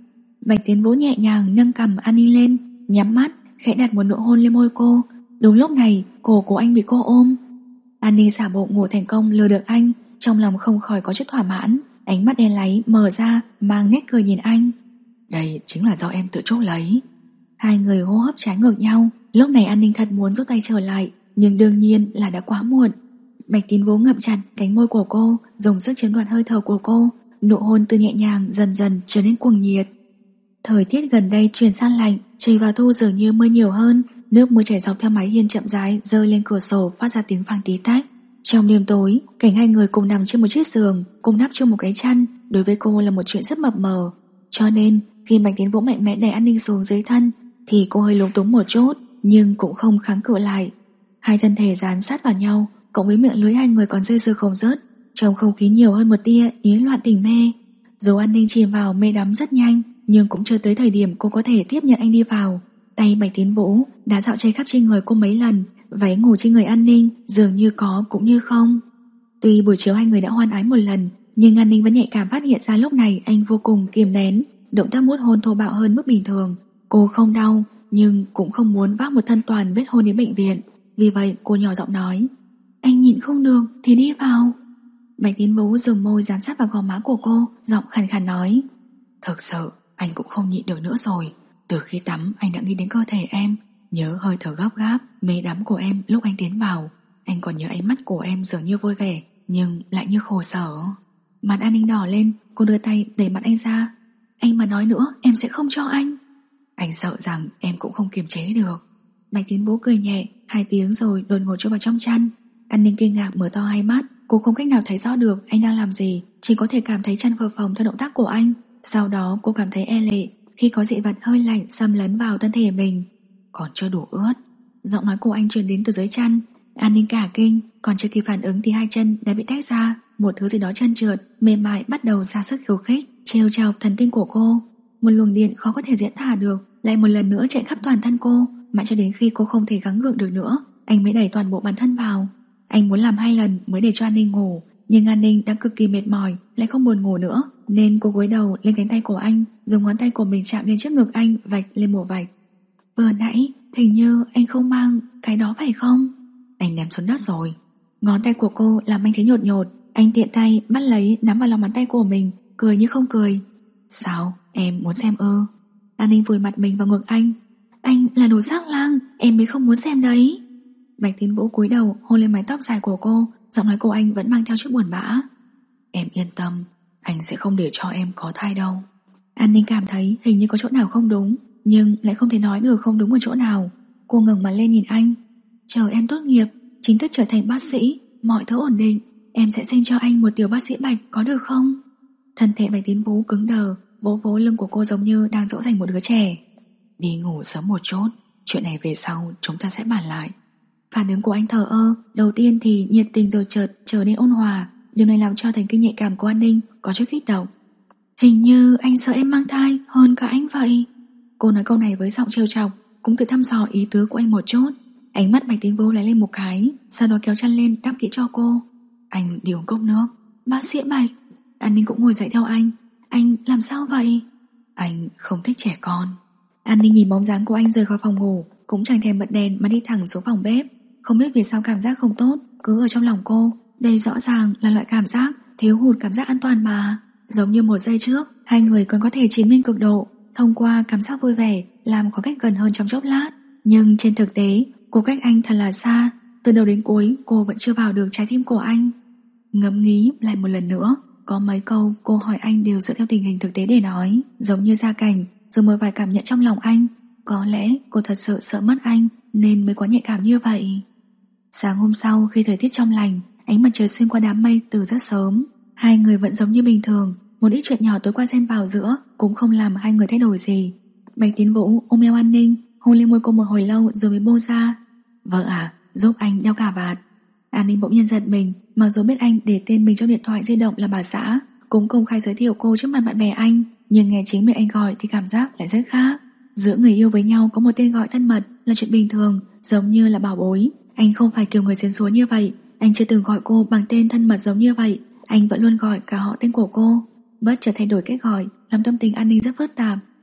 Bạch Tiến Vũ nhẹ nhàng nâng cằm An Ninh lên, nhắm mắt, khẽ đặt một nụ hôn lên môi cô. Đúng lúc này, cổ của anh bị cô ôm. An Ninh giả bộ ngủ thành công lừa được anh, trong lòng không khỏi có chút thỏa mãn, ánh mắt đen láy mở ra, mang nét cười nhìn anh. Đây chính là do em tự chuốc lấy. Hai người hô hấp trái ngược nhau. Lúc này An Ninh thật muốn rút tay trở lại, nhưng đương nhiên là đã quá muộn. Bạch Tiến Vũ ngậm chặt cánh môi của cô, dùng sức chiếm đoạt hơi thở của cô. Nụ hôn từ nhẹ nhàng dần dần trở nên cuồng nhiệt. Thời tiết gần đây chuyển sang lạnh, trời vào thu dường như mưa nhiều hơn. Nước mưa chảy dọc theo mái hiên chậm rãi rơi lên cửa sổ, phát ra tiếng phang tí tách. Trong đêm tối, cảnh hai người cùng nằm trên một chiếc giường, cùng đắp chung một cái chăn, đối với cô là một chuyện rất mập mờ. Cho nên khi Bạch Tiến Vũ mạnh mẽ đẩy An Ninh xuống dưới thân thì cô hơi lúng túng một chút, nhưng cũng không kháng cự lại. Hai thân thể dán sát vào nhau, cộng với miệng lưỡi hai người còn dây dưa không dứt, trong không khí nhiều hơn một tia ý loạn tình mê. Dù An Ninh chìm vào mê đắm rất nhanh, nhưng cũng chưa tới thời điểm cô có thể tiếp nhận anh đi vào. Tay Bạch Tiến Vũ đã dạo chơi khắp trên người cô mấy lần, váy ngủ trên người An Ninh dường như có cũng như không. Tuy buổi chiều hai người đã hoan ái một lần, nhưng An Ninh vẫn nhạy cảm phát hiện ra lúc này anh vô cùng kiềm nén, động tác mút hôn thô bạo hơn mức bình thường. Cô không đau, nhưng cũng không muốn vác một thân toàn vết hôn đến bệnh viện. Vì vậy cô nhỏ giọng nói, anh nhịn không được thì đi vào. Bạch Tiến Vũ dùng môi dán sát vào gò má của cô, giọng khàn khàn nói, thực sự anh cũng không nhịn được nữa rồi. Từ khi tắm anh đã nghĩ đến cơ thể em, nhớ hơi thở gấp gáp, mê đắm của em lúc anh tiến vào. Anh còn nhớ ánh mắt của em dường như vui vẻ, nhưng lại như khổ sở. Mặt An Ninh đỏ lên, cô đưa tay đẩy mặt anh ra. Anh mà nói nữa em sẽ không cho anh. Anh sợ rằng em cũng không kiềm chế được. Bạch Tiến Vũ cười nhẹ 2 tiếng rồi đột ngột chui vào trong chăn. An Ninh kinh ngạc mở to hai mắt. Cô không cách nào thấy rõ được anh đang làm gì, chỉ có thể cảm thấy chăn phập phồng theo động tác của anh. Sau đó cô cảm thấy e lệ khi có dị vật hơi lạnh xâm lấn vào thân thể mình. Còn chưa đủ ướt. Giọng nói của anh truyền đến từ dưới chăn. An Ninh cả kinh, còn chưa kịp phản ứng thì hai chân đã bị tách ra. Một thứ gì đó trơn trượt, mềm mại bắt đầu ra sức khiêu khích, trêu chọc thần kinh của cô. Một luồng điện khó có thể diễn tả được lại một lần nữa chạy khắp toàn thân cô, mãi cho đến khi cô không thể gắng gượng được nữa, anh mới đẩy toàn bộ bản thân vào. Anh muốn làm 2 lần mới để cho An Ninh ngủ, nhưng An Ninh đang cực kỳ mệt mỏi, lại không buồn ngủ nữa, nên cô gối đầu lên cánh tay của anh, dùng ngón tay của mình chạm lên trước ngực anh, vạch lên một vạch. Vừa nãy hình như anh không mang cái đó phải không? Anh ném xuống đất rồi. Ngón tay của cô làm anh thấy nhột nhột. Anh tiện tay bắt lấy nắm vào lòng bàn tay của mình, cười như không cười. Sao, em muốn xem ư? An Ninh vùi mặt mình vào ngực anh. Anh là đồ xác lang, em mới không muốn xem đấy. Bạch Tiến Vũ cúi đầu hôn lên mái tóc dài của cô, giọng nói của anh vẫn mang theo chút buồn bã. Em yên tâm, anh sẽ không để cho em có thai đâu. An Ninh cảm thấy hình như có chỗ nào không đúng, nhưng lại không thể nói được không đúng ở chỗ nào. Cô ngẩng mặt lên nhìn anh. Chờ em tốt nghiệp, chính thức trở thành bác sĩ, mọi thứ ổn định, em sẽ sinh cho anh một tiểu bác sĩ Bạch, có được không? Thân thể Bạch Tiến Vũ cứng đờ, vỗ vỗ lưng của cô giống như đang dỗ dành một đứa trẻ. Đi ngủ sớm một chút, chuyện này về sau chúng ta sẽ bàn lại. Phản ứng của anh thờ ơ, đầu tiên thì nhiệt tình rồi chợt trở nên ôn hòa. Điều này làm cho thần kinh nhạy cảm của An Ninh có chút kích động. Hình như anh sợ em mang thai hơn cả anh vậy. Cô nói câu này với giọng trêu chọc, cũng tự thăm dò ý tứ của anh một chút. Ánh mắt Bạch Tiến Vũ lóe lên một cái, sau đó kéo chăn lên đắp kỹ cho cô. Anh đi uống cốc nước. Bác sĩ Bạch. An Ninh cũng ngồi dậy theo anh. Anh làm sao vậy? Anh không thích trẻ con. An Ninh nhìn bóng dáng của anh rời khỏi phòng ngủ, cũng chẳng thèm bật đèn mà đi thẳng xuống phòng bếp. Không biết vì sao cảm giác không tốt cứ ở trong lòng cô. Đây rõ ràng là loại cảm giác thiếu hụt cảm giác an toàn mà. Giống như 1 giây trước, hai người còn có thể chiến miên cực độ, thông qua cảm giác vui vẻ làm khoảng cách gần hơn trong chốc lát. Nhưng trên thực tế, cô cách anh thật là xa. Từ đầu đến cuối cô vẫn chưa vào được trái tim của anh. Ngẫm nghĩ lại một lần nữa, có mấy câu cô hỏi anh đều dựa theo tình hình thực tế để nói, giống như gia cảnh, rồi mới phải cảm nhận trong lòng anh. Có lẽ cô thật sự sợ mất anh nên mới quá nhạy cảm như vậy. Sáng hôm sau khi thời tiết trong lành, ánh mặt trời xuyên qua đám mây từ rất sớm. Hai người vẫn giống như bình thường, một ít chuyện nhỏ tối qua xen vào giữa cũng không làm hai người thay đổi gì. Bạch Tiến Vũ ôm eo An Ninh, hôn lên môi cô một hồi lâu rồi mới buông ra. Vợ à, giúp anh đeo cà vạt. An Ninh bỗng nhiên giật mình, mặc dù biết anh để tên mình trong điện thoại di động là bà xã, cũng công khai giới thiệu cô trước mặt bạn bè anh, nhưng nghe chính miệng anh gọi thì cảm giác lại rất khác. Giữa người yêu với nhau có một tên gọi thân mật là chuyện bình thường, giống như là bảo bối. Anh không phải kiểu người xiến xúa như vậy, anh chưa từng gọi cô bằng tên thân mật giống như vậy, anh vẫn luôn gọi cả họ tên của cô. Bất chợt thay đổi cách gọi, làm tâm tình An Ninh rất phức tạp,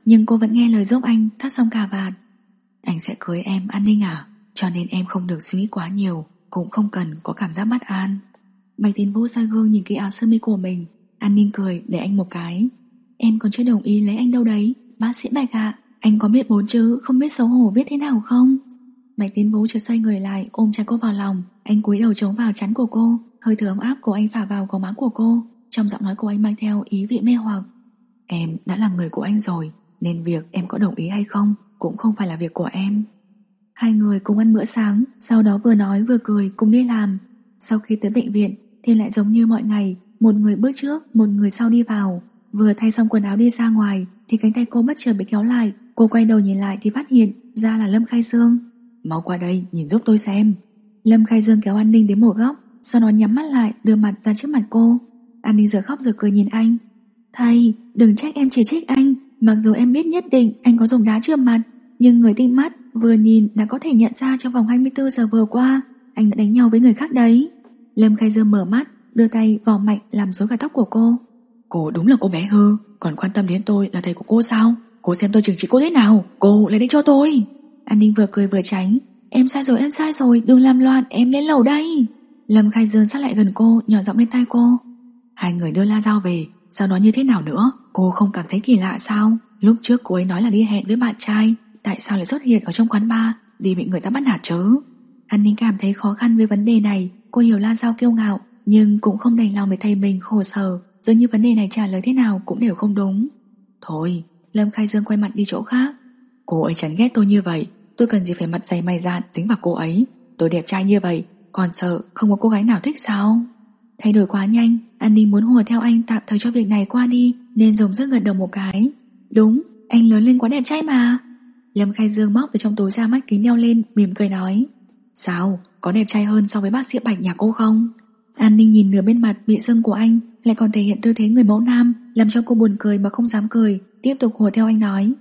nhưng cô vẫn nghe lời giúp anh thắt xong cà vạt. Anh sẽ cưới em An Ninh à? Cho nên em không được suy nghĩ quá nhiều, cũng không cần có cảm giác bất an. Bạch Tiến Vũ soi gương nhìn cái áo sơ mi của mình. An Ninh cười để anh một cái. Em còn chưa đồng ý lấy anh đâu đấy, bác sĩ Bạch ạ. Anh có biết 4 chữ không biết xấu hổ viết thế nào không? Bạch Tiến Vũ chợt xoay người lại ôm chặt cô vào lòng. Anh cúi đầu chống vào trán của cô. Hơi thở ấm áp của anh phả vào gò má của cô. Trong giọng nói của anh mang theo ý vị mê hoặc. Em đã là người của anh rồi, nên việc em có đồng ý hay không cũng không phải là việc của em. Hai người cùng ăn bữa sáng, sau đó vừa nói vừa cười cùng đi làm. Sau khi tới bệnh viện thì lại giống như mọi ngày, một người bước trước, một người sau đi vào. Vừa thay xong quần áo đi ra ngoài thì cánh tay cô bất chợt bị kéo lại. Cô quay đầu nhìn lại thì phát hiện ra là Lâm Khai Dương. Mau qua đây nhìn giúp tôi xem. Lâm Khai Dương kéo An Ninh đến một góc, sau đó nhắm mắt lại đưa mặt ra trước mặt cô. An Ninh giờ khóc giờ cười nhìn anh. Thầy, đừng trách em chỉ trích anh. Mặc dù em biết nhất định anh có dùng đá chườm mặt, nhưng người tinh mắt vừa nhìn đã có thể nhận ra trong vòng 24 giờ vừa qua anh đã đánh nhau với người khác đấy. Lâm Khai Dương mở mắt, đưa tay vò mạnh làm rối cả tóc của cô. Cô đúng là cô bé hư, còn quan tâm đến tôi là thầy của cô sao? Cô xem tôi trừng trị cô thế nào, cô lại đánh cho tôi. An Ninh vừa cười vừa tránh. Em sai rồi, đừng làm loạn, em lên lầu đây. Lâm Khai Dương sát lại gần cô, nhỏ giọng bên tai cô. Hai người đưa la dao về, sau đó như thế nào nữa? Cô không cảm thấy kỳ lạ sao? Lúc trước cô ấy nói là đi hẹn với bạn trai, tại sao lại xuất hiện ở trong quán bar, đi bị người ta bắt nạt chứ? An Ninh cảm thấy khó khăn với vấn đề này. Cô hiểu La Giao kiêu ngạo, nhưng cũng không đành lòng để thầy mình khổ sở. Dường như vấn đề này trả lời thế nào cũng đều không đúng. Thôi, Lâm Khai Dương quay mặt đi chỗ khác. Cô ấy chán ghét tôi như vậy, tôi cần gì phải mặt dày mày dạn dính vào cô ấy. Tôi đẹp trai như vậy, còn sợ không có cô gái nào thích sao? Thay đổi quá nhanh, An Ninh muốn hùa theo anh tạm thời cho việc này qua đi, nên dùng sức gật đầu một cái. Đúng, anh lớn lên quá đẹp trai mà. Lâm Khai Dương móc từ trong túi ra mắt kính đeo lên, mỉm cười nói. Sao, có đẹp trai hơn so với bác sĩ Bạch nhà cô không? An Ninh nhìn nửa bên mặt bị sưng của anh, lại còn thể hiện tư thế người mẫu nam, làm cho cô buồn cười mà không dám cười. Tiếp tục hùa theo anh nói.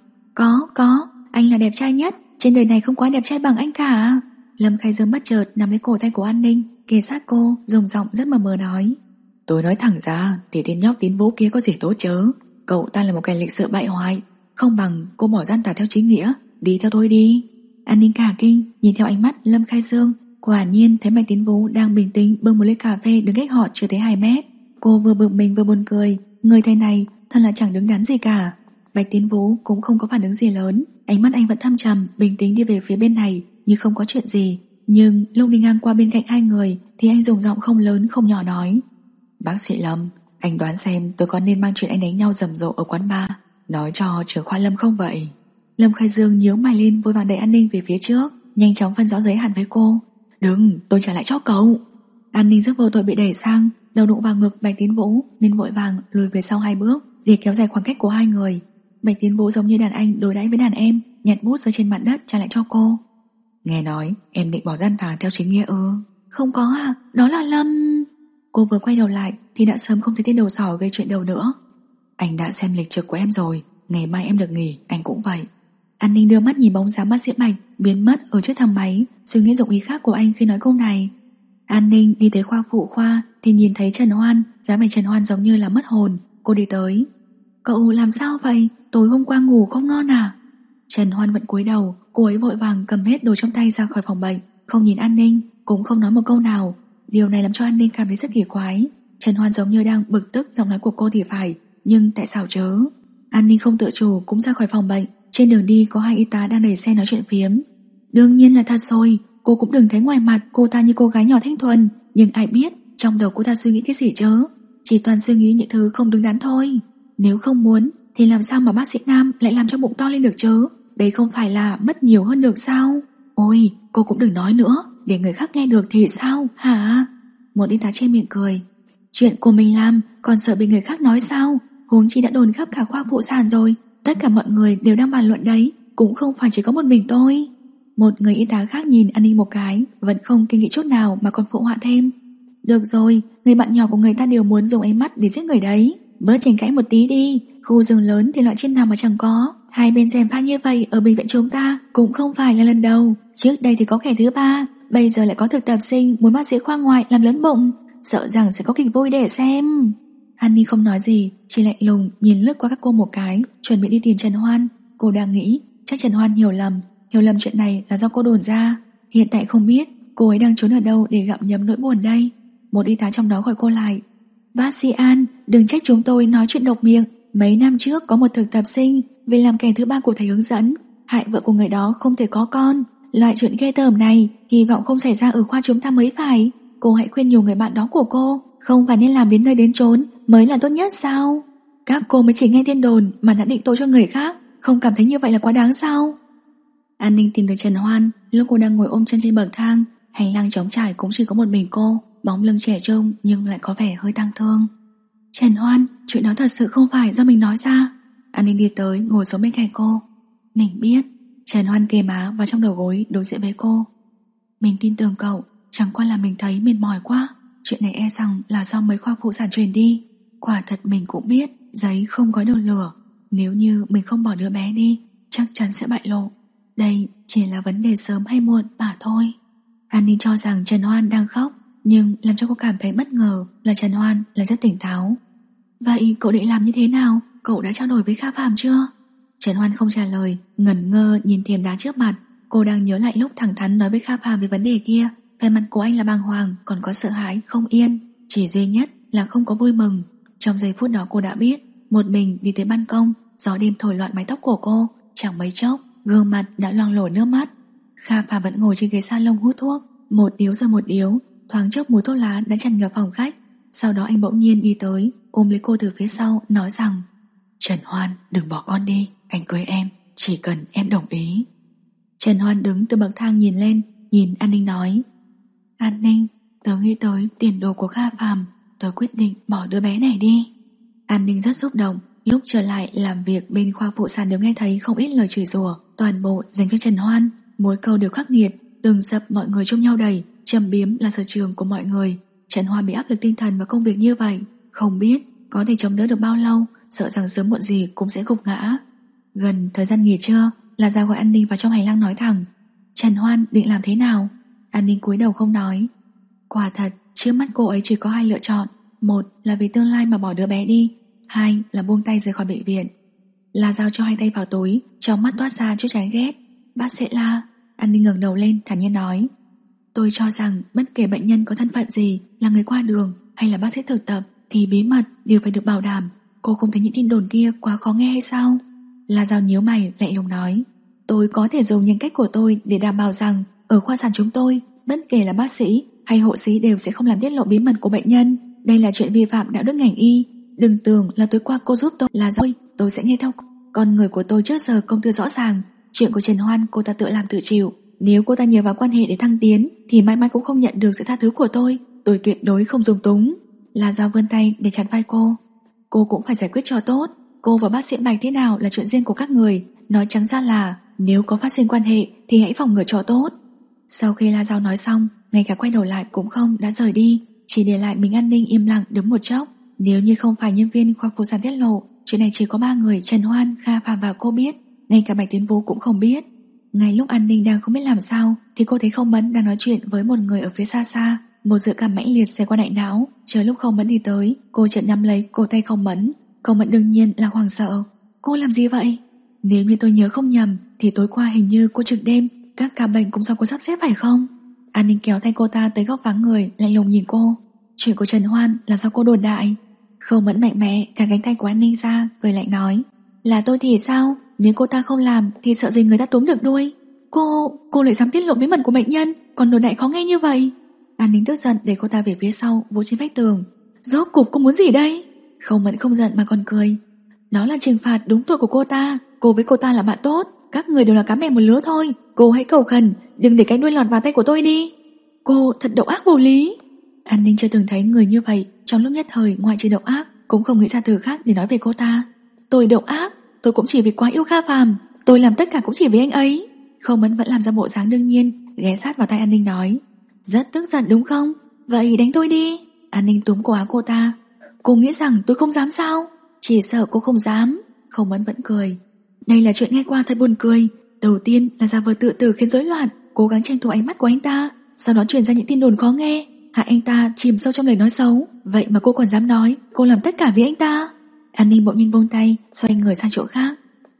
Có, anh là đẹp trai nhất, trên đời này không có ai đẹp trai bằng anh cả. Lâm Khai Dương bất chợt nắm lấy cổ tay của An Ninh, kề sát cô, dùng giọng rất mờ mờ nói. Tôi nói thẳng ra thì tên nhóc Tín Vũ kia có gì tốt chớ. Cậu ta là một kẻ lịch sự bại hoại, không bằng cô bỏ gian tà theo chính nghĩa. Đi theo tôi đi. An Ninh cả kinh nhìn theo ánh mắt Lâm Khai Dương. Quả nhiên thấy Bạch Tín Vũ đang bình tĩnh bưng một ly cà phê đứng cách họ chưa tới 2 mét. Cô vừa bực mình vừa buồn cười. Người thầy này thật là chẳng đứng đắn gì cả. Bạch Tín Vũ cũng không có phản ứng gì lớn, ánh mắt anh vẫn thâm trầm, bình tĩnh đi về phía bên này như không có chuyện gì. Nhưng lúc đi ngang qua bên cạnh hai người thì anh dùng giọng không lớn không nhỏ nói. Bác sĩ Lâm, anh đoán xem tôi có nên mang chuyện anh đánh nhau rầm rộ ở quán bar nói cho trưởng khoa Lâm không vậy? Lâm Khai Dương nhíu mày lên, vội vàng đẩy An Ninh về phía trước, nhanh chóng phân rõ giới hạn với cô. Đừng, tôi trả lại cho cậu. An Ninh rất vô tội bị đẩy sang, đầu đụng vào ngực Bạch Tiến Vũ nên vội vàng lùi về sau 2 bước để kéo dài khoảng cách của hai người. Bạch Tiến Vũ giống như đàn anh đối đãi với đàn em, nhặt bút rơi trên mặt đất trả lại cho cô. Nghe nói em định bỏ gian tà theo chính nghĩa ư? Không có à, đó là Lâm. Cô vừa quay đầu lại thì đã sớm không thấy tên đầu sỏ gây chuyện đầu nữa. Anh đã xem lịch trực của em rồi, ngày mai em được nghỉ, anh cũng vậy. An Ninh đưa mắt nhìn bóng dáng bác sĩ Bạch biến mất ở trước thang máy, suy nghĩ dụng ý khác của anh khi nói câu này. An Ninh đi tới khoa phụ khoa thì nhìn thấy Trần Hoan, dáng vẻ Trần Hoan giống như là mất hồn. Cô đi tới. Cậu làm sao vậy? Tối hôm qua ngủ không ngon à? Trần Hoan vẫn cúi đầu. Cô ấy vội vàng cầm hết đồ trong tay ra khỏi phòng bệnh, không nhìn An Ninh, cũng không nói một câu nào. Điều này làm cho An Ninh cảm thấy rất kỳ quái. Trần Hoan giống như đang bực tức giọng nói của cô thì phải, nhưng tại sao chớ? An Ninh không tự chủ cũng ra khỏi phòng bệnh. Trên đường đi có 2 y tá đang đẩy xe nói chuyện phiếm. Đương nhiên là thật rồi, cô cũng đừng thấy ngoài mặt cô ta như cô gái nhỏ thanh thuần, nhưng ai biết trong đầu cô ta suy nghĩ cái gì chớ? Chỉ toàn suy nghĩ những thứ không đứng đắn thôi. Nếu không muốn thì làm sao mà bác sĩ Nam lại làm cho bụng to lên được chớ? Đây không phải là mất nhiều hơn được sao? Ôi, cô cũng đừng nói nữa, để người khác nghe được thì sao hả? Một y tá che miệng cười. Chuyện của mình làm còn sợ bị người khác nói sao? Huống chi đã đồn khắp cả khoa phụ sản rồi, tất cả mọi người đều đang bàn luận đấy, cũng không phải chỉ có một mình tôi. Một người y tá khác nhìn An Ninh một cái, vẫn không kinh nghị chút nào mà còn phụ họa thêm. Được rồi, người bạn nhỏ của người ta đều muốn dùng ánh mắt để giết người đấy. Bớt tranh cãi một tí đi, khu rừng lớn thì loại trên nào mà chẳng có. Hai bên gièm pha như vậy ở bệnh viện chúng ta cũng không phải là lần đầu. Trước đây thì có kẻ thứ 3, bây giờ lại có thực tập sinh muốn bác sĩ khoa ngoại làm lớn bụng, sợ rằng sẽ có kịch vui để xem. An Ninh không nói gì, chỉ lạnh lùng nhìn lướt qua các cô một cái, chuẩn bị đi tìm Trần Hoan. Cô đang nghĩ chắc Trần Hoan hiểu lầm chuyện này là do cô đồn ra. Hiện tại không biết cô ấy đang trốn ở đâu để gặm nhấm nỗi buồn đây. Một y tá trong đó gọi cô lại. Bác sĩ An, đừng trách chúng tôi nói chuyện độc miệng. Mấy năm trước có một thực tập sinh vì làm kẻ thứ ba của thầy hướng dẫn, hại vợ của người đó không thể có con. Loại chuyện ghê tởm này hy vọng không xảy ra ở khoa chúng ta mới phải. Cô hãy khuyên nhiều người bạn đó của cô, không phải nên làm đến nơi đến chốn mới là tốt nhất sao? Các cô mới chỉ nghe tin đồn mà đã định tội cho người khác, không cảm thấy như vậy là quá đáng sao? An Ninh tìm được Trần Hoan lúc cô đang ngồi ôm chân trên bậc thang. Hành lang trống trải cũng chỉ có một mình cô, bóng lưng trẻ trung nhưng lại có vẻ hơi tang thương. Trần Hoan, chuyện đó thật sự không phải do mình nói ra. An Ninh đi tới ngồi xuống bên cạnh cô. Mình biết. Trần Hoan kề má vào trong đầu gối đối diện với cô. Mình tin tưởng cậu, chẳng qua là mình thấy mệt mỏi quá. Chuyện này e rằng là do mấy khoa phụ sản truyền đi. Quả thật mình cũng biết giấy không gói được lửa. Nếu như mình không bỏ đứa bé đi, chắc chắn sẽ bại lộ. Đây chỉ là vấn đề sớm hay muộn mà thôi. An Ninh cho rằng Trần Hoan đang khóc, nhưng làm cho cô cảm thấy bất ngờ là Trần Hoan là rất tỉnh táo. Vậy cậu định làm như thế nào? Cậu đã trao đổi với Kha Phàm chưa? Trần Hoan không trả lời, ngẩn ngơ nhìn thềm đá trước mặt. Cô đang nhớ lại lúc thẳng thắn nói với Kha Phàm về vấn đề kia. Về mặt của anh là bàng hoàng, còn có sợ hãi, không yên. Chỉ duy nhất là không có vui mừng. Trong giây phút đó cô đã biết. Một mình đi tới ban công, gió đêm thổi loạn mái tóc của cô. Chẳng mấy chốc, gương mặt đã loang lổ nước mắt. Kha Phàm vẫn ngồi trên ghế salon hút thuốc, một điếu rồi một điếu. Thoáng chốc mùi thuốc lá đã tràn ngập phòng khách. Sau đó anh bỗng nhiên đi tới, ôm lấy cô từ phía sau, nói rằng: Trần Hoan, đừng bỏ con đi, anh cưới em, chỉ cần em đồng ý. Trần Hoan đứng từ bậc thang nhìn lên, nhìn An Ninh nói: An Ninh, tớ nghĩ tới tiền đồ của Kha Phàm, tớ quyết định bỏ đứa bé này đi. An Ninh rất xúc động. Lúc trở lại làm việc bên khoa phụ sản đều nghe thấy không ít lời chửi rủa, toàn bộ dành cho Trần Hoan, mỗi câu đều khắc nghiệt, từng dập mọi người chung nhau đẩy, châm biếm là sở trường của mọi người. Trần Hoan bị áp lực tinh thần và công việc như vậy, không biết có thể chống đỡ được bao lâu, sợ rằng sớm muộn gì cũng sẽ gục ngã. Gần thời gian nghỉ trưa, là Giao gọi An Ninh vào trong hành lang nói thẳng: Trần Hoan định làm thế nào? An Ninh cúi đầu không nói. Quả thật, trước mắt cô ấy chỉ có hai lựa chọn, một là vì tương lai mà bỏ đứa bé đi, hai là buông tay rời khỏi bệnh viện. La Giao cho hai tay vào túi, trong mắt toát ra chút chán ghét. Bác sĩ La. An Ninh ngẩng đầu lên thản nhiên nói: Tôi cho rằng bất kể bệnh nhân có thân phận gì, là người qua đường hay là bác sĩ thực tập, thì bí mật đều phải được bảo đảm. Cô không thấy những tin đồn kia quá khó nghe hay sao? La Giao nhíu mày lạnh lùng nói: Tôi có thể dùng nhân cách của tôi để đảm bảo rằng ở khoa sản chúng tôi, bất kể là bác sĩ hay hộ sĩ đều sẽ không làm tiết lộ bí mật của bệnh nhân. Đây là chuyện vi phạm đạo đức ngành y. Đừng tưởng là tối qua cô giúp tôi là rồi tôi sẽ nghe theo. Con người của tôi trước giờ công tư rõ ràng. Chuyện của Trần Hoan cô ta tự làm tự chịu. Nếu cô ta nhờ vào quan hệ để thăng tiến thì mãi mãi cũng không nhận được sự tha thứ của tôi. Tôi tuyệt đối không dùng túng. La Giao vươn tay để chặn vai cô. Cô cũng phải giải quyết cho tốt. Cô và bác sĩ Bạch thế nào là chuyện riêng của các người. Nói trắng ra là nếu có phát sinh quan hệ thì hãy phòng ngừa cho tốt. Sau khi La Giao nói xong, ngay cả quay đầu lại cũng không, đã rời đi. Chỉ để lại mình An Ninh im lặng đứng một chốc. Nếu như không phải nhân viên khoa phụ sản tiết lộ, chuyện này chỉ có 3 người, Trần Hoan, Kha Phàm và cô biết. Ngay cả Bạch Tiến Vũ cũng không biết. Ngay lúc An Ninh đang không biết làm sao thì cô thấy Không Mẫn đang nói chuyện với một người ở phía xa xa. Một dự cảm mãnh liệt xẹt qua đại não. Chờ lúc Không Mẫn đi tới, cô chợt nắm lấy cổ tay Không Mẫn. Không Mẫn đương nhiên là hoảng sợ. Cô làm gì vậy? Nếu như tôi nhớ không nhầm thì tối qua hình như cô trực đêm, các ca bệnh cũng do cô sắp xếp phải không? An Ninh kéo tay cô ta tới góc vắng người, lạnh lùng nhìn cô. Chuyện của Trần Hoan là do cô đồn đại. Không Mẫn mạnh mẽ cả cánh tay của An Ninh ra, cười lạnh nói: Là tôi thì sao? Nếu cô ta không làm thì sợ gì người ta túm được đuôi. Cô lại dám tiết lộ bí mật của bệnh nhân, còn đồn đại khó nghe như vậy. An Ninh tức giận để cô ta về phía sau, vỗ trên vách tường. Rốt cục cô muốn gì đây? Không Mẫn không giận mà còn cười. Đó là trừng phạt đúng tội của cô ta. Cô với cô ta là bạn tốt, các người đều là cá mẹ một lứa thôi. Cô hãy cầu khẩn, đừng để cái đuôi lọt vào tay của tôi đi. Cô thật độc ác vô lý. An Ninh chưa từng thấy người như vậy. Trong lúc nhất thời ngoại trừ độc ác cũng không nghĩ ra từ khác để nói về cô ta. Tôi độc ác? Tôi cũng chỉ vì quá yêu Kha Phàm. Tôi làm tất cả cũng chỉ vì anh ấy. Không Mẫn vẫn làm ra bộ dáng đương nhiên, ghé sát vào tay An Ninh nói: Rất tức giận đúng không? Vậy đánh tôi đi. An Ninh túm cổ áo cô ta. Cô nghĩ rằng tôi không dám sao? Chỉ sợ cô không dám. Không Mẫn vẫn cười. Đây là chuyện nghe qua thật buồn cười. Đầu tiên là giả vờ tự tử khiến rối loạn, cố gắng tranh thủ ánh mắt của anh ta, sau đó truyền ra những tin đồn khó nghe, hại anh ta chìm sâu trong lời nói xấu. Vậy mà cô còn dám nói cô làm tất cả vì anh ta. An Ninh bỗng nhiên buông tay, xoay người sang chỗ khác.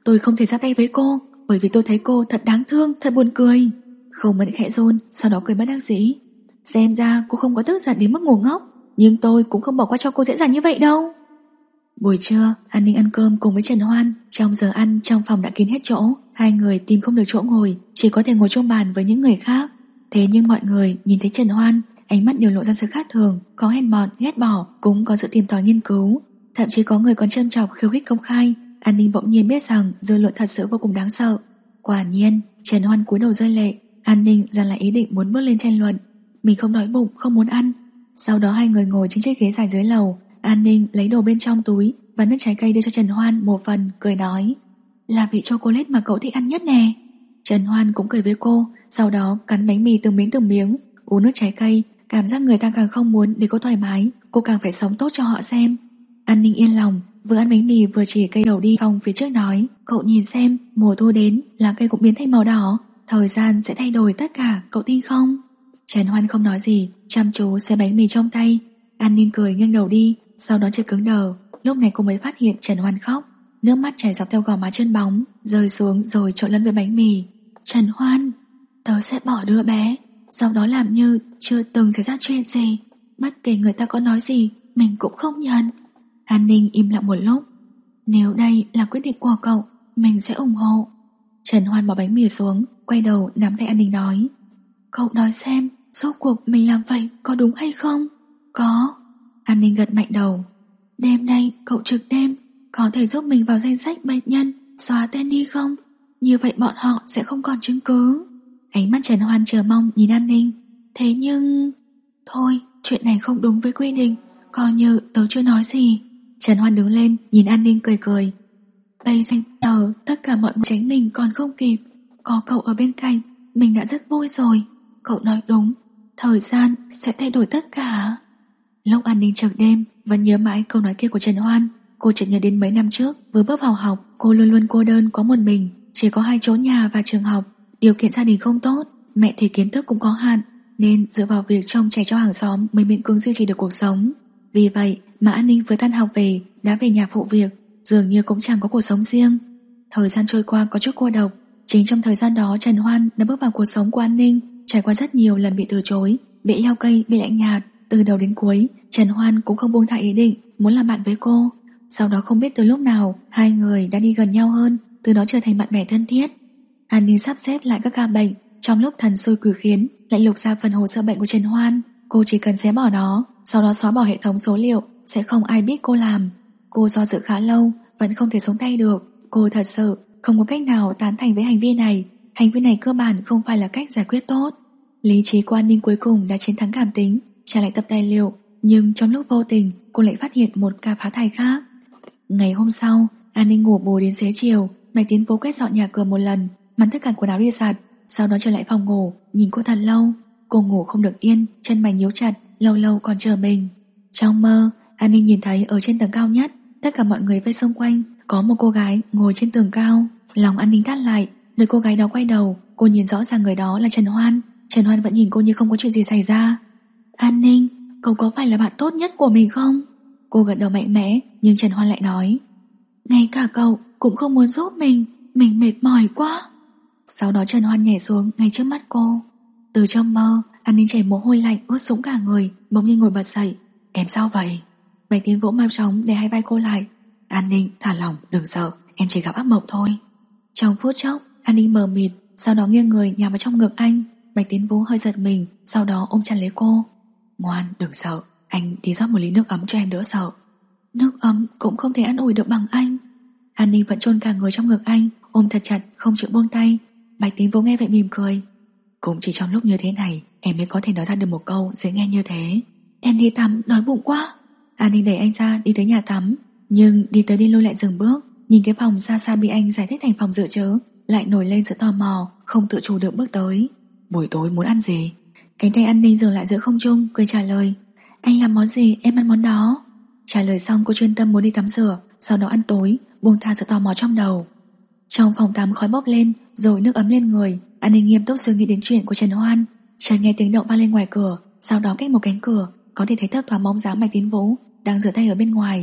tôi không thể ra tay với cô, bởi vì tôi thấy cô thật đáng thương, thật buồn cười. Khâu Mẫn khẽ run, sau đó cười bất đắc dĩ. Xem ra cô không có tức giận đến mức ngu ngốc, nhưng tôi cũng không bỏ qua cho cô dễ dàng như vậy đâu. Buổi trưa, An Ninh ăn cơm cùng với Trần Hoan. Trong giờ ăn, trong phòng đã kín hết chỗ. Hai người tìm không được chỗ ngồi, chỉ có thể ngồi chung bàn với những người khác. Thế nhưng mọi người nhìn thấy Trần Hoan, ánh mắt đều lộ ra sự khác thường, có hèn mọn, ghét bỏ, cũng có sự tìm tòi nghiên cứu. Thậm chí có người còn châm chọc khiêu khích công khai. An Ninh bỗng nhiên biết rằng dư luận thật sự vô cùng đáng sợ. Quả nhiên, Trần Hoan cúi đầu rơi lệ. An Ninh dàn lại ý định muốn bước lên tranh luận. Mình không đói bụng, không muốn ăn. Sau đó hai người ngồi trên chiếc ghế dài dưới lầu. An Ninh lấy đồ bên trong túi và nước trái cây đưa cho Trần Hoan một phần, cười nói: là vị chocolate mà cậu thích ăn nhất nè. Trần Hoan cũng cười với cô, sau đó cắn bánh mì từng miếng, uống nước trái cây. Cảm giác người ta càng không muốn để cô thoải mái, cô càng phải sống tốt cho họ xem. An Ninh yên lòng, vừa ăn bánh mì vừa chỉ cây đầu đi phòng phía trước nói: cậu nhìn xem, mùa thu đến, lá cây cũng biến thành màu đỏ, thời gian sẽ thay đổi tất cả, cậu tin không? Trần Hoan không nói gì, chăm chú xé bánh mì trong tay. An Ninh cười nghiêng đầu đi, sau đó chỉ cứng đờ. Lúc này cô mới phát hiện Trần Hoan khóc, nước mắt chảy dọc theo gò má chân bóng, rơi xuống rồi trộn lẫn với bánh mì. Trần Hoan, tớ sẽ bỏ đứa bé, sau đó làm như chưa từng xảy ra chuyện gì. Bất kể người ta có nói gì, mình cũng không nhận. An Ninh im lặng một lúc. Nếu đây là quyết định của cậu, mình sẽ ủng hộ. Trần Hoan bỏ bánh mì xuống, quay đầu nắm tay An Ninh nói: cậu nói xem, rốt cuộc mình làm vậy có đúng hay không? Có. An Ninh gật mạnh đầu. Đêm nay cậu trực đêm, có thể giúp mình vào danh sách bệnh nhân, xóa tên đi không? Như vậy bọn họ sẽ không còn chứng cứ. Ánh mắt Trần Hoan chờ mong nhìn An Ninh. Thế nhưng... thôi, chuyện này không đúng với quy định, coi như tớ chưa nói gì. Trần Hoan đứng lên, nhìn An Ninh cười cười. Bây giờ tất cả mọi người tránh mình còn không kịp. Có cậu ở bên cạnh, mình đã rất vui rồi. Cậu nói đúng, thời gian sẽ thay đổi tất cả. Lúc An Ninh trực đêm vẫn nhớ mãi câu nói kia của Trần Hoan. Cô chợt nhớ đến mấy năm trước, vừa bước vào học, cô luôn luôn cô đơn có một mình, chỉ có 2 chỗ nhà và trường học. Điều kiện gia đình không tốt, mẹ thì kiến thức cũng có hạn, nên dựa vào việc trông trẻ cho hàng xóm mới miễn cưỡng duy trì được cuộc sống. Vì vậy mà An Ninh vừa tan học về đã về nhà phụ việc, dường như cũng chẳng có cuộc sống riêng. Thời gian trôi qua có chút cô độc. Chính trong thời gian đó Trần Hoan đã bước vào cuộc sống của An Ninh, trải qua rất nhiều lần bị từ chối, bị leo cây, bị lạnh nhạt. Từ đầu đến cuối, Trần Hoan cũng không buông thả ý định muốn làm bạn với cô. Sau đó không biết từ lúc nào, hai người đã đi gần nhau hơn, từ đó trở thành bạn bè thân thiết. An Ninh sắp xếp lại các ca bệnh, trong lúc thần xui quỷ khiến lại lục ra phần hồ sơ bệnh của Trần Hoan. Cô chỉ cần xé bỏ nó, sau đó xóa bỏ hệ thống số liệu, sẽ không ai biết cô làm. Cô do dự khá lâu, vẫn không thể xuống tay được. Cô thật sự không có cách nào tán thành với hành vi này. Hành vi này cơ bản không phải là cách giải quyết tốt. Lý trí của An Ninh cuối cùng đã chiến thắng cảm tính, trả lại tập tài liệu. Nhưng trong lúc vô tình, cô lại phát hiện một ca phá thai khác. Ngày hôm sau, An Ninh ngủ bù đến xế chiều. Bạch Tiến Vũ quét dọn nhà cửa một lần, mang tất cả quần áo đi giặt, sau đó trở lại phòng ngủ, nhìn cô thật lâu. Cô ngủ không được yên, chân mày nhíu chặt, lâu lâu còn chờ mình. Trong mơ, An Ninh nhìn thấy ở trên tầng cao nhất, tất cả mọi người vây xung quanh, có một cô gái ngồi trên tường cao. Lòng An Ninh thắt lại, đợi cô gái đó quay đầu, cô nhìn rõ ràng người đó là Trần Hoan. Trần Hoan vẫn nhìn cô như không có chuyện gì xảy ra. An Ninh, cậu có phải là bạn tốt nhất của mình không? Cô gật đầu mạnh mẽ, nhưng Trần Hoan lại nói: ngay cả cậu cũng không muốn giúp mình mệt mỏi quá. Sau đó Trần Hoan nhảy xuống ngay trước mắt cô. Từ trong mơ, An Ninh chảy mồ hôi lạnh ướt sũng cả người, bỗng nhiên ngồi bật dậy. Em sao vậy? Bạch Tiến Vũ mau chóng để hai vai cô lại. An Ninh, thả lỏng, đừng sợ, em chỉ gặp ác mộng thôi. Trong phút chốc, An Ninh mờ mịt, sau đó nghiêng người nhào vào trong ngực anh. Bạch Tiến Vũ hơi giật mình, sau đó ôm chặt lấy cô. Ngoan, đừng sợ, anh đi rót một ly nước ấm cho em đỡ sợ. Nước ấm cũng không thể an ủi được bằng anh. An Ninh vẫn chôn cả người trong ngực anh, ôm thật chặt không chịu buông tay. Bạch Tiến Vũ nghe vậy mỉm cười. Cũng chỉ trong lúc như thế này em mới có thể nói ra được một câu dễ nghe như thế. Em đi tắm, đói bụng quá. An Ninh đẩy anh ra đi tới nhà tắm, nhưng đi tới đi lui lại dừng bước. Nhìn cái phòng xa xa bị anh giải thích thành phòng dự trữ, lại nổi lên sự tò mò, không tự chủ được bước tới. Buổi tối muốn ăn gì? Cánh tay An Ninh dừng lại giữa không trung, cười trả lời. Anh làm món gì em ăn món đó. Trả lời xong cô chuyên tâm muốn đi tắm rửa, sau đó ăn tối, buông tha sự tò mò trong đầu. Trong phòng tắm khói bốc lên, rồi nước ấm lên người. An Ninh nghiêm túc suy nghĩ đến chuyện của Trần Hoan. Chợt nghe tiếng động vang lên ngoài cửa, sau đó cách một cánh cửa có thể thấy thấp thoáng bóng dáng Bạch Tiến Vũ đang rửa tay ở bên ngoài.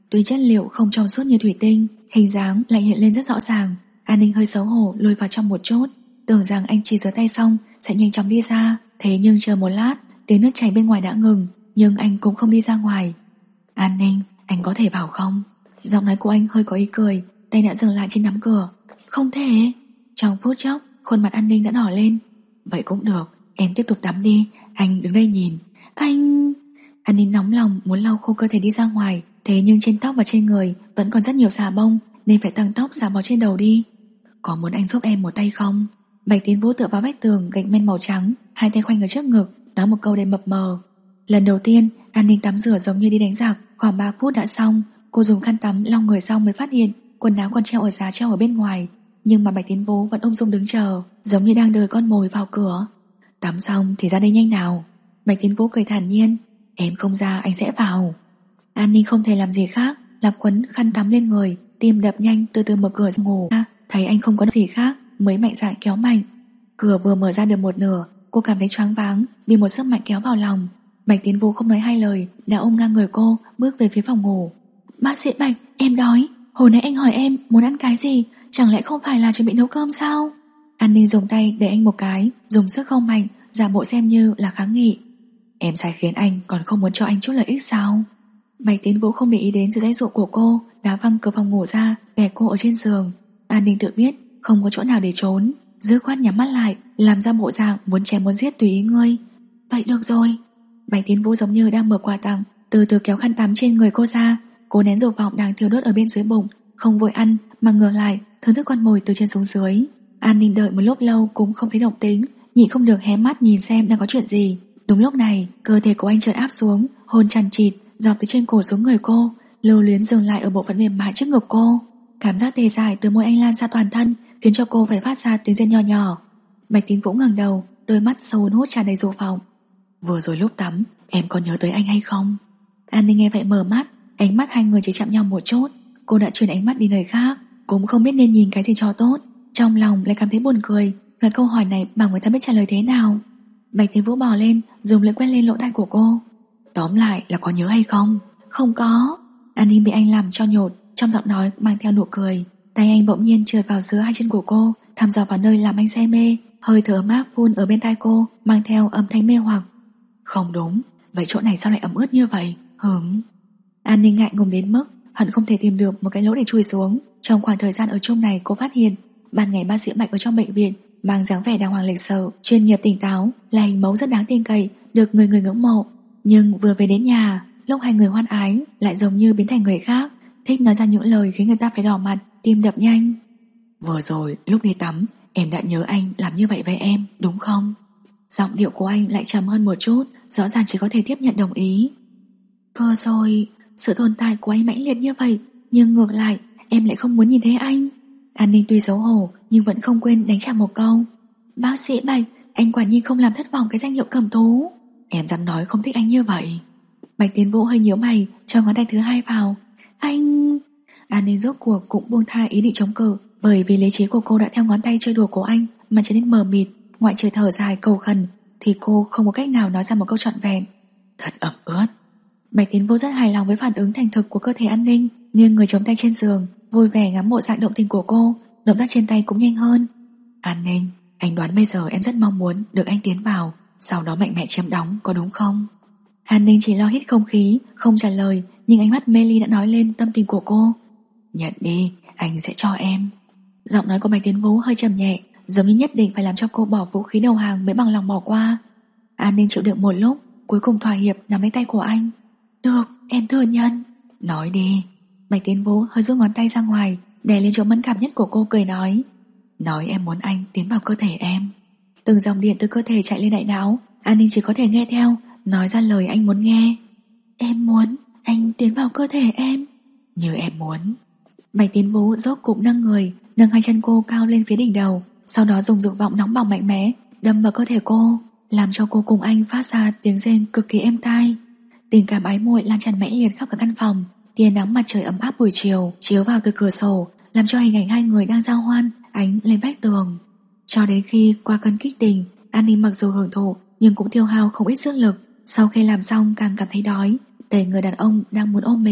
tuy chất liệu không trong suốt như thủy tinh, hình dáng lại hiện lên rất rõ ràng. An Ninh hơi xấu hổ lùi vào trong một chút, tưởng rằng anh chỉ rửa tay xong sẽ nhanh chóng đi ra. Thế nhưng chờ một lát, tiếng nước chảy bên ngoài đã ngừng, nhưng anh cũng không đi ra ngoài. An Ninh, anh có thể vào không? Giọng nói của anh hơi có ý cười, tay đã dừng lại trên nắm cửa. Không thể. Trong phút chốc, khuôn mặt An Ninh đã đỏ lên. Vậy cũng được, em tiếp tục tắm đi, anh đứng đây nhìn. Anh... An Ninh nóng lòng muốn lau khô cơ thể đi ra ngoài, thế nhưng trên tóc và trên người vẫn còn rất nhiều xà bông, nên phải tăng tốc xả bó trên đầu đi. Có muốn anh giúp em một tay không? Bạch Tiến Vũ tựa vào vách tường gạch men màu trắng, hai tay khoanh ở trước ngực, nói một câu đầy mập mờ. Lần đầu tiên An Ninh tắm rửa giống như đi đánh giặc, khoảng 3 phút đã xong. Cô dùng khăn tắm lau người xong mới phát hiện quần áo còn treo ở giá treo ở bên ngoài, nhưng mà Bạch Tiến Vũ vẫn ung dung đứng chờ, giống như đang đợi con mồi vào cửa. Tắm xong thì ra đây nhanh nào. Bạch Tiến Vũ cười thản nhiên. Em không ra anh sẽ vào. An Ninh không thể làm gì khác là quấn khăn tắm lên người, tim đập nhanh, từ từ mở cửa ngủ. Thấy anh không có gì khác mới mạnh dạn kéo mạnh. Cửa vừa mở ra được một nửa, cô cảm thấy choáng váng, bị một sức mạnh kéo vào lòng. Bạch Tiến Vũ không nói hai lời đã ôm ngang người cô, bước về phía phòng ngủ. Bác sĩ Bạch, em đói. Hồi nãy anh hỏi em muốn ăn cái gì, chẳng lẽ không phải là chuẩn bị nấu cơm sao? An Ninh dùng tay để anh một cái, dùng sức không mạnh, giả bộ xem như là kháng nghị. Em sai khiến anh còn không muốn cho anh chút lợi ích sao? Bạch Tiến Vũ không để ý đến sự dãy dụ của cô, đá văng cửa phòng ngủ ra, đè cô ở trên giường. An Ninh tự biết không có chỗ nào để trốn, dứt khoát nhắm mắt lại, làm ra bộ dạng muốn chém muốn giết tùy ý ngươi. Vậy được rồi. Bạch Tiến Vũ giống như đang mở quà tặng, từ từ kéo khăn tắm trên người cô ra. Cô nén dục vọng đang thiêu đốt ở bên dưới bụng, không vội ăn mà ngược lại thưởng thức con mồi từ trên xuống dưới. An Ninh đợi một lúc lâu cũng không thấy động tĩnh, nhịn không được hé mắt nhìn xem đang có chuyện gì. Đúng lúc này, cơ thể của anh chợt áp xuống, hôn chằn chịt dọc từ trên cổ xuống người cô, lưu luyến dừng lại ở bộ phận mềm mại trước ngực cô. Cảm giác tê dại từ môi anh lan ra toàn thân, khiến cho cô phải phát ra tiếng rên nho nhỏ. Bạch Tiến Vũ ngẩng đầu, đôi mắt sâu hun hút tràn đầy dục vọng. Vừa rồi lúc tắm, em có nhớ tới anh hay không? An Ninh nghe vậy mở mắt, ánh mắt hai người chỉ chạm nhau một chút. Cô đã chuyển ánh mắt đi nơi khác, cũng không biết nên nhìn cái gì cho tốt. Trong lòng lại cảm thấy buồn cười, là câu hỏi này bảo người ta biết trả lời thế nào. Bạch Tiến Vũ bò lên, dùng lưỡi quét lên lỗ tai của cô. Tóm lại là có nhớ hay không? Không có. An Ninh bị anh làm cho nhột, trong giọng nói mang theo nụ cười. Tay anh bỗng nhiên trượt vào giữa hai chân của cô, thăm dò vào nơi làm anh say mê. Hơi thở ấm áp phun ở bên tai cô, mang theo âm thanh mê hoặc. Không đúng, vậy chỗ này sao lại ẩm ướt như vậy? An Ninh ngại ngùng đến mức hận không thể tìm được một cái lỗ để chui xuống. Trong khoảng thời gian ở chung này, cô phát hiện ban ngày bác sĩ Bạch ở trong bệnh viện mang dáng vẻ đàng hoàng lịch sự, chuyên nghiệp tỉnh táo, là hình mẫu rất đáng tin cậy, được người người ngưỡng mộ. Nhưng vừa về đến nhà, lúc hai người hoan ái lại giống như biến thành người khác, thích nói ra những lời khiến người ta phải đỏ mặt, tim đập nhanh. Vừa rồi lúc đi tắm, em đã nhớ anh làm như vậy với em, đúng không? Giọng điệu của anh lại trầm hơn một chút, rõ ràng chỉ có thể tiếp nhận đồng ý. Vừa rồi, sự tồn tại của anh mãnh liệt như vậy, nhưng ngược lại em lại không muốn nhìn thấy anh. An Ninh tuy xấu hổ nhưng vẫn không quên đánh trả một câu. Bác sĩ Bạch, anh quả nhiên không làm thất vọng cái danh hiệu cầm thú. Em dám nói không thích anh như vậy. Bạch Tiến Vũ hơi nhíu mày, cho ngón tay thứ hai vào. Anh... An Ninh rốt cuộc cũng buông tha ý định chống cự, bởi vì lý trí của cô đã theo ngón tay chơi đùa của anh mà trở nên mờ mịt. Ngoại trừ thở dài cầu khẩn thì cô không có cách nào nói ra một câu trọn vẹn. Thật ẩm ướt. Bạch Tiến Vũ rất hài lòng với phản ứng thành thực của cơ thể An Ninh, nghiêng người chống tay trên giường, vui vẻ ngắm bộ dạng động tình của cô. Động tác trên tay cũng nhanh hơn. An Ninh, anh đoán bây giờ em rất mong muốn được anh tiến vào, sau đó mạnh mẽ chiếm đóng, có đúng không? An Ninh chỉ lo hít không khí, không trả lời, nhưng ánh mắt mê ly đã nói lên tâm tình của cô. Nhận đi, anh sẽ cho em. Giọng nói của Bạch Tiến Vũ hơi trầm nhẹ, giống như nhất định phải làm cho cô bỏ vũ khí đầu hàng mới bằng lòng bỏ qua. An Ninh chịu đựng một lúc, cuối cùng thỏa hiệp nắm lấy tay của anh. Được, em thừa nhận. Nói đi. Bạch Tiến Vũ hơi rút ngón tay ra ngoài, đè lên chỗ mẫn cảm nhất của cô, cười nói. Nói em muốn anh tiến vào cơ thể em. Từng dòng điện từ cơ thể chạy lên đại não, An Ninh chỉ có thể nghe theo, nói ra lời anh muốn nghe. Em muốn anh tiến vào cơ thể em. Như em muốn. Bạch Tiến Vũ rốt cục nâng người, nâng hai chân cô cao lên phía đỉnh đầu, sau đó dùng dục vọng nóng bỏng mạnh mẽ đâm vào cơ thể cô, làm cho cô cùng anh phát ra tiếng rên cực kỳ êm tai. Tình cảm ái muội lan tràn mãnh liệt khắp cả căn phòng. Tia nắng mặt trời ấm áp buổi chiều chiếu vào từ cửa sổ, làm cho hình ảnh hai người đang giao hoan ánh lên vách tường. Cho đến khi qua cơn kích tình, An Ninh mặc dù hưởng thụ nhưng cũng tiêu hao không ít sức lực. Sau khi làm xong càng cảm thấy đói, đẩy người đàn ông đang muốn ôm mình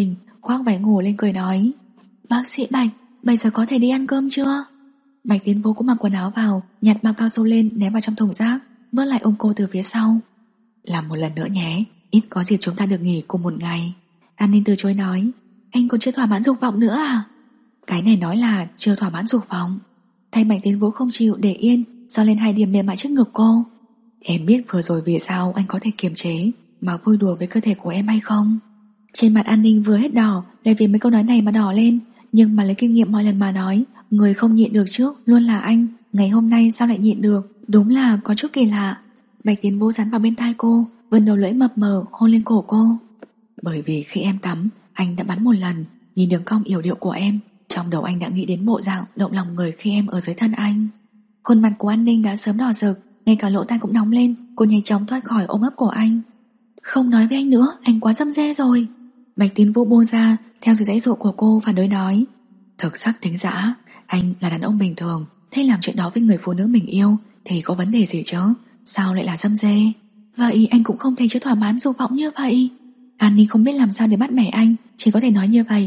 khoác váy ngủ lên cười nói: Bác sĩ Bạch, bây giờ có thể đi ăn cơm chưa? Bạch Tiến Vũ cũng mặc quần áo vào, nhặt bao cao su lên ném vào trong thùng rác, bước lại ôm cô từ phía sau. Làm một lần nữa nhé, ít có dịp chúng ta được nghỉ cùng một ngày. An Ninh từ chối nói: Anh còn chưa thỏa mãn dục vọng nữa à? Cái này nói là chưa thỏa mãn dục vọng. Thay Bạch Tiến Vũ không chịu để yên, do lên 2 điểm mềm mại trước ngực cô. Em biết vừa rồi vì sao anh có thể kiềm chế mà vui đùa với cơ thể của em hay không? Trên mặt An Ninh vừa hết đỏ, lại vì mấy câu nói này mà đỏ lên. Nhưng mà lấy kinh nghiệm mọi lần mà nói, người không nhịn được trước luôn là anh. Ngày hôm nay sao lại nhịn được? Đúng là có chút kỳ lạ. Bạch Tiến Vũ dán vào bên tai cô, vươn đầu lưỡi mập mờ hôn lên cổ cô. Bởi vì khi em tắm, anh đã bắn một lần. Nhìn đường cong yểu điệu của em, trong đầu anh đã nghĩ đến bộ dạng động lòng người khi em ở dưới thân anh. Khuôn mặt của An Ninh đã sớm đỏ rực, ngay cả lỗ tai cũng nóng lên. Cô nhanh chóng thoát khỏi ôm ấp của anh. Không nói với anh nữa, anh quá răm dê rồi. Bạch Tiến Vũ buông ra, theo sự giãy giụa của cô phản đối nói: Thực sắc tính dã, anh là đàn ông bình thường, thế làm chuyện đó với người phụ nữ mình yêu thì có vấn đề gì chứ? Sao lại là răm dê? Vậy anh cũng không thể chưa thỏa mãn dục vọng như vậy. An Ninh không biết làm sao để bắt bẻ anh, chỉ có thể nói như vậy.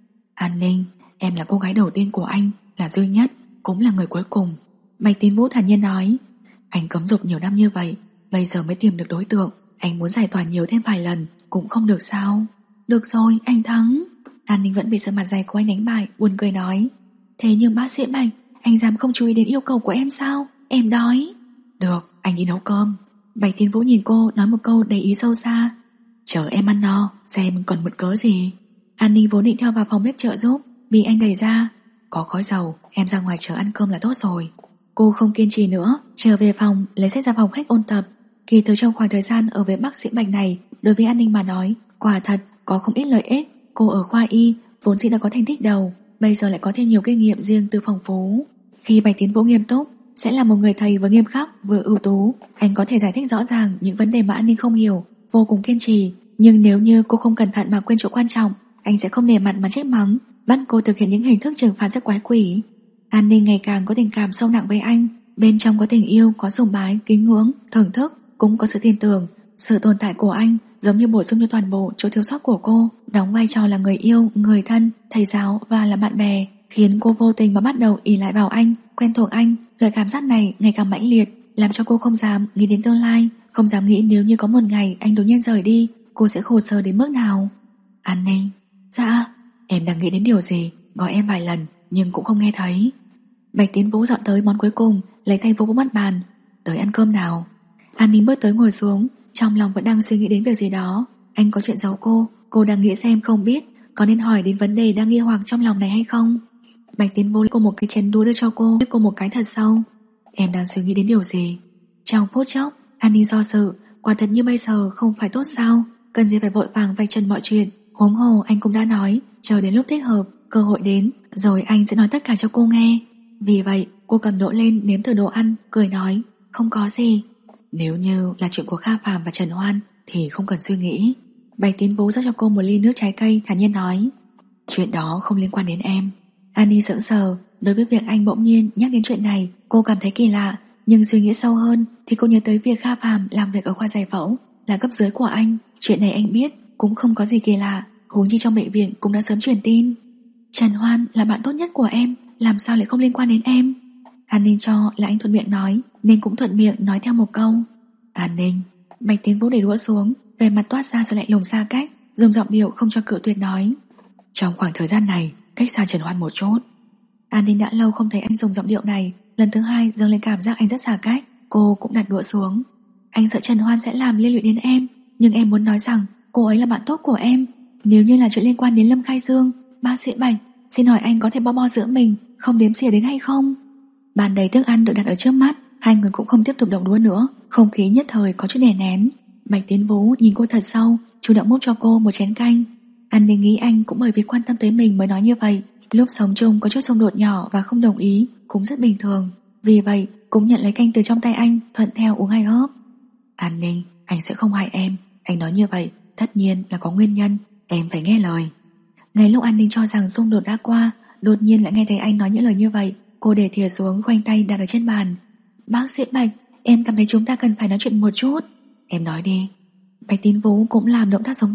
An Ninh, em là cô gái đầu tiên của anh, là duy nhất, cũng là người cuối cùng. Bạch Tiến Vũ thản nhiên nói: Anh cấm dục nhiều năm như vậy, bây giờ mới tìm được đối tượng. Anh muốn giải tỏa nhiều thêm vài lần cũng không được sao? Được rồi, anh thắng. An Ninh vẫn bị sự mặt dày của anh đánh bại, buồn cười nói: Thế nhưng bác sĩ Bạch, anh dám không chú ý đến yêu cầu của em sao? Em đói. Được, anh đi nấu cơm. Bạch Tiến Vũ nhìn cô nói một câu đầy ý sâu xa: Chờ em ăn no, xem còn một cớ gì. An Ninh vốn định theo vào phòng bếp trợ giúp, bị anh đẩy ra: Có khói dầu, em ra ngoài chờ ăn cơm là tốt rồi. Cô không kiên trì nữa, trở về phòng lấy sách ra phòng khách ôn tập. Kỳ thực trong khoảng thời gian ở với bác sĩ Bạch này, đối với An Ninh mà nói, quả thật có không ít lợi ích. Cô ở khoa y vốn dĩ đã có thành tích đầu, bây giờ lại có thêm nhiều kinh nghiệm riêng từ phong phú. Khi Bạch Tiến Vũ nghiêm túc, sẽ là một người thầy vừa nghiêm khắc vừa ưu tú. Anh có thể giải thích rõ ràng những vấn đề mà An Ninh không hiểu, vô cùng kiên trì. Nhưng nếu như cô không cẩn thận mà quên chỗ quan trọng, anh sẽ không nể mặt mà trách mắng, bắt cô thực hiện những hình thức trừng phạt rất quái quỷ. An Ninh ngày càng có tình cảm sâu nặng với anh, bên trong có tình yêu, có sùng bái, kính ngưỡng, thưởng thức, cũng có sự tin tưởng. Sự tồn tại của anh giống như bổ sung cho toàn bộ chỗ thiếu sót của cô, đóng vai trò là người yêu, người thân, thầy giáo và là bạn bè, khiến cô vô tình mà bắt đầu ỷ lại vào anh, quen thuộc anh. Loại cảm giác này ngày càng mãnh liệt, làm cho cô không dám nghĩ đến tương lai, không dám nghĩ nếu như có một ngày anh đột nhiên rời đi, cô sẽ khổ sở đến mức nào. An Ninh. Dạ. Em đang nghĩ đến điều gì? Gọi em vài lần nhưng cũng không nghe thấy. Bạch Tiến Vũ dọn tới món cuối cùng, lấy tay vô mặt bàn. Tới ăn cơm nào. An Ninh bước tới ngồi xuống, trong lòng vẫn đang suy nghĩ đến việc gì đó. Anh có chuyện giấu cô đang nghĩ xem không biết có nên hỏi đến vấn đề đang nghi hoặc trong lòng này hay không. Bạch Tiến Vũ lấy cô một cái chén đũa đưa cho cô, tiếp cô một cái thật sâu. Em đang suy nghĩ đến điều gì? Trong phút chốc, An Ninh do dự, quả thật như bây giờ không phải tốt sao? Cần gì phải vội vàng vạch trần mọi chuyện? Huống hồ anh cũng đã nói, chờ đến lúc thích hợp, cơ hội đến, rồi anh sẽ nói tất cả cho cô nghe. Vì vậy, cô cầm đũa lên nếm thử đồ ăn, cười nói, không có gì. Nếu như là chuyện của Kha Phàm và Trần Hoan thì không cần suy nghĩ. Bạch Tiến Vũ rót cho cô một ly nước trái cây, thản nhiên nói, chuyện đó không liên quan đến em. Annie sững sờ, đối với việc anh bỗng nhiên nhắc đến chuyện này, cô cảm thấy kỳ lạ, nhưng suy nghĩ sâu hơn thì cô nhớ tới việc Kha Phàm làm việc ở khoa giải phẫu, là cấp dưới của anh. Chuyện này anh biết cũng không có gì kỳ lạ, huống chi trong bệnh viện cũng đã sớm truyền tin. Trần Hoan là bạn tốt nhất của em, làm sao lại không liên quan đến em? An Ninh cho là anh thuận miệng nói, nên cũng thuận miệng nói theo một câu. An Ninh. Bạch Tiến Vũ để đũa xuống, về mặt toát ra sự lạnh lùng xa cách, dùng giọng điệu không cho cự tuyệt nói, trong khoảng thời gian này cách xa Trần Hoan một chút. An Ninh đã lâu không thấy anh dùng giọng điệu này, lần thứ hai dâng lên cảm giác anh rất xa cách. Cô cũng đặt đũa xuống. Anh sợ Trần Hoan sẽ làm liên lụy đến em, nhưng em muốn nói rằng cô ấy là bạn tốt của em. Nếu như là chuyện liên quan đến Lâm Khai Dương, bác sĩ Bạch, xin hỏi anh có thể bo giữa mình, không đếm xỉa đến hay không? Bàn đầy thức ăn được đặt ở trước mắt, hai người cũng không tiếp tục động đũa nữa, không khí nhất thời có chút đè nén. Bạch Tiến Vũ nhìn cô thật sâu, chủ động múc cho cô một chén canh. An Ninh nghĩ anh cũng bởi vì quan tâm tới mình mới nói như vậy. Lúc sống chung có chút xung đột nhỏ và không đồng ý cũng rất bình thường. Vì vậy cũng nhận lấy canh từ trong tay anh, thuận theo uống 2 hớp. An Ninh, anh sẽ không hại em. Anh nói như vậy tất nhiên là có nguyên nhân, em phải nghe lời. Ngay lúc An Ninh cho rằng xung đột đã qua, đột nhiên lại nghe thấy anh nói những lời như vậy. Cô để thìa xuống, khoanh tay đặt ở trên bàn. Bác sĩ Bạch, em cảm thấy chúng ta cần phải nói chuyện một chút. Em nói đi. Bạch Tiến Vũ cũng làm động tác giống cô,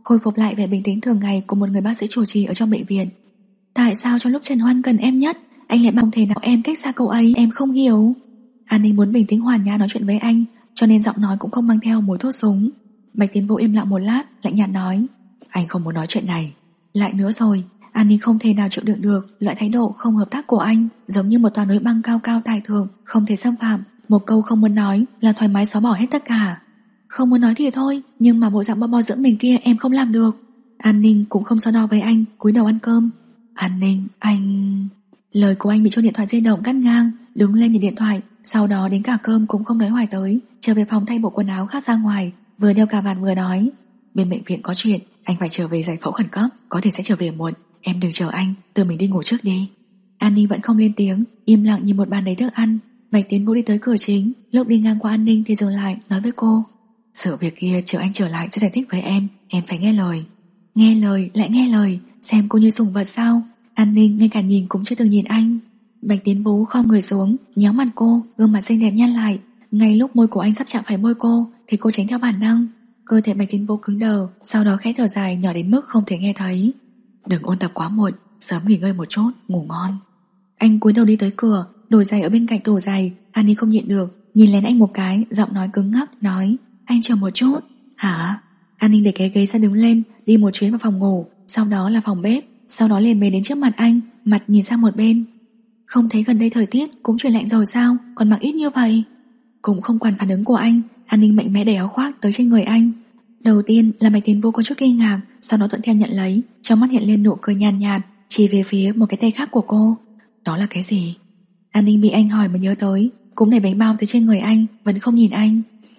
khôi phục lại vẻ bình tĩnh thường ngày của một người bác sĩ chủ trì ở trong bệnh viện. Tại sao trong lúc Trần Hoan cần em nhất, anh lại không thể nào em cách xa cậu ấy? Em không hiểu. An Ninh muốn bình tĩnh hoàn nhã nói chuyện với anh, cho nên giọng nói cũng không mang theo mùi thuốc súng. Bạch Tiến Vũ im lặng một lát, lạnh nhạt nói: Anh không muốn nói chuyện này. Lại nữa rồi. An Ninh không thể nào chịu đựng được loại thái độ không hợp tác của anh, giống như một tòa núi băng cao cao tài thượng, không thể xâm phạm. Một câu không muốn nói là thoải mái xóa bỏ hết tất cả. Không muốn nói thì thôi, nhưng mà bộ dạng bo bo dưỡng mình kia em không làm được. An Ninh cũng không so đo với anh, cúi đầu ăn cơm. An Ninh, anh... Lời của anh bị chuông điện thoại di động cắt ngang, đứng lên nhìn điện thoại, sau đó đến cả cơm cũng không nói hoài tới, trở về phòng thay bộ quần áo khác ra ngoài, vừa đeo cà vạt vừa nói: Bên bệnh viện có chuyện, anh phải trở về giải phẫu khẩn cấp, có thể sẽ trở về muộn. Em đừng chờ anh, tự mình đi ngủ trước đi. An Ninh vẫn không lên tiếng, im lặng nhìn một bàn đầy thức ăn. Bạch Tiến Vũ đi tới cửa chính, lúc đi ngang qua An Ninh thì dừng lại, nói với cô: Sự việc kia chờ anh trở lại sẽ giải thích với em phải nghe lời. Nghe lời lại nghe lời, xem cô như sủng vật sao? An Ninh ngay cả nhìn cũng chưa từng nhìn anh. Bạch Tiến Vũ khom người xuống, nhéo mặt cô, gương mặt xinh đẹp nhăn lại. Ngay lúc môi của anh sắp chạm phải môi cô thì cô tránh theo bản năng. Cơ thể Bạch Tiến Vũ cứng đờ, sau đó khẽ thở dài nhỏ đến mức không thể nghe thấy. Đừng ôn tập quá muộn, sớm nghỉ ngơi một chút, ngủ ngon. Anh cúi đầu đi tới cửa, đổi giày ở bên cạnh tủ giày. An Ninh không nhịn được, nhìn lén anh một cái, giọng nói cứng ngắc, nói: Anh chờ một chút. Hả? An Ninh để cái ghế ra đứng lên, đi một chuyến vào phòng ngủ, sau đó là phòng bếp, sau đó liền về đến trước mặt anh, mặt nhìn sang một bên. Không thấy gần đây thời tiết cũng chuyển lạnh rồi sao, còn mặc ít như vậy? Cũng không quản phản ứng của anh, An Ninh mạnh mẽ đẩy áo khoác tới trên người anh. Đầu tiên là Bạch Tiến Vũ có chút kinh ngạc, sau đó thuận theo nhận lấy, trong mắt hiện lên nụ cười nhàn nhạt, chỉ về phía một cái tay khác của cô. Đó là cái gì? An Ninh bị anh hỏi mới nhớ tới, cũng đẩy bánh bao tới trên người anh, vẫn không nhìn anh.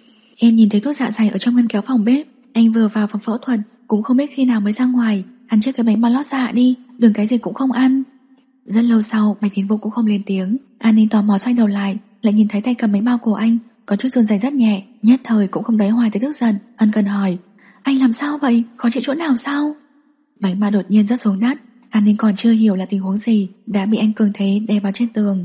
Em nhìn thấy thuốc dạ dày ở trong ngăn kéo phòng bếp, anh vừa vào phòng phẫu thuật, cũng không biết khi nào mới ra ngoài. Ăn trước cái bánh bao lót dạ đi, đừng cái gì cũng không ăn. Rất lâu sau, Bạch Tiến Vũ cũng không lên tiếng. An Ninh tò mò xoay đầu lại, lại nhìn thấy tay cầm bánh bao của anh, có chút run rẩy rất nhẹ, nhất thời cũng không đáy hoài tới tức giận, ân cần hỏi: Anh làm sao vậy? Khó chịu chỗ nào sao? Bánh bao đột nhiên rớt xuống đất. An Ninh còn chưa hiểu là tình huống gì, đã bị anh cường thế đè vào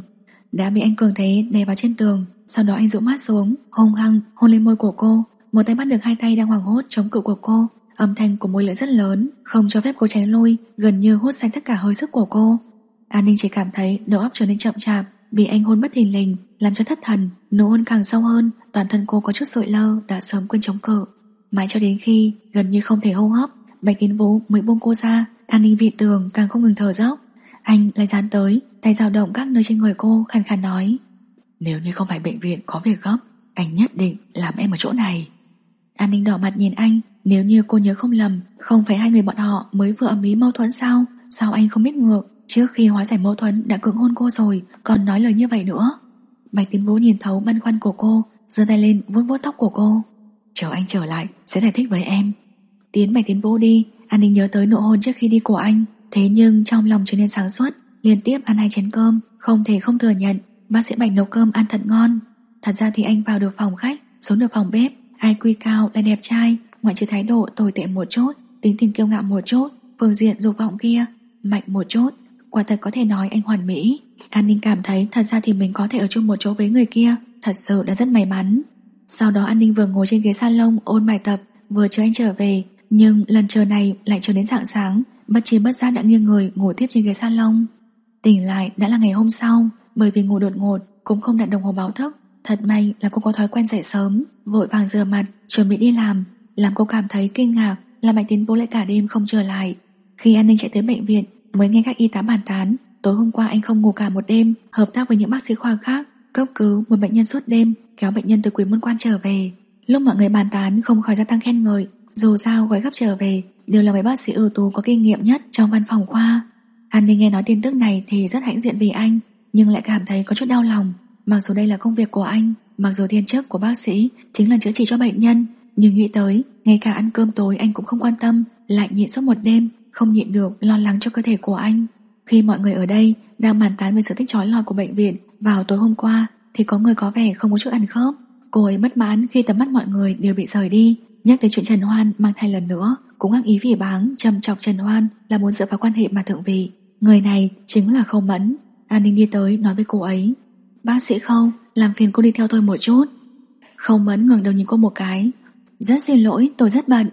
trên tường. Sau đó anh dụ mắt xuống, hung hăng hôn lên môi của cô. Một tay bắt được hai tay đang hoảng hốt chống cự của cô. Âm thanh của môi lưỡi rất lớn, không cho phép cô tránh lui, gần như hút sạch tất cả hơi sức của cô. An Ninh chỉ cảm thấy đầu óc trở nên chậm chạp, bị anh hôn bất thình lình làm cho thất thần, nụ hôn càng sâu hơn, toàn thân cô có chút sụi lơ, đã sớm quên chống cự. Mãi cho đến khi gần như không thể hô hấp, Bạch Tiến Vũ mới buông cô ra. An Ninh bị tường càng không ngừng thở dốc. Anh lại dán tới, tay dao động các nơi trên người cô, khàn khàn nói: Nếu như không phải bệnh viện có việc gấp, anh nhất định làm em ở chỗ này. An Ninh đỏ mặt nhìn anh. Nếu như cô nhớ không lầm, không phải hai người bọn họ mới vừa ầm ĩ mâu thuẫn sao? Sao anh không biết ngược, trước khi hóa giải mâu thuẫn đã cưỡng hôn cô rồi, còn nói lời như vậy nữa? Bạch Tiến Vũ nhìn thấu băn khoăn của cô, giơ tay lên vuốt vuốt tóc của cô. Chờ anh trở lại sẽ giải thích với em. Tiến Bạch Tiến Vũ đi, An Ninh nhớ tới nụ hôn trước khi đi của anh, thế nhưng trong lòng trở nên sáng suốt, liên tiếp ăn 2 chén cơm, không thể không thừa nhận bác sĩ Bạch nấu cơm ăn thật ngon. Thật ra thì anh vào được phòng khách, xuống được phòng bếp, IQ cao lại đẹp trai, ngoại trừ thái độ tồi tệ một chút, tính tình kiêu ngạo một chút, phương diện dục vọng kia mạnh một chút, quả thật có thể nói anh hoàn mỹ. An Ninh cảm thấy thật ra thì mình có thể ở chung một chỗ với người kia, thật sự đã rất may mắn. Sau đó An Ninh vừa ngồi trên ghế salon ôn bài tập, vừa chờ anh trở về, nhưng lần chờ này lại chờ đến rạng sáng, bất chi bất giác đã nghiêng người ngủ tiếp trên ghế salon. Tỉnh lại đã là ngày hôm sau, bởi vì ngủ đột ngột cũng không đặt đồng hồ báo thức. Thật may là cô có thói quen dậy sớm, vội vàng rửa mặt, chuẩn bị đi làm. Làm cô cảm thấy kinh ngạc là Bạch Tiến Vũ lại cả đêm không trở lại. Khi An Ninh chạy tới bệnh viện mới nghe các y tá bàn tán, tối hôm qua anh không ngủ cả một đêm, hợp tác với những bác sĩ khoa khác, cấp cứu một bệnh nhân suốt đêm, kéo bệnh nhân từ Quỷ Môn Quan trở về. Lúc mọi người bàn tán không khỏi gia tăng khen ngợi, dù sao gói gấp trở về đều là mấy bác sĩ ưu tú có kinh nghiệm nhất trong văn phòng khoa. An Ninh nghe nói tin tức này thì rất hãnh diện vì anh, nhưng lại cảm thấy có chút đau lòng. Mặc dù đây là công việc của anh, mặc dù thiên chức của bác sĩ chính là chữa trị cho bệnh nhân, nhưng nghĩ tới ngay cả ăn cơm tối anh cũng không quan tâm, lại nhịn suốt một đêm, không nhịn được lo lắng cho cơ thể của anh. Khi mọi người ở đây đang bàn tán về sự tích chói lọi của bệnh viện vào tối hôm qua, thì có người có vẻ không có chút ăn khớp. Cô ấy bất mãn khi tầm mắt mọi người đều bị rời đi, nhắc tới chuyện Trần Hoan mang thai lần nữa, cũng ác ý phỉ báng châm chọc Trần Hoan là muốn dựa vào quan hệ mà thượng vị. Người này chính là Khâu Mẫn. An Ninh đi tới nói với cô ấy: Bác sĩ Khâu, làm phiền cô đi theo tôi một chút. Khâu Mẫn ngẩng đầu nhìn cô một cái: Rất xin lỗi, tôi rất bận.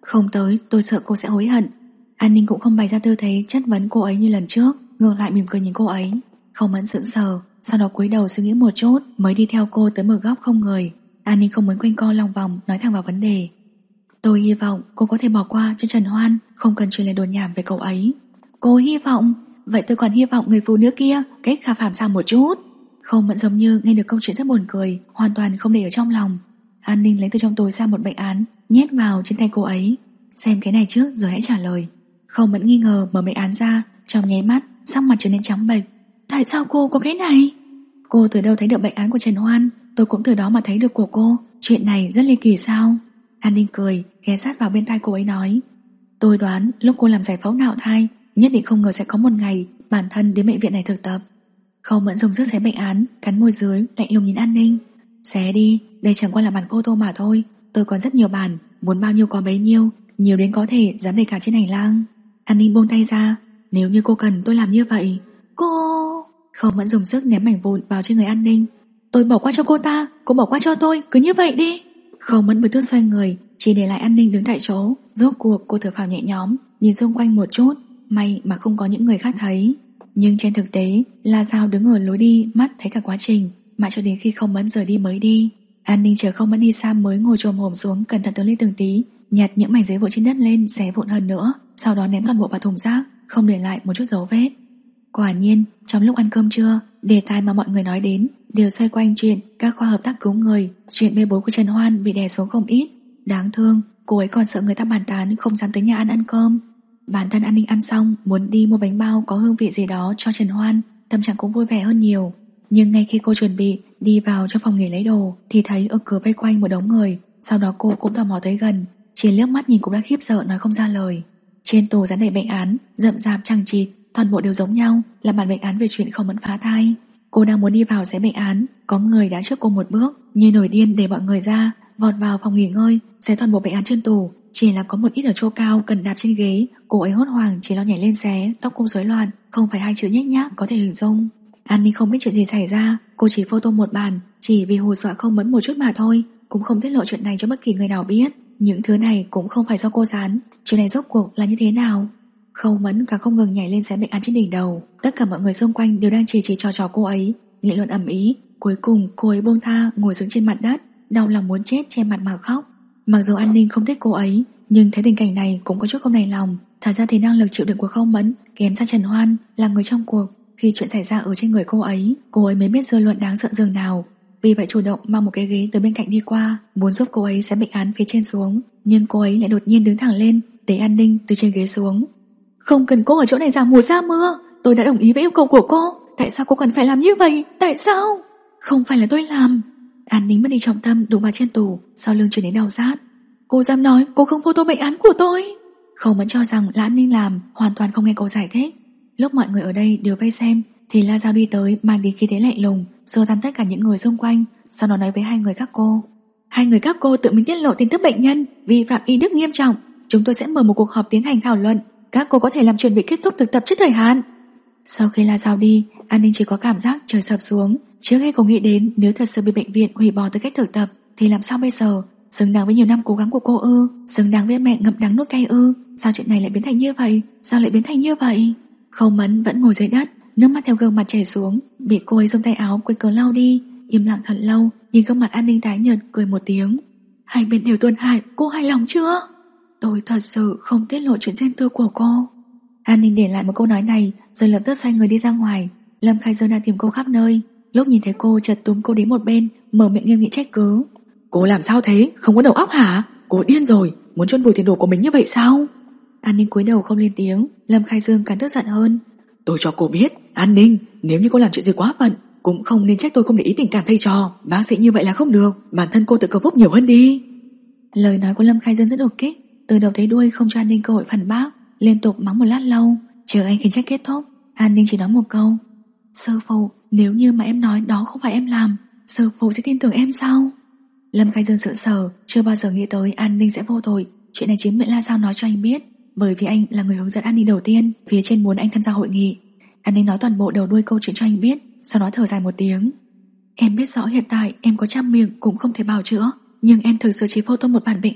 Không tới, tôi sợ cô sẽ hối hận. An Ninh cũng không bày ra tư thế chất vấn cô ấy như lần trước, ngược lại mỉm cười nhìn cô ấy. Không Mẫn sững sờ, sau đó cúi đầu suy nghĩ một chút mới đi theo cô tới một góc không người. An Ninh không muốn quanh co lòng vòng, nói thẳng vào vấn đề. Tôi hy vọng cô có thể bỏ qua cho Trần Hoan, không cần truyền lời đồn nhảm về cậu ấy. Cô hy vọng? Vậy tôi còn hy vọng người phụ nữ kia cách khả phàm xa một chút. Không Mẫn giống như nghe được câu chuyện rất buồn cười, hoàn toàn không để ở trong lòng. An Ninh lấy từ trong túi ra một bệnh án, nhét vào trên tay cô ấy. Xem cái này trước rồi hãy trả lời. Không Mẫn nghi ngờ mở bệnh án ra, trong nháy mắt sắc mặt trở nên trắng bệch. Tại sao cô có cái này? Cô từ đâu thấy được bệnh án của Trần Hoan? Tôi cũng từ đó mà thấy được của cô. Chuyện này rất ly kỳ sao? An Ninh cười, ghé sát vào bên tai cô ấy nói. Tôi đoán lúc cô làm giải phẫu nạo thai, nhất định không ngờ sẽ có một ngày bản thân đến bệnh viện này thực tập. Không Mẫn dùng sức xé bệnh án, cắn môi dưới, lạnh lùng nhìn An Ninh. Xé đi, đây chẳng qua là bản photo mà thôi. Tôi còn rất nhiều bản, muốn bao nhiêu có bấy nhiêu, nhiều đến có thể dám để cả trên hành lang. An Ninh buông tay ra. Nếu như cô cần tôi làm như vậy. Cô... Không Mẫn dùng sức ném mảnh vụn vào trên người An Ninh. Tôi bỏ qua cho cô ta, cô bỏ qua cho tôi, cứ như vậy đi. Không Mẫn bực tức xoay người, chỉ để lại An Ninh đứng tại chỗ. Rốt cuộc cô thở phào nhẹ nhõm, nhìn xung quanh một chút, may mà không có những người khác thấy. Nhưng trên thực tế, La Giao đứng ở lối đi mắt thấy cả quá trình, mãi cho đến khi Không Mẫn rời đi mới đi. An Ninh chờ Không Mẫn đi xa mới ngồi chồm hổm xuống, cẩn thận từng ly từng tí, nhặt những mảnh giấy vụn trên đất lên, xé vụn hơn nữa, sau đó ném toàn bộ vào thùng rác, không để lại một chút dấu vết. Quả nhiên, trong lúc ăn cơm trưa, đề tài mà mọi người nói đến đều xoay quanh chuyện các khoa hợp tác cứu người, chuyện bê bối của Trần Hoan bị đè xuống không ít. Đáng thương, cô ấy còn sợ người ta bàn tán, không dám tới nhà ăn cơm. Bản thân An Ninh ăn xong, muốn đi mua bánh bao có hương vị gì đó cho Trần Hoan, tâm trạng cũng vui vẻ hơn nhiều. Nhưng ngay khi cô chuẩn bị đi vào trong phòng nghỉ lấy đồ, thì thấy ở cửa vây quanh một đống người. Sau đó cô cũng tò mò tới gần, chỉ liếc mắt nhìn cũng đã khiếp sợ nói không ra lời. Trên tủ dán đầy bệnh án, rậm rạp chằng chịt, toàn bộ đều giống nhau, là bản bệnh án về chuyện Không Mẫn phá thai. Cô đang muốn đi vào xé bệnh án, có người đã trước cô một bước, như nổi điên để mọi người ra, vọt vào phòng nghỉ ngơi, xé toàn bộ bệnh án trên tủ. Chỉ là có một ít ở chỗ cao cần đạp trên ghế, cô ấy hốt hoảng chỉ lo nhảy lên xé, tóc cũng rối loạn, không phải hai chữ nhếch nhác có thể hình dung. An Ninh không biết chuyện gì xảy ra, cô chỉ photo một bản, chỉ vì hù dọa Không Mẫn một chút mà thôi, cũng không tiết lộ chuyện này cho bất kỳ người nào biết. Những thứ này cũng không phải do cô dán, chuyện này rốt cuộc là như thế nào? Không Mẫn càng không ngừng nhảy lên xé bệnh án trên đỉnh đầu. Tất cả mọi người xung quanh đều đang chỉ trò cô ấy, nghị luận ầm ĩ. Cuối cùng cô ấy buông tha, ngồi xuống trên mặt đất, đau lòng muốn chết, che mặt mà khóc. Mặc dù An Ninh không thích cô ấy, nhưng thấy tình cảnh này cũng có chút không đành lòng. Thật ra thì năng lực chịu đựng của Không Mẫn kém xa Trần Hoan, là người trong cuộc. Khi chuyện xảy ra ở trên người cô ấy mới biết dư luận đáng sợ dường nào. Vì vậy chủ động mang một cái ghế từ bên cạnh đi qua, muốn giúp cô ấy xé bệnh án phía trên xuống. Nhưng cô ấy lại đột nhiên đứng thẳng lên, để An Ninh từ trên ghế xuống. Không cần cô ở chỗ này giả mùa ra mưa, tôi đã đồng ý với yêu cầu của cô. Tại sao cô cần phải làm như vậy? Tại sao? Không phải là tôi làm. An Ninh mất đi trọng tâm, đụng vào trên tủ, sau lưng truyền đến đau rát. Cô dám nói cô không photo bệnh án của tôi? Không Mẫn cho rằng là An Ninh làm, hoàn toàn không nghe cô giải thích. Lúc mọi người ở đây đều vây xem, thì La Giao đi tới mang đi khí thế lạnh lùng, xua tan tất cả những người xung quanh, sau đó nói với hai người các cô. Hai người các cô tự mình tiết lộ tin tức bệnh nhân, vi phạm y đức nghiêm trọng. Chúng tôi sẽ mở một cuộc họp tiến hành thảo luận. Các cô có thể làm chuẩn bị kết thúc thực tập trước thời hạn. Sau khi La Giao đi, An Ninh chỉ có cảm giác trời sập xuống. Trước hết cô nghĩ đến nếu thật sự bị bệnh viện hủy bỏ tư cách thực tập thì làm sao bây giờ? Xứng đáng với nhiều năm cố gắng của cô ư? Xứng đáng với mẹ ngậm đắng nuốt cay ư? Sao chuyện này lại biến thành như vậy? Sao lại biến thành như vậy? Không Mẫn vẫn ngồi dưới đất, nước mắt theo gương mặt chảy xuống, bị cô ấy dùng tay áo quệt cớ lau đi. Im lặng thật lâu, nhìn gương mặt An Ninh tái nhợt, cười một tiếng. Hai bên đều tuân hại, cô hài lòng chưa? Tôi thật sự không tiết lộ chuyện riêng tư của cô. An Ninh để lại một câu nói này, rồi lập tức xoay người đi ra ngoài. Lâm Khai Dương đang tìm cô khắp nơi, lúc nhìn thấy cô chợt túm cô đến một bên, mở miệng nghiêm nghị trách cứ. Cô làm sao thế? Không có đầu óc hả? Cô điên rồi, muốn chôn vùi tiền đồ của mình như vậy sao? An Ninh cúi đầu không lên tiếng. Lâm Khai Dương càng tức giận hơn. Tôi cho cô biết, An Ninh, nếu như cô làm chuyện gì quá phận, cũng không nên trách tôi không để ý tình cảm thầy trò. Bác sĩ như vậy là không được, bản thân cô tự cầu phúc nhiều hơn đi. Lời nói của Lâm Khai Dương rất đột kích, từ đầu tới đuôi không cho An Ninh cơ hội phản bác, liên tục mắng một lát lâu, chờ anh khiến trách kết thúc. An Ninh chỉ nói một câu. Sư phụ, nếu như mà em nói đó không phải em làm, sư phụ sẽ tin tưởng em sao? Lâm Khai Dương sững sờ, chưa bao giờ nghĩ tới An Ninh sẽ vô tội. Chuyện này chính miệng La Giao nói cho anh biết, bởi vì anh là người hướng dẫn An Ninh đầu tiên, phía trên muốn anh tham gia hội nghị. An Ninh nói toàn bộ đầu đuôi câu chuyện cho anh biết, sau đó thở dài một tiếng. Em biết rõ hiện tại em có trăm miệng cũng không thể bào chữa, nhưng em thực sự chỉ photo một bản bệnh án,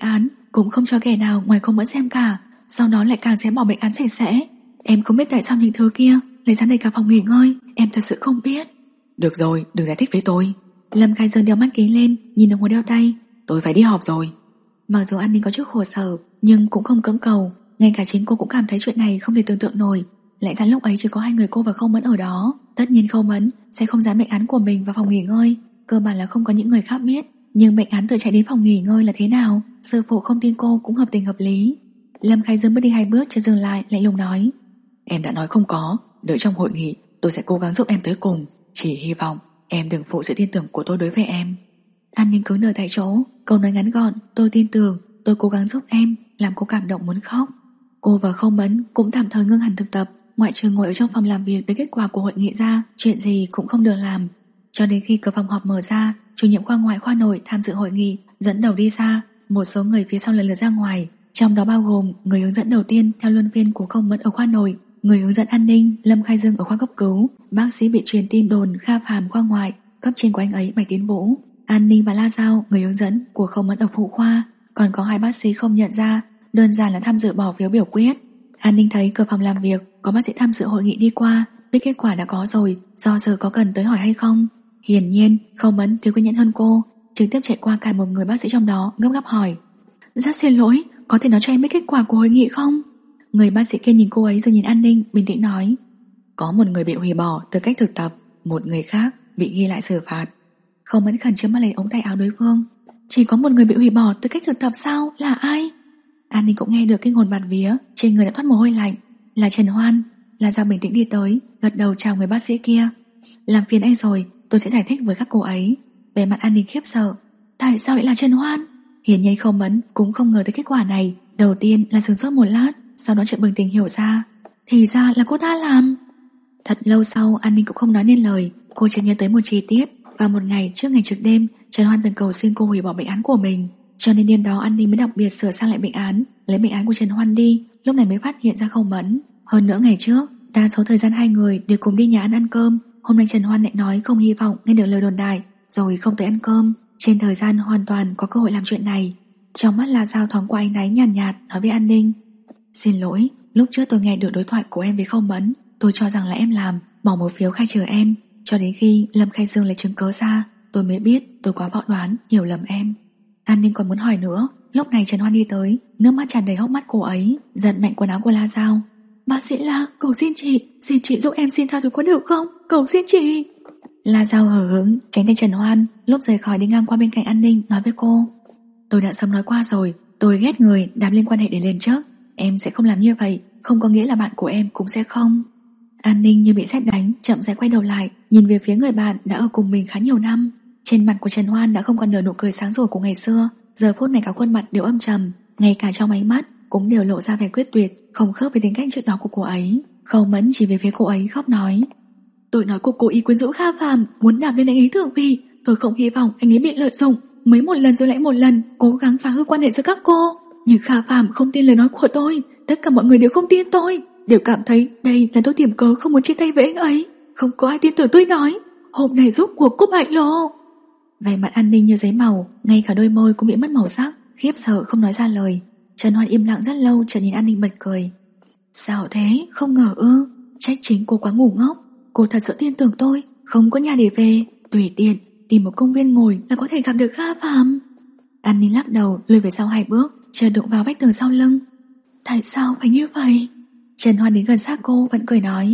cũng không cho kẻ nào ngoài Không Mẫn xem cả, sau đó lại càng xé bỏ bệnh án sạch sẽ. Em không biết tại sao những thứ kia lại dán đầy cả phòng nghỉ ngơi, em thật sự không biết. Được rồi, đừng giải thích với tôi. Lâm Khai Dương đeo mắt kính lên, nhìn đồng hồ đeo tay. Tôi phải đi họp rồi. Mặc dù An Ninh có chút khổ sở, nhưng cũng không cưỡng cầu. Ngay cả chính cô cũng cảm thấy chuyện này không thể tưởng tượng nổi. Lẽ ra lúc ấy chỉ có hai người cô và Không Mẫn ở đó. Tất nhiên Không Mẫn sẽ không dán bệnh án của mình vào phòng nghỉ ngơi, cơ bản là không có những người khác biết. Nhưng bệnh án tự chạy đến phòng nghỉ ngơi là thế nào, sư phụ không tin cô cũng hợp tình hợp lý. Lâm Khai Dương bước đi 2 bước cho dừng lại, lạnh lùng nói: Em đã nói không có, đợi trong hội nghị tôi sẽ cố gắng giúp em tới cùng. Chỉ hy vọng em đừng phụ sự tin tưởng của tôi đối với em. An Ninh cứng đờ tại chỗ, câu nói ngắn gọn tôi tin tưởng, tôi cố gắng giúp em, làm cô cảm động muốn khóc. Cô và Không Mẫn cũng tạm thời ngưng hẳn thực tập, ngoại trừ ngồi ở trong phòng làm việc với kết quả của hội nghị ra, chuyện gì cũng không được làm. Cho đến khi cửa phòng họp mở ra, chủ nhiệm khoa ngoại khoa nội tham dự hội nghị dẫn đầu đi ra, một số người phía sau lần lượt ra ngoài, trong đó bao gồm người hướng dẫn đầu tiên theo luân phiên của Không Mẫn ở khoa nội, người hướng dẫn an ninh Lâm Khai Dương ở khoa cấp cứu, bác sĩ bị truyền tin đồn Kha Phàm khoa ngoại, cấp trên của anh ấy Bạch Tiến Vũ, an ninh và La Giao người hướng dẫn của Không Mẫn ở phụ khoa, còn có 2 bác sĩ không nhận ra, đơn giản là tham dự bỏ phiếu biểu quyết. An ninh thấy cửa phòng làm việc có bác sĩ tham dự hội nghị đi qua, biết kết quả đã có rồi, do dự có cần tới hỏi hay không. Hiển nhiên Không Mẫn thiếu kiên nhẫn hơn cô, trực tiếp chạy qua cản một người bác sĩ trong đó, gấp gáp hỏi: Rất xin lỗi, có thể nói cho em biết kết quả của hội nghị không? Người bác sĩ kia nhìn cô ấy rồi nhìn An Ninh, bình tĩnh nói: Có một người bị hủy bỏ tư cách thực tập, một người khác bị ghi lại xử phạt. Không Mẫn khẩn trương bắt lấy ống tay áo đối phương: Chỉ có một người bị hủy bỏ tư cách thực tập sao? Là ai? An Ninh cũng nghe được kinh hồn bạt vía, trên người đã thoát mồ hôi lạnh. Là Trần Hoan. Là Giao bình tĩnh đi tới, gật đầu chào người bác sĩ kia: Làm phiền anh rồi, tôi sẽ giải thích với các cô ấy. Về mặt An Ninh khiếp sợ: Tại sao lại là Trần Hoan? Hiển nhiên Không Mẫn cũng không ngờ tới kết quả này, đầu tiên là sửng sốt một lát, sau đó chợt bừng tỉnh hiểu ra, thì ra là cô ta làm. Thật lâu sau An Ninh cũng không nói nên lời, cô chợt nhớ tới một chi tiết. Vào một ngày trước ngày trực đêm, Trần Hoan từng cầu xin cô hủy bỏ bệnh án của mình, cho nên đêm đó An Ninh mới đặc biệt sửa sang lại bệnh án, lấy bệnh án của Trần Hoan đi, lúc này mới phát hiện ra Không Mẫn. Hơn nữa ngày trước, đa số thời gian hai người đều cùng đi nhà ăn cơm, hôm nay Trần Hoan lại nói không hy vọng nghe được lời đồn đại, rồi không tới ăn cơm. Trên thời gian hoàn toàn có cơ hội làm chuyện này. Trong mắt La Giao thoáng qua ánh đáy nhàn nhạt, nói với An Ninh: Xin lỗi, lúc trước tôi nghe được đối thoại của em với Không Mẫn, tôi cho rằng là em làm, bỏ một phiếu khai trừ em. Cho đến khi Lâm Khai Dương lấy chứng cớ ra, tôi mới biết tôi quá võ đoán, hiểu lầm em. An Ninh còn muốn hỏi nữa, lúc này Trần Hoan đi tới, nước mắt tràn đầy hốc mắt cô ấy, giật mạnh quần áo của La Giao: Bác sĩ La, cầu xin chị giúp em xin tha thứ có được không? Cầu xin chị. La Giao hờ hững tránh tay Trần Hoan, lúc rời khỏi đi ngang qua bên cạnh An Ninh, nói với cô: Tôi đã sớm nói qua rồi, tôi ghét người đạp lên quan hệ để lên trước. Em sẽ không làm như vậy, không có nghĩa là bạn của em cũng sẽ không. An Ninh như bị sét đánh, chậm rãi quay đầu lại, nhìn về phía người bạn đã ở cùng mình khá nhiều năm. Trên mặt của Trần Hoan đã không còn nở nụ cười sáng rủa của ngày xưa, giờ phút này cả khuôn mặt đều âm trầm, ngay cả trong ánh mắt cũng đều lộ ra vẻ quyết tuyệt, không khớp với tính cách trước đó của cô ấy. Không Mẫn chỉ về phía cô ấy khóc nói: Tôi nói cô cố ý quyến rũ Kha Phàm, muốn đạp lên anh ấy thượng vị, tôi không hy vọng anh ấy bị lợi dụng, mấy một lần rồi lại một lần cố gắng phá hư quan hệ giữa các cô. Nhưng Kha Phàm không tin lời nói của tôi, tất cả mọi người đều không tin tôi, đều cảm thấy đây là tôi tìm cớ không muốn chia tay với anh ấy. Không có ai tin tưởng tôi nói, hôm nay rốt cuộc cô bại lộ. Vẻ mặt An Ninh như giấy màu, ngay cả đôi môi cũng bị mất màu sắc, khiếp sợ không nói ra lời. Trần Hoan im lặng rất lâu, chợt nhìn An Ninh bật cười: Sao thế, không ngờ ư? Trách chính cô quá ngu ngốc. Cô thật sự tin tưởng tôi, không có nhà để về, tùy tiện tìm một công viên ngồi là có thể gặp được Kha Phàm. An Ninh lắc đầu lùi về sau 2 bước, chợt đụng vào vách tường sau lưng. Tại sao phải như vậy? Trần Hoan đến gần sát cô vẫn cười nói: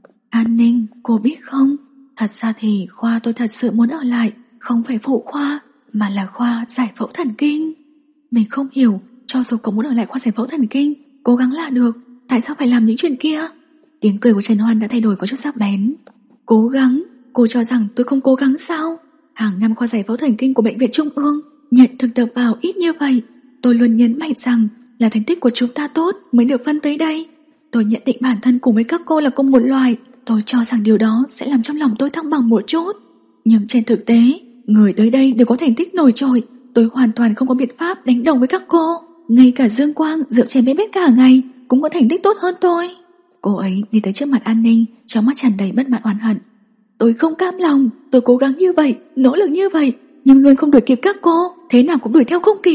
An Ninh, cô biết không, thật ra thì khoa tôi thật sự muốn ở lại, không phải phụ khoa, mà là khoa giải phẫu thần kinh. Mình không hiểu, cho dù có muốn ở lại khoa giải phẫu thần kinh, cố gắng là được, tại sao phải làm những chuyện kia? Tiếng cười của Trần Hoan đã thay đổi có chút sắc bén. Cố gắng? Cô cho rằng tôi không cố gắng sao? Hàng năm khoa giải phẫu thần kinh của bệnh viện Trung ương nhận thực tập vào ít như vậy, tôi luôn nhấn mạnh rằng là thành tích của chúng ta tốt mới được phân tới đây. Tôi nhận định bản thân cùng với các cô là cùng một loại, tôi cho rằng điều đó sẽ làm trong lòng tôi thăng bằng một chút. Nhưng trên thực tế, người tới đây đều có thành tích nổi trội, tôi hoàn toàn không có biện pháp đánh đồng với các cô. Ngay cả Dương Quang dựa trên bếp cả ngày cũng có thành tích tốt hơn tôi. Cô ấy đi tới trước mặt An Ninh, trong mắt tràn đầy bất mãn oán hận. Tôi không cam lòng, tôi cố gắng như vậy, nỗ lực như vậy, nhưng luôn không đuổi kịp các cô, thế nào cũng đuổi theo không kịp.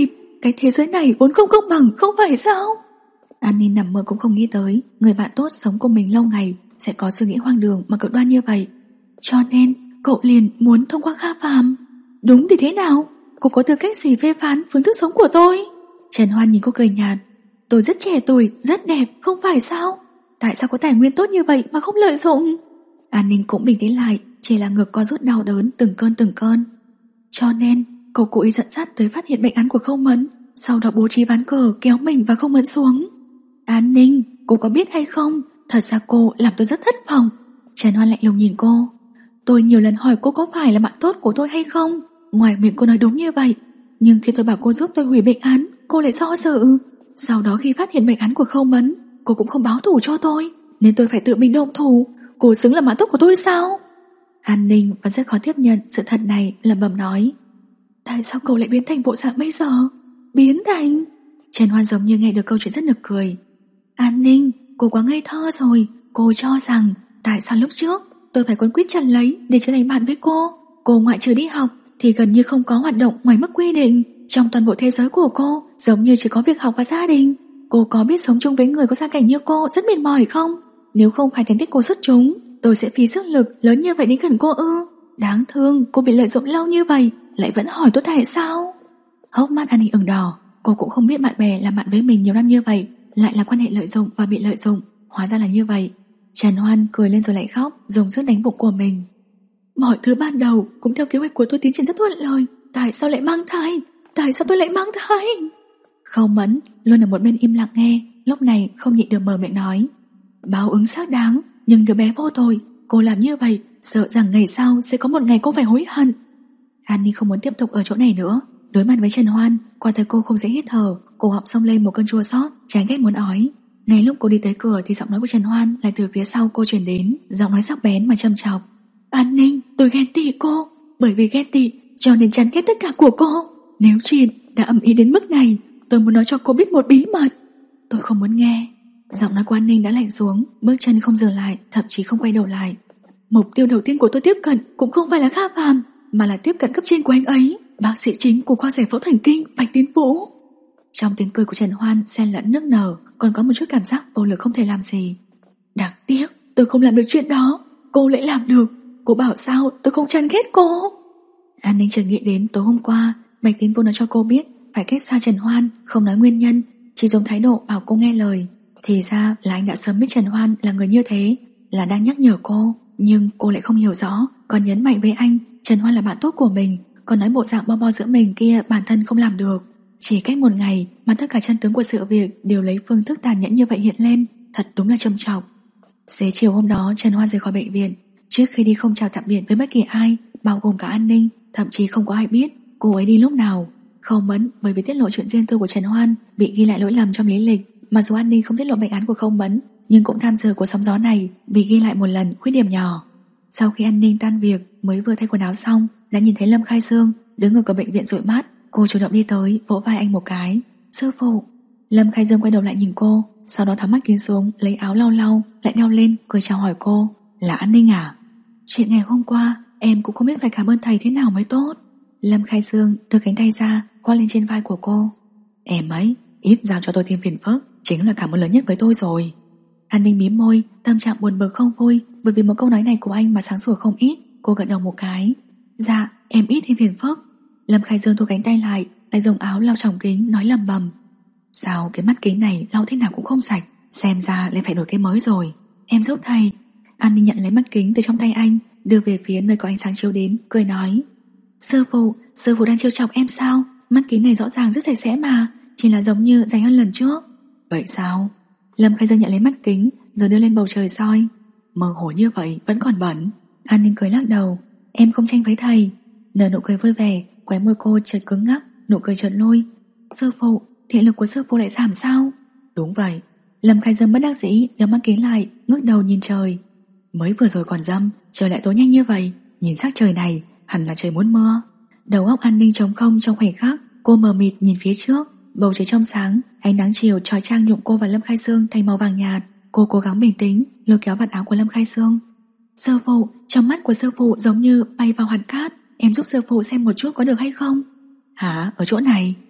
cái thế giới này vốn không công bằng, không phải sao? An Ninh nằm mơ cũng không nghĩ tới người bạn tốt sống cùng mình lâu ngày sẽ có suy nghĩ hoang đường mà cực đoan như vậy. Cho nên cậu liền muốn thông qua Kha Phàm. Đúng thì thế nào? Cô có tư cách gì phê phán phương thức sống của tôi? Trần Hoan nhìn cô cười nhạt. Tôi rất trẻ tuổi, rất đẹp, không phải sao? Tại sao có tài nguyên tốt như vậy mà không lợi dụng? An Ninh cũng bình tĩnh lại, chỉ là ngực co rút đau đớn từng cơn. Cho nên cậu cố ý dẫn dắt tới phát hiện bệnh án của Không Mẫn, sau đó bố trí ván cờ kéo mình và Không Mẫn xuống. An Ninh, cô có biết hay không, thật ra cô làm tôi rất thất vọng. Trần Hoan lạnh lùng nhìn cô. Tôi nhiều lần hỏi cô có phải là bạn tốt của tôi hay không, ngoài miệng cô nói đúng như vậy, nhưng khi tôi bảo cô giúp tôi hủy bệnh án, cô lại do dự. Sau đó khi phát hiện bệnh án của Không Mẫn, cô cũng không báo thù cho tôi, nên tôi phải tự mình động thủ. Cô xứng là bạn tốt của tôi sao? An Ninh vẫn rất khó tiếp nhận sự thật này, lẩm bẩm nói. Tại sao cậu lại biến thành bộ dạng bây giờ? Biến thành... Trần Hoan giống như nghe được câu chuyện rất nực cười. An Ninh, cô quá ngây thơ rồi. Cô cho rằng tại sao lúc trước tôi phải quấn quýt chặt lấy để trở thành bạn với cô. Cô ngoại trừ đi học thì gần như không có hoạt động ngoài mức quy định. Trong toàn bộ thế giới của cô giống như chỉ có việc học và gia đình. Cô có biết sống chung với người có gia cảnh như cô rất mệt mỏi không? Nếu không phải thành tích cô xuất chúng, tôi sẽ phí sức lực lớn như vậy đến gần cô ư? Đáng thương cô bị lợi dụng lâu như vậy, lại vẫn hỏi tôi tại sao? Hốc mắt An Ninh ửng đỏ. Cô cũng không biết bạn bè làm bạn với mình nhiều năm như vậy lại là quan hệ lợi dụng và bị lợi dụng. Hóa ra là như vậy. Trần Hoan cười lên rồi lại khóc, dùng sức đánh bụng của mình. Mọi thứ ban đầu cũng theo kế hoạch của tôi tiến triển rất thuận lợi. Tại sao lại mang thai? Tại sao tôi lại mang thai? Không Mẫn luôn ở một bên im lặng nghe, lúc này không nhịn được mở miệng nói. Báo ứng xác đáng, nhưng đứa bé vô tội. Cô làm như vậy sợ rằng ngày sau sẽ có một ngày cô phải hối hận. An Ninh không muốn tiếp tục ở chỗ này nữa. Đối mặt với Trần Hoan, qua thấy cô không dễ hít thở, cổ họng xông lên một cơn chua xót, chán ghét muốn ói. Ngay lúc cô đi tới cửa thì giọng nói của Trần Hoan lại từ phía sau cô truyền đến, giọng nói sắc bén mà châm chọc. An Ninh, tôi ghen tị cô, bởi vì ghen tị cho nên chán ghét tất cả của cô. Nếu chuyện đã ầm ĩ đến mức này, tôi muốn nói cho cô biết một bí mật. Tôi không muốn nghe. Giọng nói của An Ninh đã lạnh xuống, bước chân không dừng lại, thậm chí không quay đầu lại. Mục tiêu đầu tiên của tôi tiếp cận cũng không phải là Kha Phàm, mà là tiếp cận cấp trên của anh ấy, bác sĩ chính của khoa giải phẫu thần kinh Bạch Tiến Vũ. Trong tiếng cười của Trần Hoan xen lẫn nức nở, còn có một chút cảm giác vô lực không thể làm gì. Đáng tiếc tôi không làm được chuyện đó, cô lại làm được. Cô bảo sao tôi không chán ghét cô? An Ninh chợt nghĩ đến tối hôm qua Bạch Tiến Vũ nói cho cô biết phải cách xa Trần Hoan, không nói nguyên nhân, chỉ dùng thái độ bảo cô nghe lời. Thì ra là anh đã sớm biết Trần Hoan là người như thế, là đang nhắc nhở cô, nhưng cô lại không hiểu rõ, còn nhấn mạnh với anh Trần Hoan là bạn tốt của mình, còn nói bộ dạng bo bo giữa mình kia bản thân không làm được. Chỉ cách một ngày mà tất cả chân tướng của sự việc đều lấy phương thức tàn nhẫn như vậy hiện lên, thật đúng là trầm trọng. Xế chiều hôm đó Trần Hoan rời khỏi bệnh viện. Trước khi đi không chào tạm biệt với bất kỳ ai, bao gồm cả An Ninh, thậm chí không có ai biết cô ấy đi lúc nào. Không Mẫn bởi vì tiết lộ chuyện riêng tư của Trần Hoan bị ghi lại lỗi lầm trong lý lịch. Mặc dù An Ninh không tiết lộ bệnh án của Không Mẫn, nhưng cũng tham dự cuộc sóng gió này, bị ghi lại một lần khuyết điểm nhỏ. Sau khi An Ninh tan việc, mới vừa thay quần áo xong, đã nhìn thấy Lâm Khai Dương đứng ở cửa bệnh viện dụi mắt. Cô chủ động đi tới, vỗ vai anh một cái. Sư phụ. Lâm Khai Dương quay đầu lại nhìn cô, sau đó tháo mắt kính xuống, lấy áo lau lau, lại đeo lên, cười chào hỏi cô. Là An Ninh à? Chuyện ngày hôm qua, em cũng không biết phải cảm ơn thầy thế nào mới tốt. Lâm Khai Dương đưa cánh tay ra, khoác lên trên vai của cô. Em ấy, ít giao cho tôi thêm phiền phức, chính là cảm ơn lớn nhất với tôi rồi. An Ninh mím môi, tâm trạng buồn bực không vui, bởi vì một câu nói này của anh mà sáng sủa không ít. Cô gật đầu một cái. Dạ, em ít thêm phiền phức. Lâm Khai Dương thu cánh tay lại dùng áo lau tròng kính, nói lầm bầm. Sao cái mắt kính này lau thế nào cũng không sạch, xem ra lại phải đổi cái mới rồi. Em giúp thầy. An Ninh nhận lấy mắt kính từ trong tay anh, đưa về phía nơi có ánh sáng chiếu đến, cười nói. Sư phụ đang trêu chọc em sao? Mắt kính này rõ ràng rất sạch sẽ mà, chỉ là giống như dày hơn lần trước. Vậy sao? Lâm Khai Dương nhận lấy mắt kính, rồi đưa lên bầu trời soi. Mơ hồ như vậy vẫn còn bẩn. An Ninh cười lắc đầu. Em không tranh với thầy. Nở nụ cười vui vẻ, khóe môi cô chợt cứng ngắc, nụ cười chợt lôi. Sư phụ, thị lực của sư phụ lại giảm sao? Đúng vậy. Lâm Khai Dương bất đắc dĩ đeo mắt kính lại, ngước đầu nhìn trời. Mới vừa rồi còn râm, trời lại tối nhanh như vậy. Nhìn sắc trời này, hẳn là trời muốn mưa. Đầu óc An Ninh trống không trong khoảnh khắc. Cô mờ mịt nhìn phía trước, bầu trời trong sáng, ánh nắng chiều chói chang nhuộm cô và Lâm Khai Dương thành màu vàng nhạt. Cô cố gắng bình tĩnh, lôi kéo vạt áo của Lâm Khai Dương. Sư phụ, trong mắt của sư phụ giống như bay vào hạt cát. Em giúp sư phụ xem một chút có được hay không? Hả? Ở chỗ này?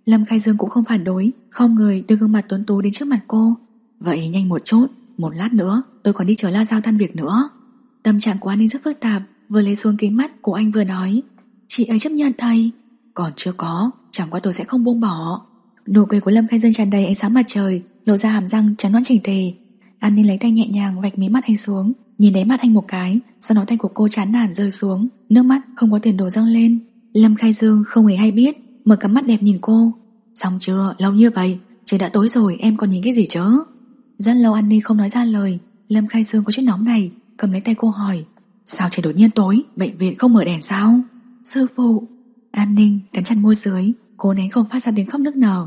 Lâm Khai Dương cũng không phản đối, khom người đưa gương mặt tuấn tú đến trước mặt cô. Vậy nhanh một chút, một lát nữa tôi còn đi chờ La Giao tan việc nữa. Tâm trạng của An Ninh rất phức tạp, vừa lấy xuống kính mắt của anh vừa nói, chị ấy chấp nhận thầy. Còn chưa có, chẳng qua tôi sẽ không buông bỏ. Nụ cười của Lâm Khai Dương tràn đầy ánh sáng mặt trời, lộ ra hàm răng trắng nõn chỉnh tề. An Ninh lấy tay nhẹ nhàng vạch mí mắt anh xuống, nhìn đáy mắt anh một cái, sau đó tay của cô chán nản rơi xuống, nước mắt không có tiền đổ dâng lên. Lâm Khai Dương không hề hay biết, mở cặp mắt đẹp nhìn cô. Xong chưa, lâu như vậy, trời đã tối rồi, em còn nhìn cái gì chứ? Rất lâu An Ninh không nói ra lời. Lâm Khai Dương có chút nóng này, cầm lấy tay cô hỏi, sao trời đột nhiên tối, bệnh viện không mở đèn sao? Sư phụ. An Ninh cắn chặt môi dưới, cố nén không phát ra tiếng khóc nức nở.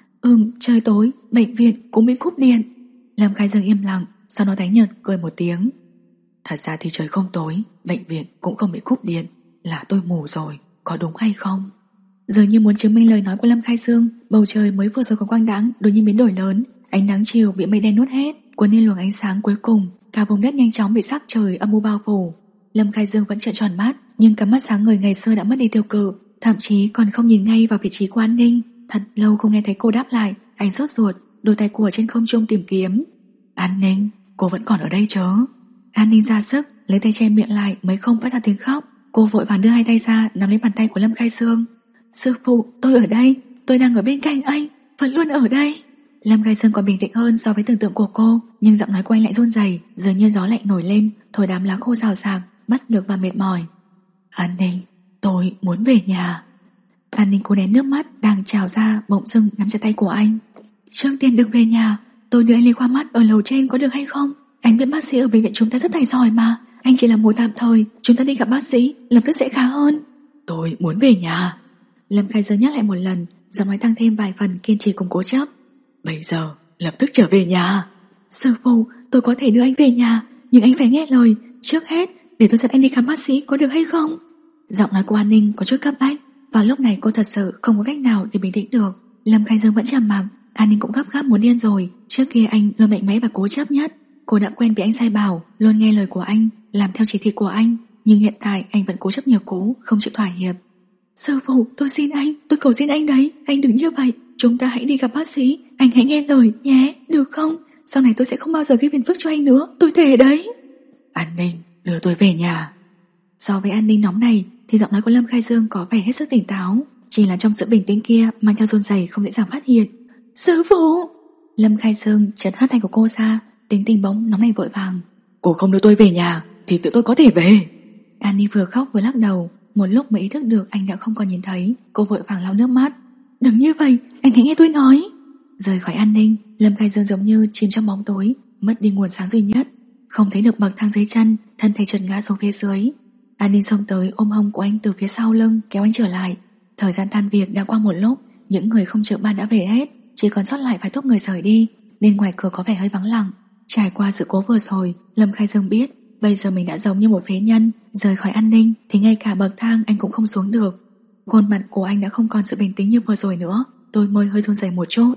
Trời tối, bệnh viện cũng bị cúp điện. Lâm Khai Dương im lặng, sau đó tái nhợt cười một tiếng. Thật ra thì trời không tối, bệnh viện cũng không bị cúp điện, là tôi mù rồi, có đúng hay không? Dường như muốn chứng minh lời nói của Lâm Khai Dương, bầu trời mới vừa rồi còn quang đãng đột nhiên biến đổi lớn, ánh nắng chiều bị mây đen nuốt hết, cuốn lên luồng ánh sáng cuối cùng, cả vùng đất nhanh chóng bị sắc trời âm u bao phủ. Lâm Khai Dương vẫn trợn tròn mắt, nhưng cặp mắt sáng ngời ngày xưa đã mất đi tiêu cự, thậm chí còn không nhìn ngay vào vị trí của An Ninh. Thật lâu không nghe thấy cô đáp lại, anh sốt ruột, đôi tay của trên không trung tìm kiếm. An Ninh, cô vẫn còn ở đây chứ? An Ninh ra sức lấy tay che miệng lại mới không phát ra tiếng khóc. Cô vội vàng đưa hai tay ra nắm lấy bàn tay của Lâm Khai Dương. Sư phụ, tôi ở đây, tôi đang ở bên cạnh anh, vẫn luôn ở đây. Lâm Khai Dương còn bình tĩnh hơn so với tưởng tượng của cô, nhưng giọng nói của anh lại run rẩy, dường như gió lạnh nổi lên, thổi đám lá khô rào rạc, bất lực và mệt mỏi. An Ninh, tôi muốn về nhà. An Ninh cố nén nước mắt đang trào ra, bỗng dưng nắm chặt tay của anh. Trước tiên đừng về nhà, tôi đưa anh lên khoa mắt ở lầu trên có được hay không? Anh biết bác sĩ ở bệnh viện chúng ta rất tài giỏi mà. Anh chỉ là mùa tạm thời, chúng ta đi gặp bác sĩ, lập tức sẽ khá hơn. Tôi muốn về nhà. Lâm Khai Dương nhắc lại một lần, giọng nói tăng thêm vài phần kiên trì cùng cố chấp. Bây giờ, lập tức trở về nhà. Sư phụ, tôi có thể đưa anh về nhà, nhưng anh phải nghe lời. Trước hết, để tôi dẫn anh đi khám bác sĩ có được hay không? Giọng nói của An Ninh có chút cấp bách. Vào lúc này cô thật sự không có cách nào để bình tĩnh được. Lâm Khai Dương vẫn trầm mặc, An Ninh cũng gấp gáp muốn điên rồi. Trước kia anh luôn mạnh mẽ và cố chấp nhất. Cô đã quen bị anh sai bảo, luôn nghe lời của anh, làm theo chỉ thị của anh. Nhưng hiện tại anh vẫn cố chấp nhiều cũ, không chịu thỏa hiệp. Sư phụ, tôi xin anh, tôi cầu xin anh đấy, anh đừng như vậy. Chúng ta hãy đi gặp bác sĩ, anh hãy nghe lời nhé, được không? Sau này tôi sẽ không bao giờ gây phiền phức cho anh nữa, tôi thề đấy. An Ninh, đưa tôi về nhà. So với An Ninh nóng này thì giọng nói của Lâm Khai Dương có vẻ hết sức tỉnh táo, chỉ là trong sự bình tĩnh kia mang theo run rẩy không dễ dàng phát hiện. Sư phụ! Lâm Khai Dương chợt hất tay của cô ra, tính tình bỗng nóng này vội vàng. Cô không đưa tôi về nhà thì tự tôi có thể về. An Ninh vừa khóc vừa lắc đầu, một lúc mới ý thức được anh đã không còn nhìn thấy. Cô vội vàng lau nước mắt. Đừng như vậy, anh hãy nghe tôi nói. Rời khỏi An Ninh, Lâm Khai Dương giống như chìm trong bóng tối, mất đi nguồn sáng duy nhất, không thấy được bậc thang dưới chân, thân thể trượt ngã xuống phía dưới. An Ninh xông tới ôm hông của anh từ phía sau lưng kéo anh trở lại. Thời gian tan việc đã qua một lúc, những người không trực ban đã về hết, chỉ còn sót lại vài tốp người rời đi, nên ngoài cửa có vẻ hơi vắng lặng. Trải qua sự cố vừa rồi, Lâm Khai Dương biết bây giờ mình đã giống như một phế nhân. Rời khỏi An Ninh thì ngay cả bậc thang anh cũng không xuống được. Khuôn mặt của anh đã không còn sự bình tĩnh như vừa rồi nữa, đôi môi hơi run rẩy một chút.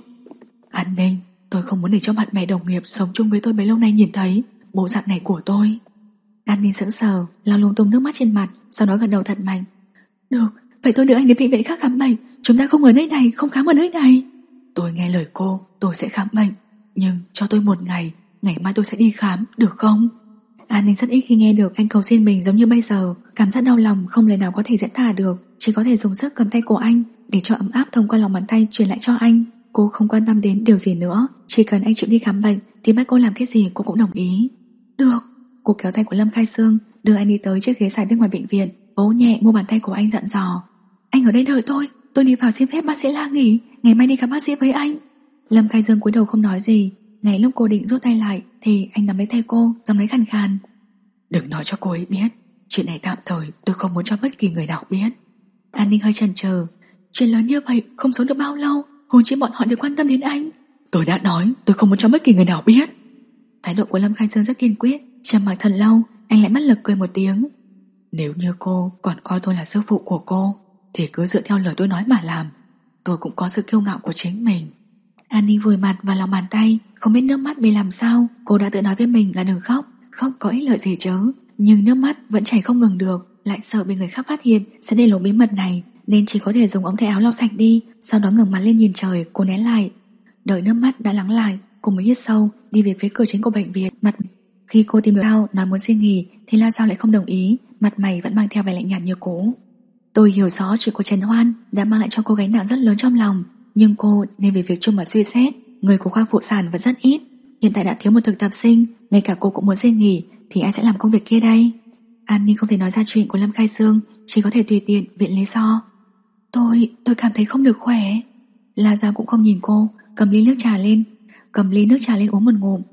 An Ninh, tôi không muốn để cho bạn bè đồng nghiệp sống chung với tôi bấy lâu nay nhìn thấy bộ dạng này của tôi. An Ninh sững sờ, lau lung tung nước mắt trên mặt, sau đó gật đầu thật mạnh. Được, vậy tôi đưa anh đến bệnh viện khác khám bệnh, chúng ta không ở nơi này, không khám ở nơi này. Tôi nghe lời cô, tôi sẽ khám bệnh, nhưng cho tôi một ngày, ngày mai tôi sẽ đi khám, được không? An Ninh rất ít khi nghe được anh cầu xin mình giống như bây giờ, cảm giác đau lòng không lời nào có thể diễn tả được, chỉ có thể dùng sức cầm tay của anh để cho ấm áp thông qua lòng bàn tay truyền lại cho anh. Cô không quan tâm đến điều gì nữa, chỉ cần anh chịu đi khám bệnh thì bắt cô làm cái gì cô cũng đồng ý. Được. Cô kéo tay của Lâm Khai Dương, đưa anh đi tới chiếc ghế dài bên ngoài bệnh viện, vỗ nhẹ mu bàn tay của anh dặn dò. Anh ở đây đợi tôi đi vào xin phép bác sĩ La nghỉ, ngày mai đi khám bác sĩ với anh. Lâm Khai Dương cúi đầu không nói gì. Ngay lúc cô định rút tay lại thì anh nắm lấy tay cô, giọng nói khàn khàn. Đừng nói cho cô ấy biết, chuyện này tạm thời tôi không muốn cho bất kỳ người nào biết. An Ninh hơi chần chừ. Chuyện lớn như vậy không sống được bao lâu, huống chi bọn họ đều quan tâm đến anh. Tôi đã nói tôi không muốn cho bất kỳ người nào biết. Thái độ của Lâm Khai Dương rất kiên quyết. Trầm mặc thật lâu, anh lại bất lực cười một tiếng. Nếu như cô còn coi tôi là sư phụ của cô thì cứ dựa theo lời tôi nói mà làm. Tôi cũng có sự kiêu ngạo của chính mình. An Ninh vùi mặt vào lòng bàn tay, không biết nước mắt bị làm sao. Cô đã tự nói với mình là đừng khóc, khóc có ích lợi gì chứ. Nhưng nước mắt vẫn chảy không ngừng được, lại sợ bị người khác phát hiện sẽ để lộ bí mật này, nên chỉ có thể dùng ống tay áo lau sạch đi. Sau đó ngẩng mặt lên nhìn trời, cô nén lại. Đợi nước mắt đã lắng lại, cô mới hít sâu đi về phía cửa chính của bệnh viện. Khi cô tìm được Giao nói muốn xin nghỉ thì La Giao lại không đồng ý, mặt mày vẫn mang theo vẻ lạnh nhạt như cũ. Tôi hiểu rõ chuyện của Trần Hoan đã mang lại cho cô gánh nặng rất lớn trong lòng, nhưng cô nên về việc chung mà suy xét. Người của khoa phụ sản vẫn rất ít, hiện tại đã thiếu một thực tập sinh, ngay cả cô cũng muốn xin nghỉ thì ai sẽ làm công việc kia đây? An Ninh không thể nói ra chuyện của Lâm Khai Sương, chỉ có thể tùy tiện viện lý do. Tôi cảm thấy không được khỏe. La Giao cũng không nhìn cô, cầm ly nước trà lên uống một ngụm.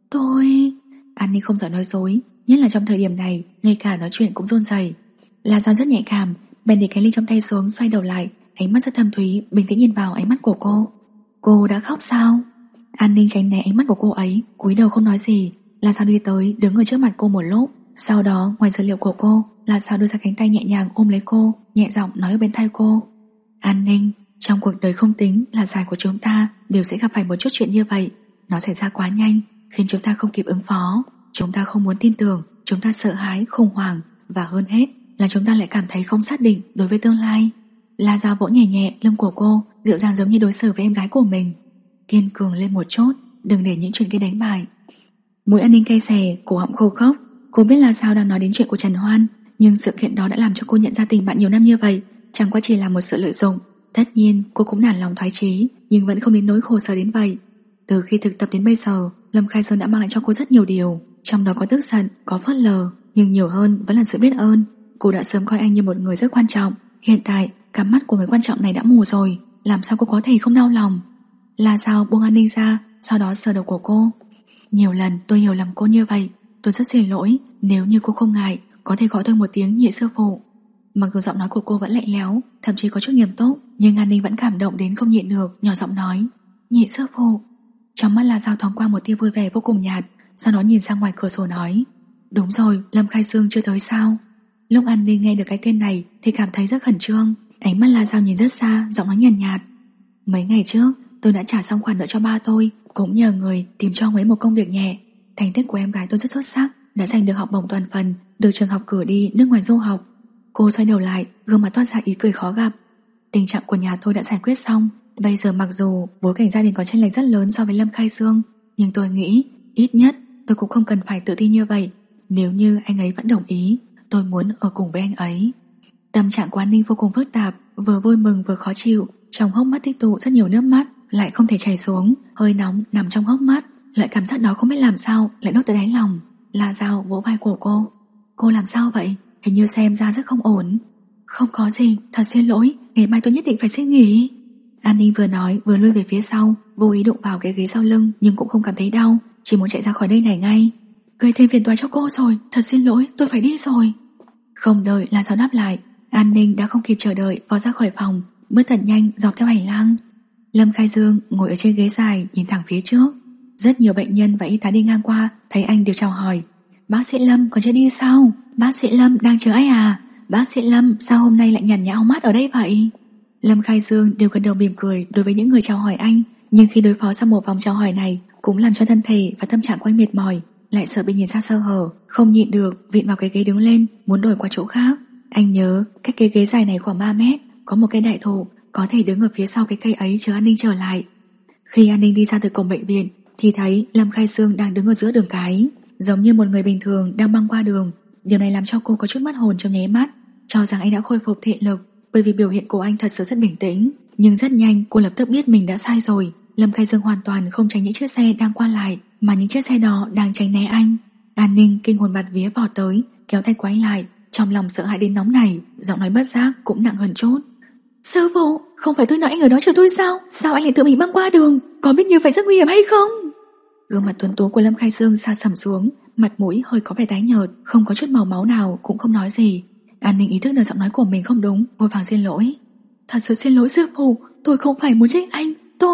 An Ninh không giỏi nói dối, nhất là trong thời điểm này, ngay cả nói chuyện cũng run rẩy. La Giao rất nhạy cảm, bèn để cái ly trong tay xuống, xoay đầu lại, ánh mắt rất thâm thúy, bình tĩnh nhìn vào ánh mắt của cô. Cô đã khóc sao? An Ninh tránh né ánh mắt của cô ấy, cúi đầu không nói gì. La Giao đi tới, đứng ở trước mặt cô một lúc. Sau đó, ngoài dữ liệu của cô, La Giao đưa ra cánh tay nhẹ nhàng ôm lấy cô, nhẹ giọng nói ở bên tai cô. An Ninh, trong cuộc đời không tính là dài của chúng ta đều sẽ gặp phải một chút chuyện như vậy. Nó xảy ra quá nhanh, khiến chúng ta không kịp ứng phó. Chúng ta không muốn tin tưởng, chúng ta sợ hãi, khủng hoảng, và hơn hết là chúng ta lại cảm thấy không xác định đối với tương lai. La Giao vỗ nhẹ nhẹ lưng của cô, dịu dàng giống như đối xử với em gái của mình. Kiên cường lên một chút, đừng để những chuyện kia đánh bại. Mũi An Ninh cay xè, cổ họng khô khốc. Cô biết La Giao đang nói đến chuyện của Trần Hoan, nhưng sự kiện đó đã làm cho cô nhận ra tình bạn nhiều năm như vậy chẳng qua chỉ là một sự lợi dụng. Tất nhiên cô cũng nản lòng thoái chí, nhưng vẫn không đến nỗi khổ sở đến vậy. Từ khi thực tập đến bây giờ, Lâm Khai Sơn đã mang lại cho cô rất nhiều điều, trong đó có tức giận, có phớt lờ, nhưng nhiều hơn vẫn là sự biết ơn. Cô đã sớm coi anh như một người rất quan trọng. Hiện tại cặp mắt của người quan trọng này đã mù rồi, làm sao cô có thể không đau lòng? La Giao buông An Ninh ra, sau đó sờ đầu của cô. Nhiều lần tôi hiểu lầm cô như vậy, tôi rất xin lỗi. Nếu như cô không ngại, có thể gọi tôi một tiếng nhị sư phụ. Mặc dù giọng nói của cô vẫn lạnh lẽo, thậm chí có chút nghiêm túc, nhưng An Ninh vẫn cảm động đến không nhịn được, nhỏ giọng nói nhị sư phụ. Trong mắt La Giao thoáng qua một tia vui vẻ vô cùng nhạt, sau đó nhìn sang ngoài cửa sổ nói, đúng rồi, Lâm Khai Sương chưa tới sao? Lúc An Ninh nghe được cái tên này thì cảm thấy rất khẩn trương. Ánh mắt La Giao nhìn rất xa, giọng nói nhàn nhạt. Mấy ngày trước tôi đã trả xong khoản nợ cho ba tôi, cũng nhờ người tìm cho ông ấy một công việc nhẹ. Thành tích của em gái tôi rất xuất sắc, đã giành được học bổng toàn phần, được trường học cử đi nước ngoài du học. Cô xoay đầu lại, gương mặt toát ra ý cười khó gặp. Tình trạng của nhà tôi đã giải quyết xong. Bây giờ mặc dù bối cảnh gia đình có chênh lệch rất lớn so với Lâm Khai Sương, nhưng tôi nghĩ ít nhất tôi cũng không cần phải tự tin như vậy. Nếu như anh ấy vẫn đồng ý, tôi muốn ở cùng với anh ấy. Tâm trạng của An Ninh vô cùng phức tạp, vừa vui mừng vừa khó chịu. Trong hốc mắt tích tụ rất nhiều nước mắt, lại không thể chảy xuống, hơi nóng nằm trong hốc mắt. Loại cảm giác đó không biết làm sao lại đốt tới đáy lòng. La Giao vỗ vai của cô. Cô làm sao vậy? Hình như xem ra rất không ổn. Không có gì, thật xin lỗi, ngày mai tôi nhất định phải xin nghỉ. An Ninh vừa nói vừa lùi về phía sau, vô ý đụng vào cái ghế sau lưng, nhưng cũng không cảm thấy đau, chỉ muốn chạy ra khỏi nơi này ngay. Gây thêm phiền toái cho cô rồi, thật xin lỗi, tôi phải đi rồi. Không đợi La Giao đáp lại, An Ninh đã không kịp chờ đợi vọt ra khỏi phòng, bước thật nhanh dọc theo hành lang. Lâm Khai Dương ngồi ở trên ghế dài nhìn thẳng phía trước. Rất nhiều bệnh nhân và y tá đi ngang qua thấy anh đều chào hỏi. Bác sĩ Lâm còn chưa đi sao? Bác sĩ Lâm đang chờ ai à? Bác sĩ Lâm sao hôm nay lại nhàn nhã hóng mát ở đây vậy? Lâm Khai Dương đều gật đầu mỉm cười đối với những người chào hỏi anh, nhưng khi đối phó sau một vòng chào hỏi này cũng làm cho thân thể và tâm trạng của anh mệt mỏi, lại sợ bị nhìn ra sơ hở, không nhịn được vịn vào cái ghế đứng lên, muốn đổi qua chỗ khác. Anh nhớ cách cái ghế dài này khoảng 3 mét, có một cây đại thụ, có thể đứng ở phía sau cái cây ấy chờ An Ninh trở lại. Khi An Ninh đi ra từ cổng bệnh viện thì thấy Lâm Khai Dương đang đứng ở giữa đường cái, giống như một người bình thường đang băng qua đường. Điều này làm cho cô có chút mất hồn trong nháy mắt, cho rằng anh đã khôi phục thị lực, bởi vì biểu hiện của anh thật sự rất bình tĩnh. Nhưng rất nhanh cô lập tức biết mình đã sai rồi. Lâm Khai Dương hoàn toàn không tránh những chiếc xe đang qua lại, mà những chiếc xe đó đang tránh né anh. An Ninh kinh hồn bạt vía vọt tới, kéo tay của anh lại, trong lòng sợ hãi đến nóng nảy, giọng nói bất giác cũng nặng hơn chút. Sư phụ, không phải tôi nói anh ở đó chờ tôi sao? Sao anh lại tự mình băng qua đường? Có biết như vậy rất nguy hiểm hay không? Gương mặt tuấn tú của Lâm Khai Dương sa sầm xuống, mặt mũi hơi có vẻ tái nhợt, không có chút màu máu nào, cũng không nói gì. An Ninh ý thức được giọng nói của mình không đúng, vội vàng xin lỗi. Thật sự xin lỗi sư phụ, tôi không phải muốn trách anh,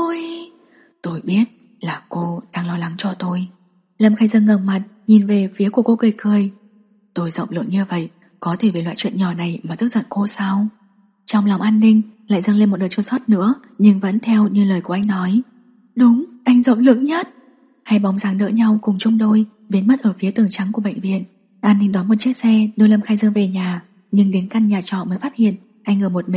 tôi biết là cô đang lo lắng cho tôi. Lâm Khai Dương ngẩng mặt nhìn về phía của cô cười cười. Tôi rộng lượng như vậy, có thể vì loại chuyện nhỏ này mà tức giận cô sao? Trong lòng An Ninh lại dâng lên một đợt chua xót nữa, nhưng vẫn theo như lời của anh nói. Đúng, anh rộng lượng nhất. Hai bóng dáng đỡ nhau cùng chung đôi biến mất ở phía tường trắng của bệnh viện. An Ninh đón một chiếc xe đưa Lâm Khai Dương về nhà, nhưng đến căn nhà trọ mới phát hiện anh ở một mình.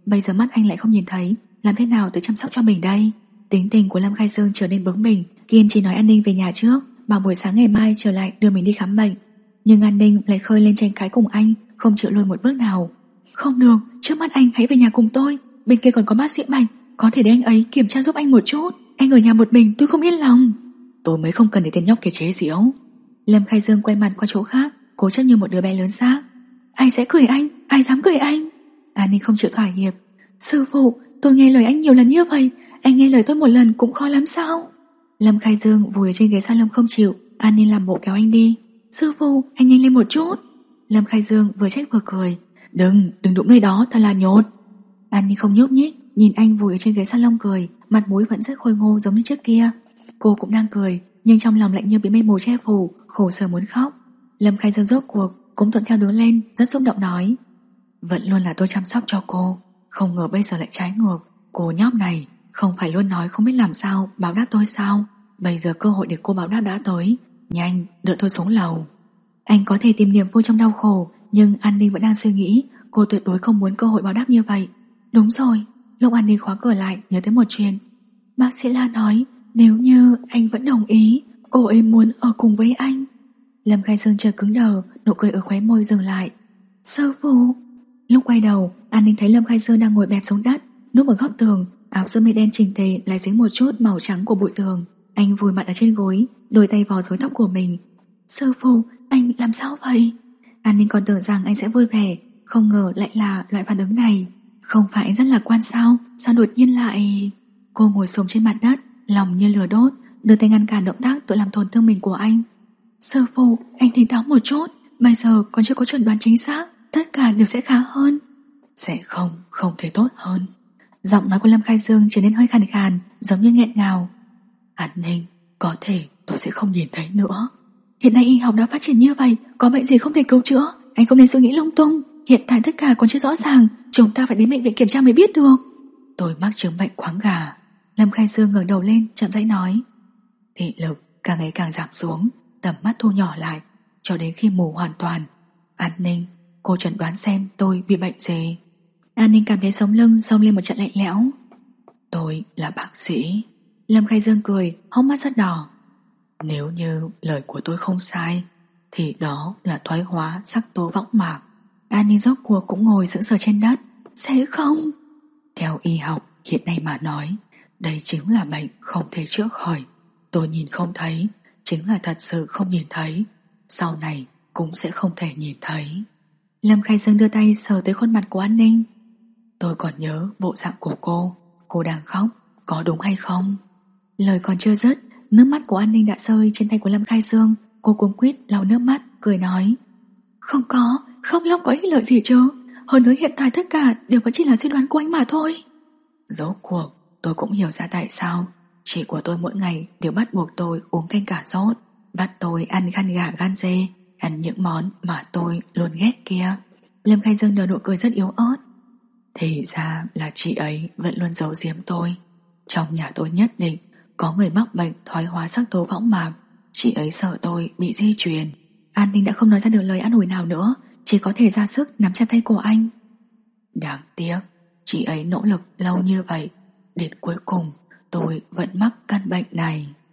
bây giờ mắt anh lại không nhìn thấy, làm thế nào tự chăm sóc cho mình đây? Tính tình của Lâm Khai Dương trở nên bướng bỉnh, kiên trì nói An Ninh về nhà trước, bảo buổi sáng ngày mai trở lại đưa mình đi khám bệnh. Nhưng An Ninh lại khơi lên tranh cãi cùng anh, không chịu lùi một bước nào. Không được, trước mắt anh hãy về nhà cùng tôi, bên kia còn có bác sĩ Bạch, có thể để anh ấy kiểm tra giúp anh một chút. Anh ở nhà một mình tôi không yên lòng. Tôi mới không cần để tên nhóc kia chế giễu. Lâm Khai Dương quay mặt qua chỗ khác, cố chấp như một đứa bé lớn xác. Ai sẽ cười anh, ai dám cười anh? An Ninh không chịu thỏa hiệp. Sư phụ, tôi nghe lời anh nhiều lần như vậy, anh nghe lời tôi một lần cũng khó lắm sao? Lâm Khai Dương vùi ở trên ghế salon không chịu. An Ninh làm bộ kéo anh đi. Sư phụ, anh nhanh lên một chút. Lâm Khai Dương vừa trách vừa cười. Đừng đụng nơi đó, thật là nhột. An Ninh không nhúc nhích, nhìn anh vùi ở trên ghế salon cười, mặt mũi vẫn rất khôi ngô giống như trước kia. Cô cũng đang cười, nhưng trong lòng lạnh như bị mây mù che phủ, khổ sở muốn khóc. Lâm Khai Dương rốt cuộc cũng thuận theo đứng lên, rất xúc động nói: Vẫn luôn là tôi chăm sóc cho cô, không ngờ bây giờ lại trái ngược. Cô nhóc này, không phải luôn nói không biết làm sao báo đáp tôi sao? Bây giờ cơ hội để cô báo đáp đã tới, nhanh đợi tôi xuống lầu. Anh có thể tìm niềm vui trong đau khổ, nhưng An Ninh vẫn đang suy nghĩ cô tuyệt đối không muốn cơ hội báo đáp như vậy. Đúng rồi, lúc An Ninh khóa cửa lại nhớ tới một chuyện. Bác sĩ La nói nếu như anh vẫn đồng ý, cô ấy muốn ở cùng với anh. Lâm Khai Dương chợt cứng đờ, nụ cười ở khóe môi dừng lại. Sư phụ. Lúc quay đầu, An Ninh thấy Lâm Khai Dương đang ngồi bẹp xuống đất, núp ở góc tường, áo sơ mi đen chỉnh tề lại dính một chút màu trắng của bụi tường. Anh vùi mặt ở trên gối, đôi tay vò rối tóc của mình. Sư phụ, anh làm sao vậy? An Ninh còn tưởng rằng anh sẽ vui vẻ, không ngờ lại là loại phản ứng này. Không phải anh rất lạc quan sao? Sao đột nhiên lại... Cô ngồi xổm trên mặt đất, lòng như lửa đốt, đưa tay ngăn cản động tác tự làm tổn thương mình của anh. Sư phụ, anh tỉnh táo một chút, bây giờ còn chưa có chuẩn đoán chính xác, tất cả đều sẽ khá hơn. Sẽ không thể tốt hơn. Giọng nói của Lâm Khai Dương trở nên hơi khàn khàn, giống như nghẹn ngào. An Ninh, có thể tôi sẽ không nhìn thấy nữa. Hiện nay y học đã phát triển như vậy, có bệnh gì không thể cứu chữa, anh không nên suy nghĩ lung tung. Hiện tại tất cả còn chưa rõ ràng, chúng ta phải đến bệnh viện kiểm tra mới biết được. Tôi mắc chứng bệnh khoáng gà. Lâm Khai Dương ngẩng đầu lên chậm rãi nói. Thị lực càng ngày càng giảm xuống, tầm mắt thu nhỏ lại, cho đến khi mù hoàn toàn. An Ninh, cô chẩn đoán xem tôi bị bệnh gì? An Ninh cảm thấy sống lưng xông lên một trận lạnh lẽo. Tôi là bác sĩ. Lâm Khai Dương cười, hốc mắt rất đỏ. Nếu như lời của tôi không sai, thì đó là thoái hóa sắc tố võng mạc. An Ninh rốt cuộc cũng ngồi sững sờ trên đất. Sẽ không? Theo y học hiện nay mà nói, đây chính là bệnh không thể chữa khỏi. Tôi nhìn không thấy, chính là thật sự không nhìn thấy, sau này cũng sẽ không thể nhìn thấy. Lâm Khai Dương đưa tay sờ tới khuôn mặt của An Ninh. Tôi còn nhớ bộ dạng của cô đang khóc, có đúng hay không? Lời còn chưa dứt, nước mắt của An Ninh đã rơi trên tay của Lâm Khai Dương. Cô cuống quýt lau nước mắt, cười nói. Không có, không lóc có ích lợi gì chứ. Hơn nữa hiện tại tất cả đều vẫn chỉ là suy đoán của anh mà thôi. Rốt cuộc tôi cũng hiểu ra tại sao chị của tôi mỗi ngày đều bắt buộc tôi uống canh cà rốt, bắt tôi ăn gan gà gan dê, ăn những món mà tôi luôn ghét kia. Lâm Khai Dương nở nụ cười rất yếu ớt. Thì ra là chị ấy vẫn luôn giấu giếm tôi. Trong nhà tôi nhất định có người mắc bệnh thoái hóa sắc tố võng mạc. Chị ấy sợ tôi bị di truyền. An Ninh đã không nói ra được lời an ủi nào nữa, chỉ có thể ra sức nắm chặt tay của anh. Đáng tiếc, chị ấy nỗ lực lâu như vậy, đến cuối cùng tôi vẫn mắc căn bệnh này.